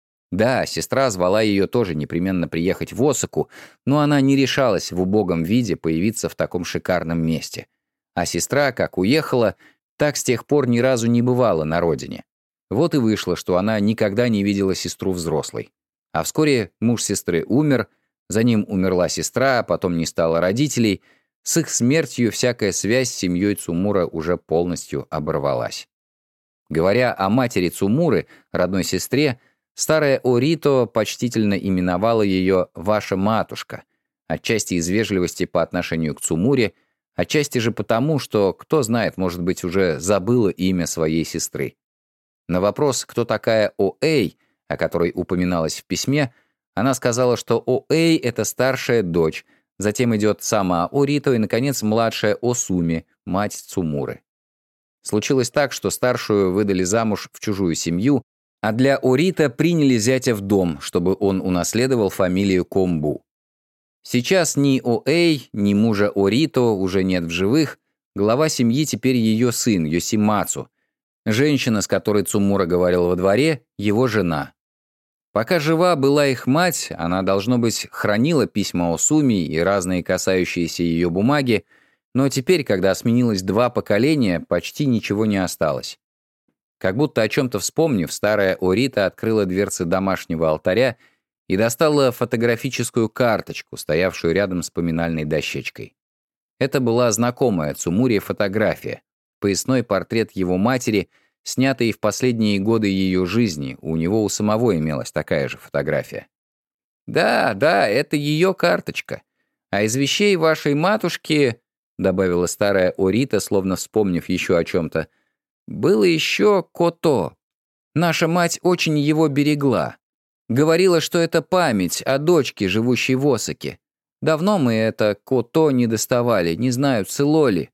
Да, сестра звала ее тоже непременно приехать в Осаку, но она не решалась в убогом виде появиться в таком шикарном месте. А сестра, как уехала, так с тех пор ни разу не бывала на родине. Вот и вышло, что она никогда не видела сестру взрослой. А вскоре муж сестры умер, за ним умерла сестра, а потом не стало родителей. С их смертью всякая связь с семьей Цумура уже полностью оборвалась. Говоря о матери Цумуры, родной сестре, старая Орито почтительно именовала ее «ваша матушка», отчасти из вежливости по отношению к Цумуре, отчасти же потому, что, кто знает, может быть, уже забыла имя своей сестры. На вопрос, кто такая Оэй, о которой упоминалось в письме, она сказала, что Оэй — это старшая дочь, затем идет сама Орито и, наконец, младшая Осуми, мать Цумуры. Случилось так, что старшую выдали замуж в чужую семью, а для Орито приняли зятя в дом, чтобы он унаследовал фамилию Комбу. Сейчас ни Оэй, ни мужа Орито уже нет в живых, глава семьи теперь ее сын Йосимацу. Женщина, с которой Цумура говорил во дворе, его жена. Пока жива была их мать, она, должно быть, хранила письма Осуми и разные касающиеся ее бумаги, но теперь, когда сменилось два поколения, почти ничего не осталось. Как будто о чем-то вспомнив, старая Орито открыла дверцы домашнего алтаря и достала фотографическую карточку, стоявшую рядом с поминальной дощечкой. Это была знакомая Цумуре фотография, поясной портрет его матери, снятый в последние годы ее жизни, у него у самого имелась такая же фотография. «Да, да, это ее карточка. А из вещей вашей матушки, — добавила старая Орито, словно вспомнив еще о чем-то, — было еще кото. Наша мать очень его берегла. Говорила, что это память о дочке, живущей в Осаке. Давно мы это кото не доставали, не знаю, цело ли».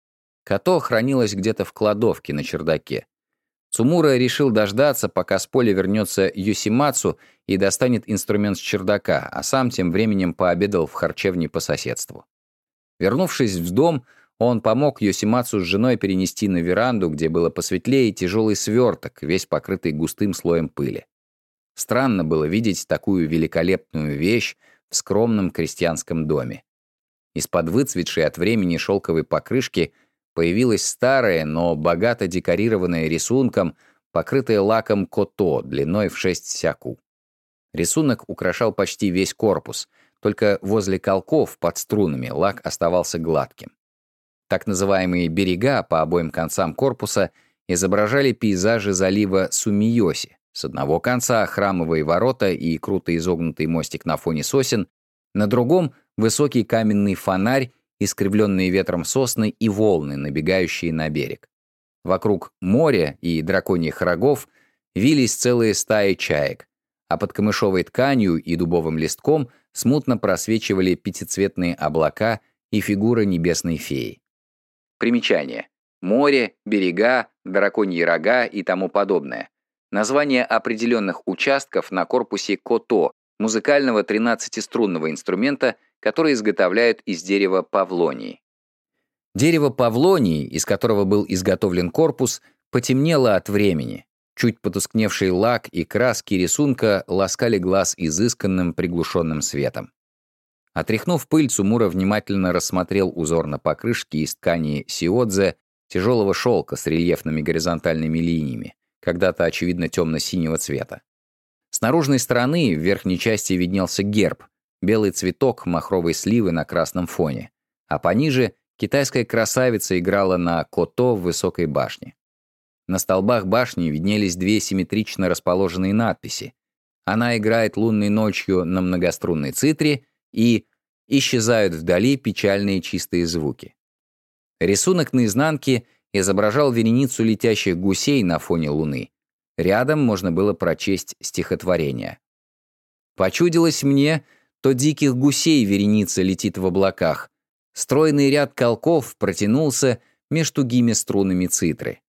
Като хранилось где-то в кладовке на чердаке. Цумура решил дождаться, пока с поля вернется Йосимацу и достанет инструмент с чердака, а сам тем временем пообедал в харчевне по соседству. Вернувшись в дом, он помог Йосимацу с женой перенести на веранду, где было посветлее, тяжелый сверток, весь покрытый густым слоем пыли. Странно было видеть такую великолепную вещь в скромном крестьянском доме. Из-под выцветшей от времени шелковой покрышки появилась старая, но богато декорированная рисунком, покрытая лаком кото длиной в шесть сяку. Рисунок украшал почти весь корпус, только возле колков под струнами лак оставался гладким. Так называемые берега по обоим концам корпуса изображали пейзажи залива Сумиоси. С одного конца храмовые ворота и круто изогнутый мостик на фоне сосен, на другом — высокий каменный фонарь, искривленные ветром сосны и волны, набегающие на берег. Вокруг моря и драконьих рогов вились целые стаи чаек, а под камышовой тканью и дубовым листком смутно просвечивали пятицветные облака и фигуры небесной феи. Примечание. Море, берега, драконьи рога и тому подобное. Название определенных участков на корпусе кото, музыкального тринадцатиструнного инструмента, который изготовляют из дерева павлонии. Дерево павлонии, из которого был изготовлен корпус, потемнело от времени. Чуть потускневший лак и краски рисунка ласкали глаз изысканным приглушенным светом. Отряхнув пыль, Цумура внимательно рассмотрел узор на покрышке из ткани сиодзе, тяжелого шелка с рельефными горизонтальными линиями, когда-то, очевидно, темно-синего цвета. С наружной стороны в верхней части виднелся герб, белый цветок махровой сливы на красном фоне, а пониже китайская красавица играла на кото в высокой башне. На столбах башни виднелись две симметрично расположенные надписи. Она играет лунной ночью на многострунной цитре и исчезают вдали печальные чистые звуки. Рисунок на изнанке изображал вереницу летящих гусей на фоне луны. Рядом можно было прочесть стихотворение. «Почудилось мне, то диких гусей вереница летит в облаках. Стройный ряд колков протянулся меж тугими струнами цитры.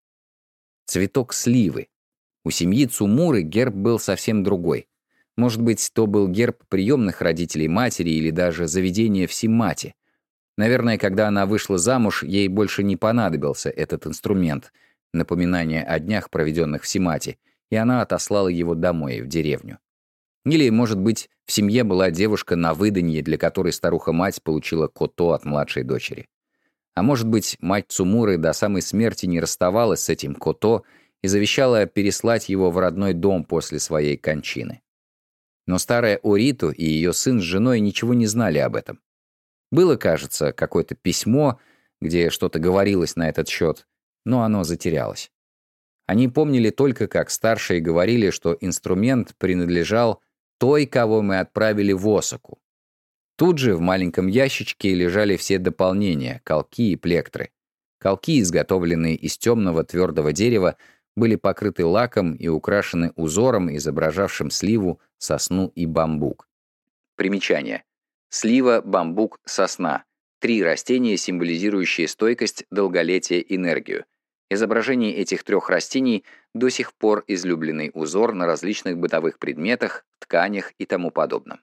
Цветок сливы. У семьи Цумуры герб был совсем другой. Может быть, то был герб приемных родителей матери или даже заведения в Симмате. Наверное, когда она вышла замуж, ей больше не понадобился этот инструмент, напоминание о днях, проведенных в Симмате, и она отослала его домой, в деревню. Или, может быть, в семье была девушка на выданье, для которой старуха-мать получила кото от младшей дочери. А может быть, мать Цумуры до самой смерти не расставалась с этим кото и завещала переслать его в родной дом после своей кончины. Но старая Ориту и ее сын с женой ничего не знали об этом. Было, кажется, какое-то письмо, где что-то говорилось на этот счет, но оно затерялось. Они помнили только, как старшие говорили, что инструмент принадлежал той, кого мы отправили в Осаку. Тут же в маленьком ящичке лежали все дополнения, колки и плектры. Колки, изготовленные из темного твердого дерева, были покрыты лаком и украшены узором, изображавшим сливу, сосну и бамбук. Примечание. Слива, бамбук, сосна. Три растения, символизирующие стойкость, долголетие, энергию. Изображение этих трех растений до сих пор излюбленный узор на различных бытовых предметах, тканях и тому подобном.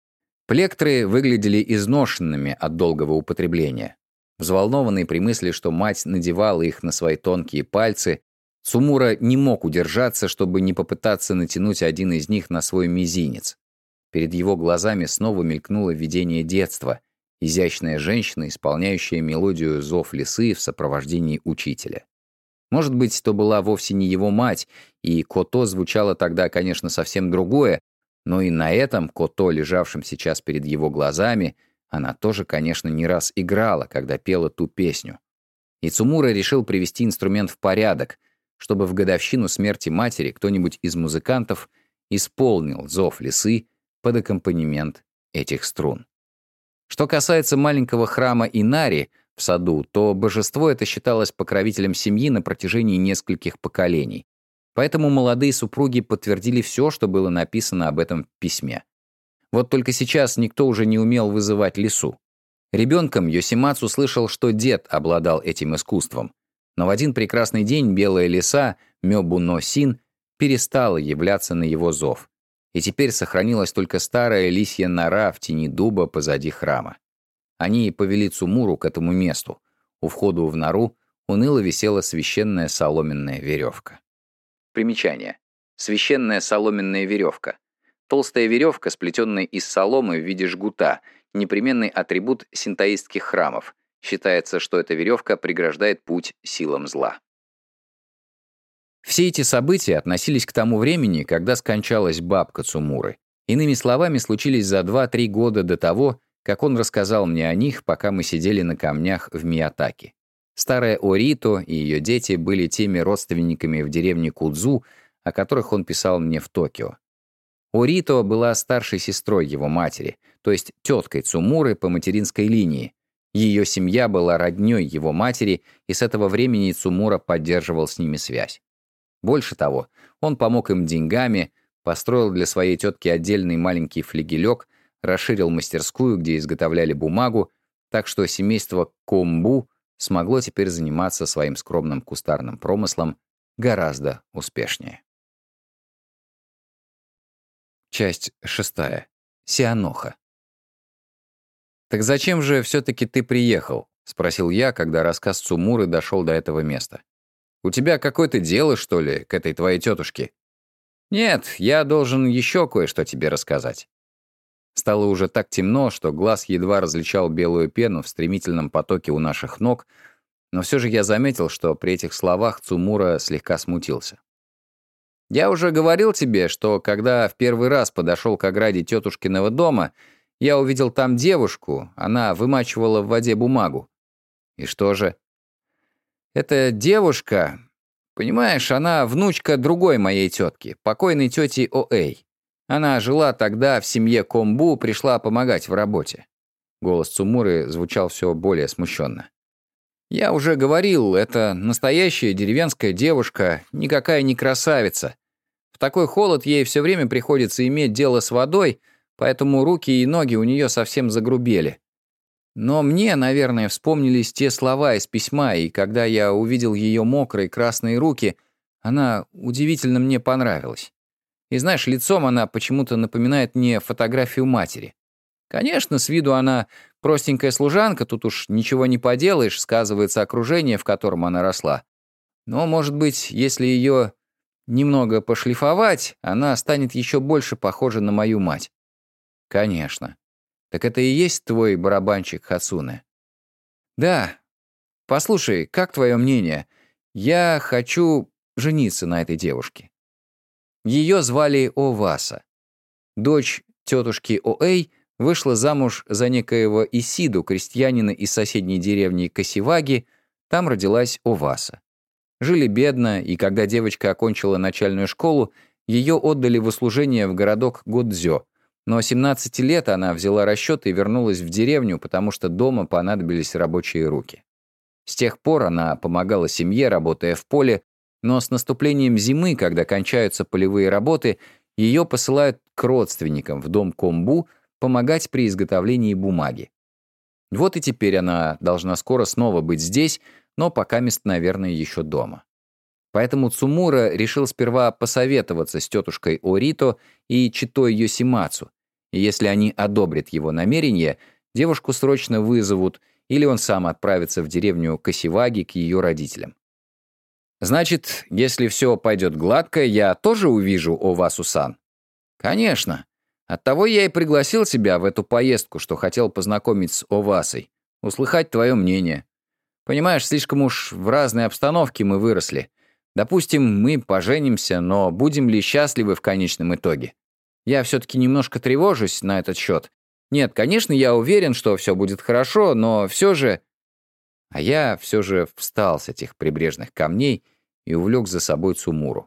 Плектры выглядели изношенными от долгого употребления. Взволнованный при мысли, что мать надевала их на свои тонкие пальцы, Цумура не мог удержаться, чтобы не попытаться натянуть один из них на свой мизинец. Перед его глазами снова мелькнуло видение детства, изящная женщина, исполняющая мелодию «Зов лисы» в сопровождении учителя. Может быть, то была вовсе не его мать, и кото звучало тогда, конечно, совсем другое, но и на этом кото, лежавшем сейчас перед его глазами, она тоже, конечно, не раз играла, когда пела ту песню. И Цумура решил привести инструмент в порядок, чтобы в годовщину смерти матери кто-нибудь из музыкантов исполнил «Зов лисы» под аккомпанемент этих струн. Что касается маленького храма Инари в саду, то божество это считалось покровителем семьи на протяжении нескольких поколений. Поэтому молодые супруги подтвердили все, что было написано об этом в письме. Вот только сейчас никто уже не умел вызывать лису. Ребенком Йосимацу слышал, что дед обладал этим искусством. Но в один прекрасный день белая лиса, Мёбу-но-син, перестала являться на его зов. И теперь сохранилась только старая лисья нора в тени дуба позади храма. Они повели Цумуру к этому месту. У входа в нору уныло висела священная соломенная веревка. Примечание. Священная соломенная веревка. Толстая веревка, сплетенная из соломы в виде жгута, непременный атрибут синтоистских храмов. Считается, что эта веревка преграждает путь силам зла. Все эти события относились к тому времени, когда скончалась бабка Цумуры. Иными словами, случились за два-три года до того, как он рассказал мне о них, пока мы сидели на камнях в Миятаки. Старая Орито и ее дети были теми родственниками в деревне Кудзу, о которых он писал мне в Токио. Орито была старшей сестрой его матери, то есть теткой Цумуры по материнской линии. Ее семья была роднёй его матери, и с этого времени Цумура поддерживал с ними связь. Больше того, он помог им деньгами, построил для своей тетки отдельный маленький флигелек, расширил мастерскую, где изготовляли бумагу, так что семейство Комбу смогло теперь заниматься своим скромным кустарным промыслом гораздо успешнее. Часть шестая. Сианоха. «Так зачем же все-таки ты приехал?» — спросил я, когда рассказ Цумуры дошел до этого места. «У тебя какое-то дело, что ли, к этой твоей тетушке?» «Нет, я должен еще кое-что тебе рассказать». Стало уже так темно, что глаз едва различал белую пену в стремительном потоке у наших ног, но все же я заметил, что при этих словах Цумура слегка смутился. «Я уже говорил тебе, что когда в первый раз подошел к ограде тетушкиного дома, я увидел там девушку, она вымачивала в воде бумагу. И что же? Эта девушка, понимаешь, она внучка другой моей тетки, покойной тети Оэй. Она жила тогда в семье Комбу, пришла помогать в работе». Голос Цумуры звучал все более смущенно. «Я уже говорил, это настоящая деревенская девушка, никакая не красавица. В такой холод ей все время приходится иметь дело с водой, поэтому руки и ноги у нее совсем загрубели. Но мне, наверное, вспомнились те слова из письма, и когда я увидел ее мокрые красные руки, она удивительно мне понравилась. И знаешь, лицом она почему-то напоминает мне фотографию матери. Конечно, с виду она простенькая служанка, тут уж ничего не поделаешь, сказывается окружение, в котором она росла. Но, может быть, если ее немного пошлифовать, она станет еще больше похожа на мою мать. Конечно. Так это и есть твой барабанщик Хацуне? Да. Послушай, как твое мнение? Я хочу жениться на этой девушке. Ее звали Оваса. Дочь тетушки Оэй вышла замуж за некоего Исиду, крестьянина из соседней деревни Касиваги, там родилась Оваса. Жили бедно, и когда девочка окончила начальную школу, ее отдали в услужение в городок Годзё, но семнадцати лет она взяла расчет и вернулась в деревню, потому что дома понадобились рабочие руки. С тех пор она помогала семье, работая в поле, но с наступлением зимы, когда кончаются полевые работы, ее посылают к родственникам в дом Комбу помогать при изготовлении бумаги. Вот и теперь она должна скоро снова быть здесь, но пока мест, наверное, еще дома. Поэтому Цумура решил сперва посоветоваться с тетушкой Орито и читой Йосимацу, и если они одобрят его намерение, девушку срочно вызовут, или он сам отправится в деревню Касиваги к ее родителям. Значит, если все пойдет гладко, я тоже увижу Овасу-сан? Конечно. Оттого я и пригласил тебя в эту поездку, что хотел познакомить с Овасой, услыхать твое мнение. Понимаешь, слишком уж в разной обстановке мы выросли. Допустим, мы поженимся, но будем ли счастливы в конечном итоге? Я все-таки немножко тревожусь на этот счет. Нет, конечно, я уверен, что все будет хорошо, но все же... А я все же встал с этих прибрежных камней и увлек за собой Цумуру.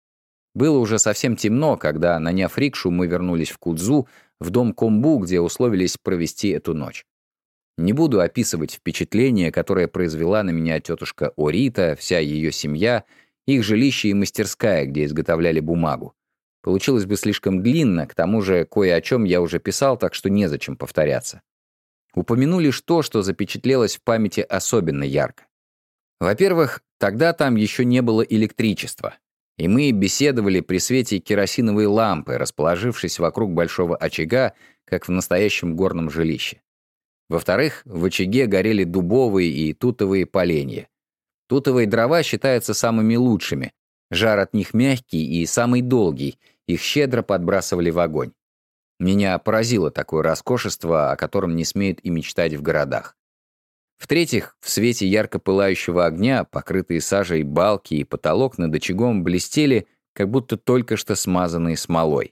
Было уже совсем темно, когда, наняв рикшу, мы вернулись в Кудзу, в дом Комбу, где условились провести эту ночь. Не буду описывать впечатление, которое произвела на меня тетушка Орита, вся ее семья, их жилище и мастерская, где изготовляли бумагу. Получилось бы слишком длинно, к тому же кое о чем я уже писал, так что незачем повторяться. Упомяну лишь то, что запечатлелось в памяти особенно ярко. Во-первых, тогда там еще не было электричества, и мы беседовали при свете керосиновой лампы, расположившись вокруг большого очага, как в настоящем горном жилище. Во-вторых, в очаге горели дубовые и тутовые поленья. Тутовые дрова считаются самыми лучшими, жар от них мягкий и самый долгий, их щедро подбрасывали в огонь. Меня поразило такое роскошество, о котором не смеют и мечтать в городах. В-третьих, в свете ярко пылающего огня, покрытые сажей балки и потолок над очагом блестели, как будто только что смазанные смолой.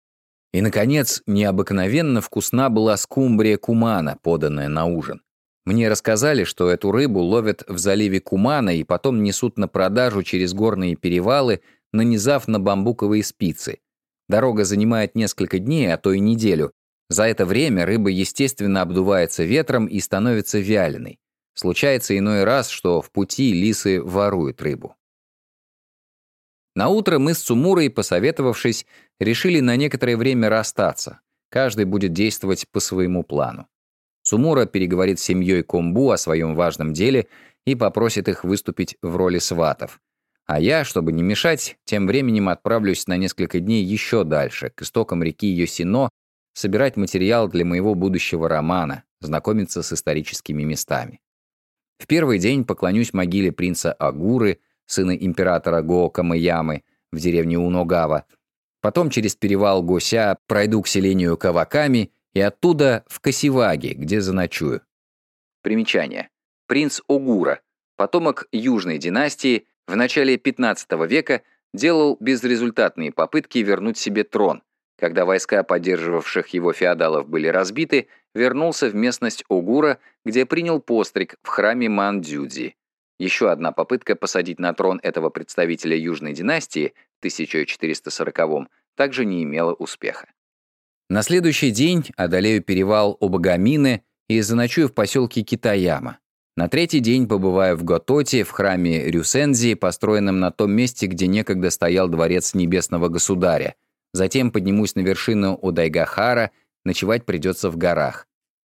И, наконец, необыкновенно вкусна была скумбрия кумана, поданная на ужин. Мне рассказали, что эту рыбу ловят в заливе Кумана и потом несут на продажу через горные перевалы, нанизав на бамбуковые спицы. Дорога занимает несколько дней, а то и неделю. За это время рыба, естественно, обдувается ветром и становится вяленой. Случается иной раз, что в пути лисы воруют рыбу. Наутро мы с Цумурой, посоветовавшись, решили на некоторое время расстаться. Каждый будет действовать по своему плану. Цумура переговорит с семьей Комбу о своем важном деле и попросит их выступить в роли сватов. А я, чтобы не мешать, тем временем отправлюсь на несколько дней еще дальше, к истокам реки Йосино, собирать материал для моего будущего романа, знакомиться с историческими местами. В первый день поклонюсь могиле принца Агуры, сына императора Гоокамаямы, в деревне Уногава. Потом через перевал Гося пройду к селению Каваками и оттуда в Касиваги, где заночую. Примечание. Принц Огура, потомок Южной династии, в начале пятнадцатого века делал безрезультатные попытки вернуть себе трон. Когда войска поддерживавших его феодалов были разбиты, вернулся в местность Огура, где принял постриг в храме Мандзюдзи. Еще одна попытка посадить на трон этого представителя Южной династии в тысяча четыреста сороковом также не имела успеха. На следующий день одолею перевал Обагамины и заночую в поселке Китаяма. На третий день побываю в Гототе, в храме Рюсензи, построенном на том месте, где некогда стоял дворец небесного государя. Затем поднимусь на вершину Одайгахара, ночевать придется в горах.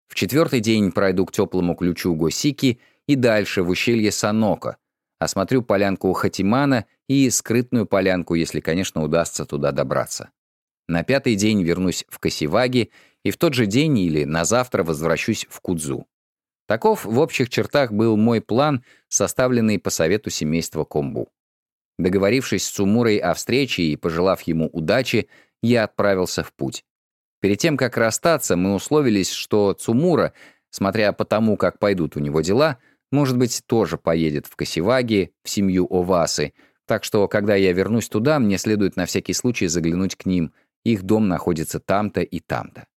В четвертый день пройду к теплому ключу Госики и дальше в ущелье Саноко. Осмотрю полянку Хатимана и скрытную полянку, если, конечно, удастся туда добраться. На пятый день вернусь в Касиваги и в тот же день или на завтра возвращусь в Кудзу. Таков в общих чертах был мой план, составленный по совету семейства Комбу. Договорившись с Цумурой о встрече и пожелав ему удачи, я отправился в путь. Перед тем, как расстаться, мы условились, что Цумура, смотря по тому, как пойдут у него дела, может быть, тоже поедет в Касиваги, в семью Овасы, так что, когда я вернусь туда, мне следует на всякий случай заглянуть к ним. Их дом находится там-то и там-то.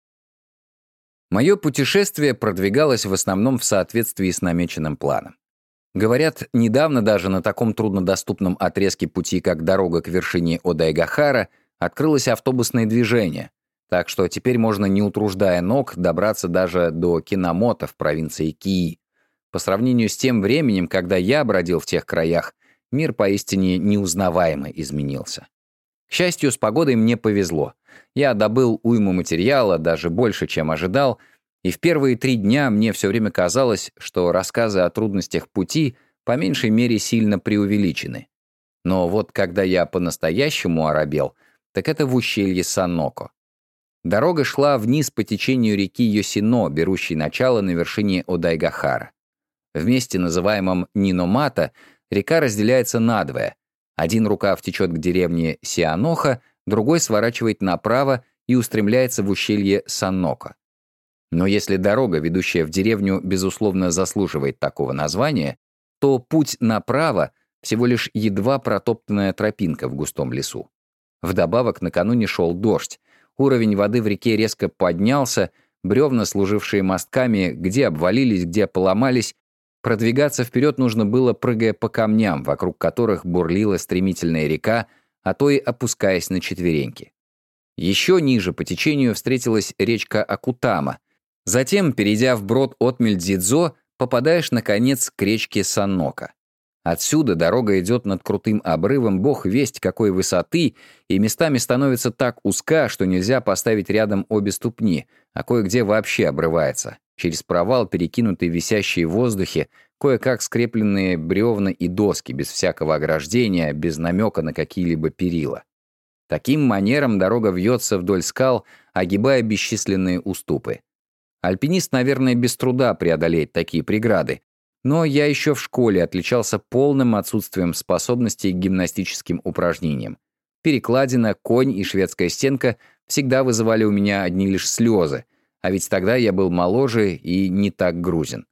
Мое путешествие продвигалось в основном в соответствии с намеченным планом. Говорят, недавно даже на таком труднодоступном отрезке пути, как дорога к вершине Одайгахара, открылось автобусное движение, так что теперь можно, не утруждая ног, добраться даже до Кинамото в провинции Кии. По сравнению с тем временем, когда я бродил в тех краях, мир поистине неузнаваемо изменился. К счастью, с погодой мне повезло. Я добыл уйму материала, даже больше, чем ожидал, и в первые три дня мне все время казалось, что рассказы о трудностях пути по меньшей мере сильно преувеличены. Но вот когда я по-настоящему оробел, так это в ущелье Саноко. Дорога шла вниз по течению реки Йосино, берущей начало на вершине Одайгахара. В месте, называемом Ниномата, река разделяется надвое. Один рукав течет к деревне Сианоха, другой сворачивает направо и устремляется в ущелье Саноко. Но если дорога, ведущая в деревню, безусловно заслуживает такого названия, то путь направо — всего лишь едва протоптанная тропинка в густом лесу. Вдобавок, накануне шел дождь, уровень воды в реке резко поднялся, бревна, служившие мостками, где обвалились, где поломались. Продвигаться вперед нужно было, прыгая по камням, вокруг которых бурлила стремительная река, а то и опускаясь на четвереньки. Еще ниже по течению встретилась речка Акутама. Затем, перейдя вброд отмель Дзидзо, попадаешь, наконец, к речке Санока. Отсюда дорога идет над крутым обрывом бог весть какой высоты, и местами становится так узка, что нельзя поставить рядом обе ступни, а кое-где вообще обрывается. Через провал, перекинутые висящие в воздухе, кое-как скрепленные бревна и доски, без всякого ограждения, без намека на какие-либо перила. Таким манером дорога вьется вдоль скал, огибая бесчисленные уступы. Альпинист, наверное, без труда преодолеет такие преграды, но я еще в школе отличался полным отсутствием способностей к гимнастическим упражнениям. Перекладина, конь и шведская стенка всегда вызывали у меня одни лишь слезы, а ведь тогда я был моложе и не так грузен.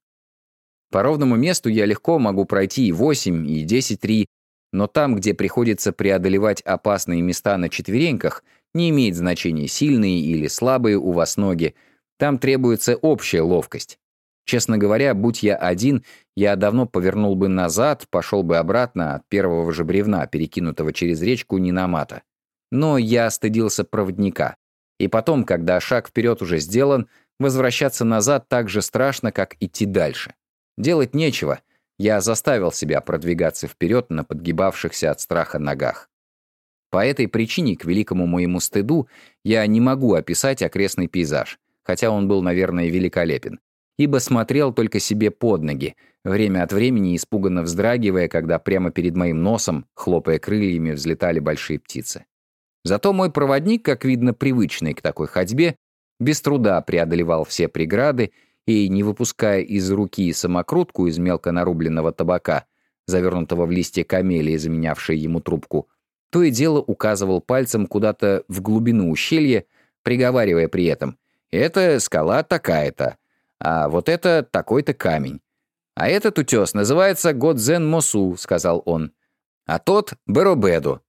По ровному месту я легко могу пройти и восемь, и десять ри, но там, где приходится преодолевать опасные места на четвереньках, не имеет значения, сильные или слабые у вас ноги, там требуется общая ловкость. Честно говоря, будь я один, я давно повернул бы назад, пошел бы обратно от первого же бревна, перекинутого через речку Ниномата. Но я стыдился проводника. И потом, когда шаг вперед уже сделан, возвращаться назад так же страшно, как идти дальше. Делать нечего. Я заставил себя продвигаться вперед на подгибавшихся от страха ногах. По этой причине, к великому моему стыду, я не могу описать окрестный пейзаж, хотя он был, наверное, великолепен, ибо смотрел только себе под ноги, время от времени испуганно вздрагивая, когда прямо перед моим носом, хлопая крыльями, взлетали большие птицы. Зато мой проводник, как видно, привычный к такой ходьбе, без труда преодолевал все преграды и, не выпуская из руки самокрутку из мелко нарубленного табака, завернутого в листья камелии, заменявшей ему трубку, то и дело указывал пальцем куда-то в глубину ущелья, приговаривая при этом: «Это скала такая-то, а вот это такой-то камень. А этот утес называется Годзен-Мосу», — сказал он, «а тот — Беробеду».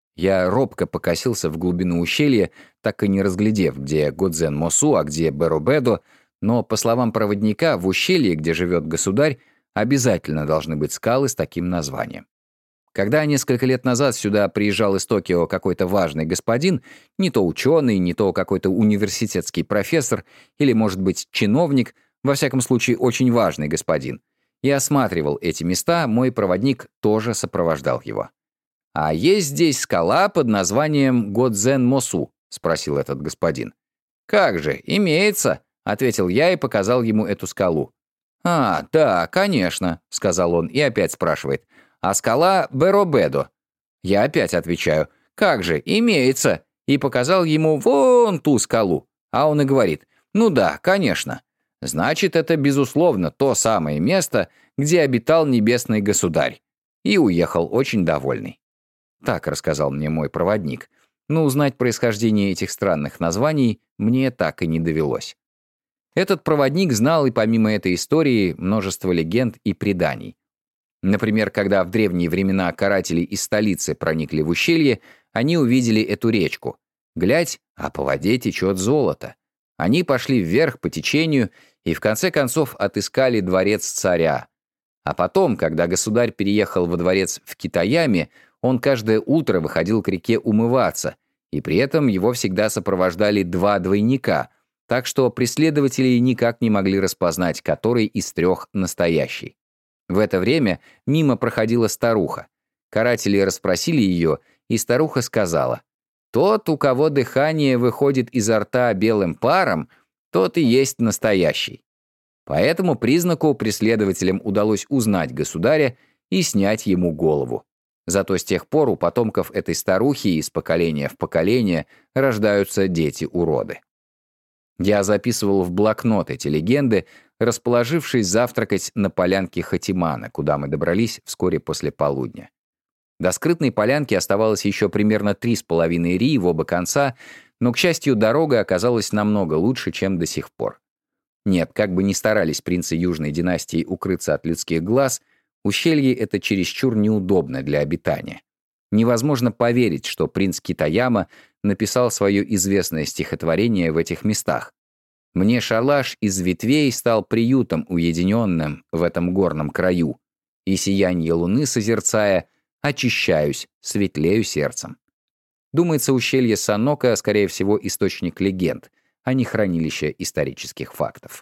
Я робко покосился в глубину ущелья, так и не разглядев, где Годзен-Мосу, а где Беробеду, но, по словам проводника, в ущелье, где живет государь, обязательно должны быть скалы с таким названием. Когда несколько лет назад сюда приезжал из Токио какой-то важный господин, не то ученый, не то какой-то университетский профессор или, может быть, чиновник, во всяком случае, очень важный господин, и осматривал эти места, мой проводник тоже сопровождал его. «А есть здесь скала под названием Годзен-Мосу?» — спросил этот господин. «Как же, имеется», — ответил я и показал ему эту скалу. «А, да, конечно», — сказал он и опять спрашивает. «А скала Беробедо?» Я опять отвечаю. «Как же, имеется!» И показал ему вон ту скалу. А он и говорит. «Ну да, конечно. Значит, это, безусловно, то самое место, где обитал небесный государь». И уехал очень довольный. Так рассказал мне мой проводник. Но узнать происхождение этих странных названий мне так и не довелось. Этот проводник знал и помимо этой истории множество легенд и преданий. Например, когда в древние времена каратели из столицы проникли в ущелье, они увидели эту речку. Глядь, а по воде течет золото. Они пошли вверх по течению и в конце концов отыскали дворец царя. А потом, когда государь переехал во дворец в Китаяме, он каждое утро выходил к реке умываться, и при этом его всегда сопровождали два двойника, так что преследователи никак не могли распознать, который из трех настоящий. В это время мимо проходила старуха. Каратели расспросили ее, и старуха сказала: «Тот, у кого дыхание выходит изо рта белым паром, тот и есть настоящий». По этому признаку преследователям удалось узнать государя и снять ему голову. Зато с тех пор у потомков этой старухи из поколения в поколение рождаются дети-уроды. Я записывал в блокнот эти легенды, расположившись завтракать на полянке Хатимана, куда мы добрались вскоре после полудня. До скрытной полянки оставалось еще примерно три с половиной ри в оба конца, но, к счастью, дорога оказалась намного лучше, чем до сих пор. Нет, как бы ни старались принцы Южной династии укрыться от людских глаз, ущелье это чересчур неудобно для обитания. Невозможно поверить, что принц Китаяма написал свое известное стихотворение в этих местах. «Мне шалаш из ветвей стал приютом уединенным в этом горном краю, и сиянье луны созерцая, очищаюсь, светлею сердцем». Думается, ущелье Санока, скорее всего, источник легенд, а не хранилище исторических фактов.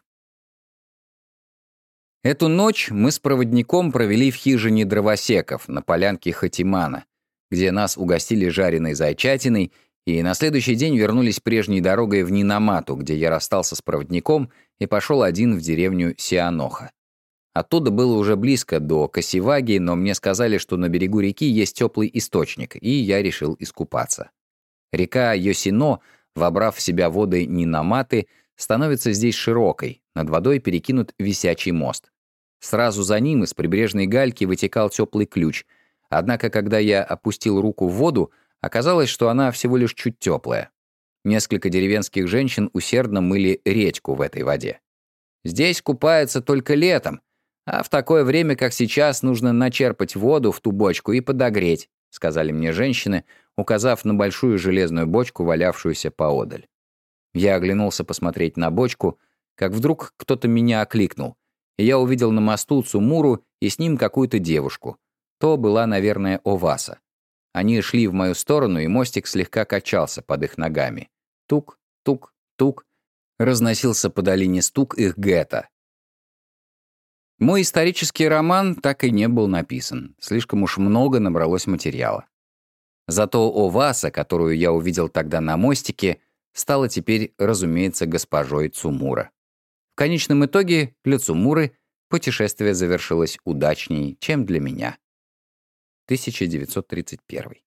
Эту ночь мы с проводником провели в хижине дровосеков на полянке Хатимана, где нас угостили жареной зайчатиной, и на следующий день вернулись прежней дорогой в Нинамату, где я расстался с проводником и пошел один в деревню Сианоха. Оттуда было уже близко до Касиваги, но мне сказали, что на берегу реки есть теплый источник, и я решил искупаться. Река Йосино, вобрав в себя воды Нинаматы, становится здесь широкой, над водой перекинут висячий мост. Сразу за ним из прибрежной гальки вытекал теплый ключ, однако, когда я опустил руку в воду, оказалось, что она всего лишь чуть теплая. Несколько деревенских женщин усердно мыли редьку в этой воде. «Здесь купаются только летом, а в такое время, как сейчас, нужно начерпать воду в ту бочку и подогреть», сказали мне женщины, указав на большую железную бочку, валявшуюся поодаль. Я оглянулся посмотреть на бочку, как вдруг кто-то меня окликнул, и я увидел на мосту Цумуру и с ним какую-то девушку. То была, наверное, Оваса. Они шли в мою сторону, и мостик слегка качался под их ногами. Тук, тук, тук. Разносился по долине стук их гета. Мой исторический роман так и не был написан. Слишком уж много набралось материала. Зато Оваса, которую я увидел тогда на мостике, стала теперь, разумеется, госпожой Цумура. В конечном итоге для Цумуры путешествие завершилось удачнее, чем для меня. тысяча девятьсот тридцать первый.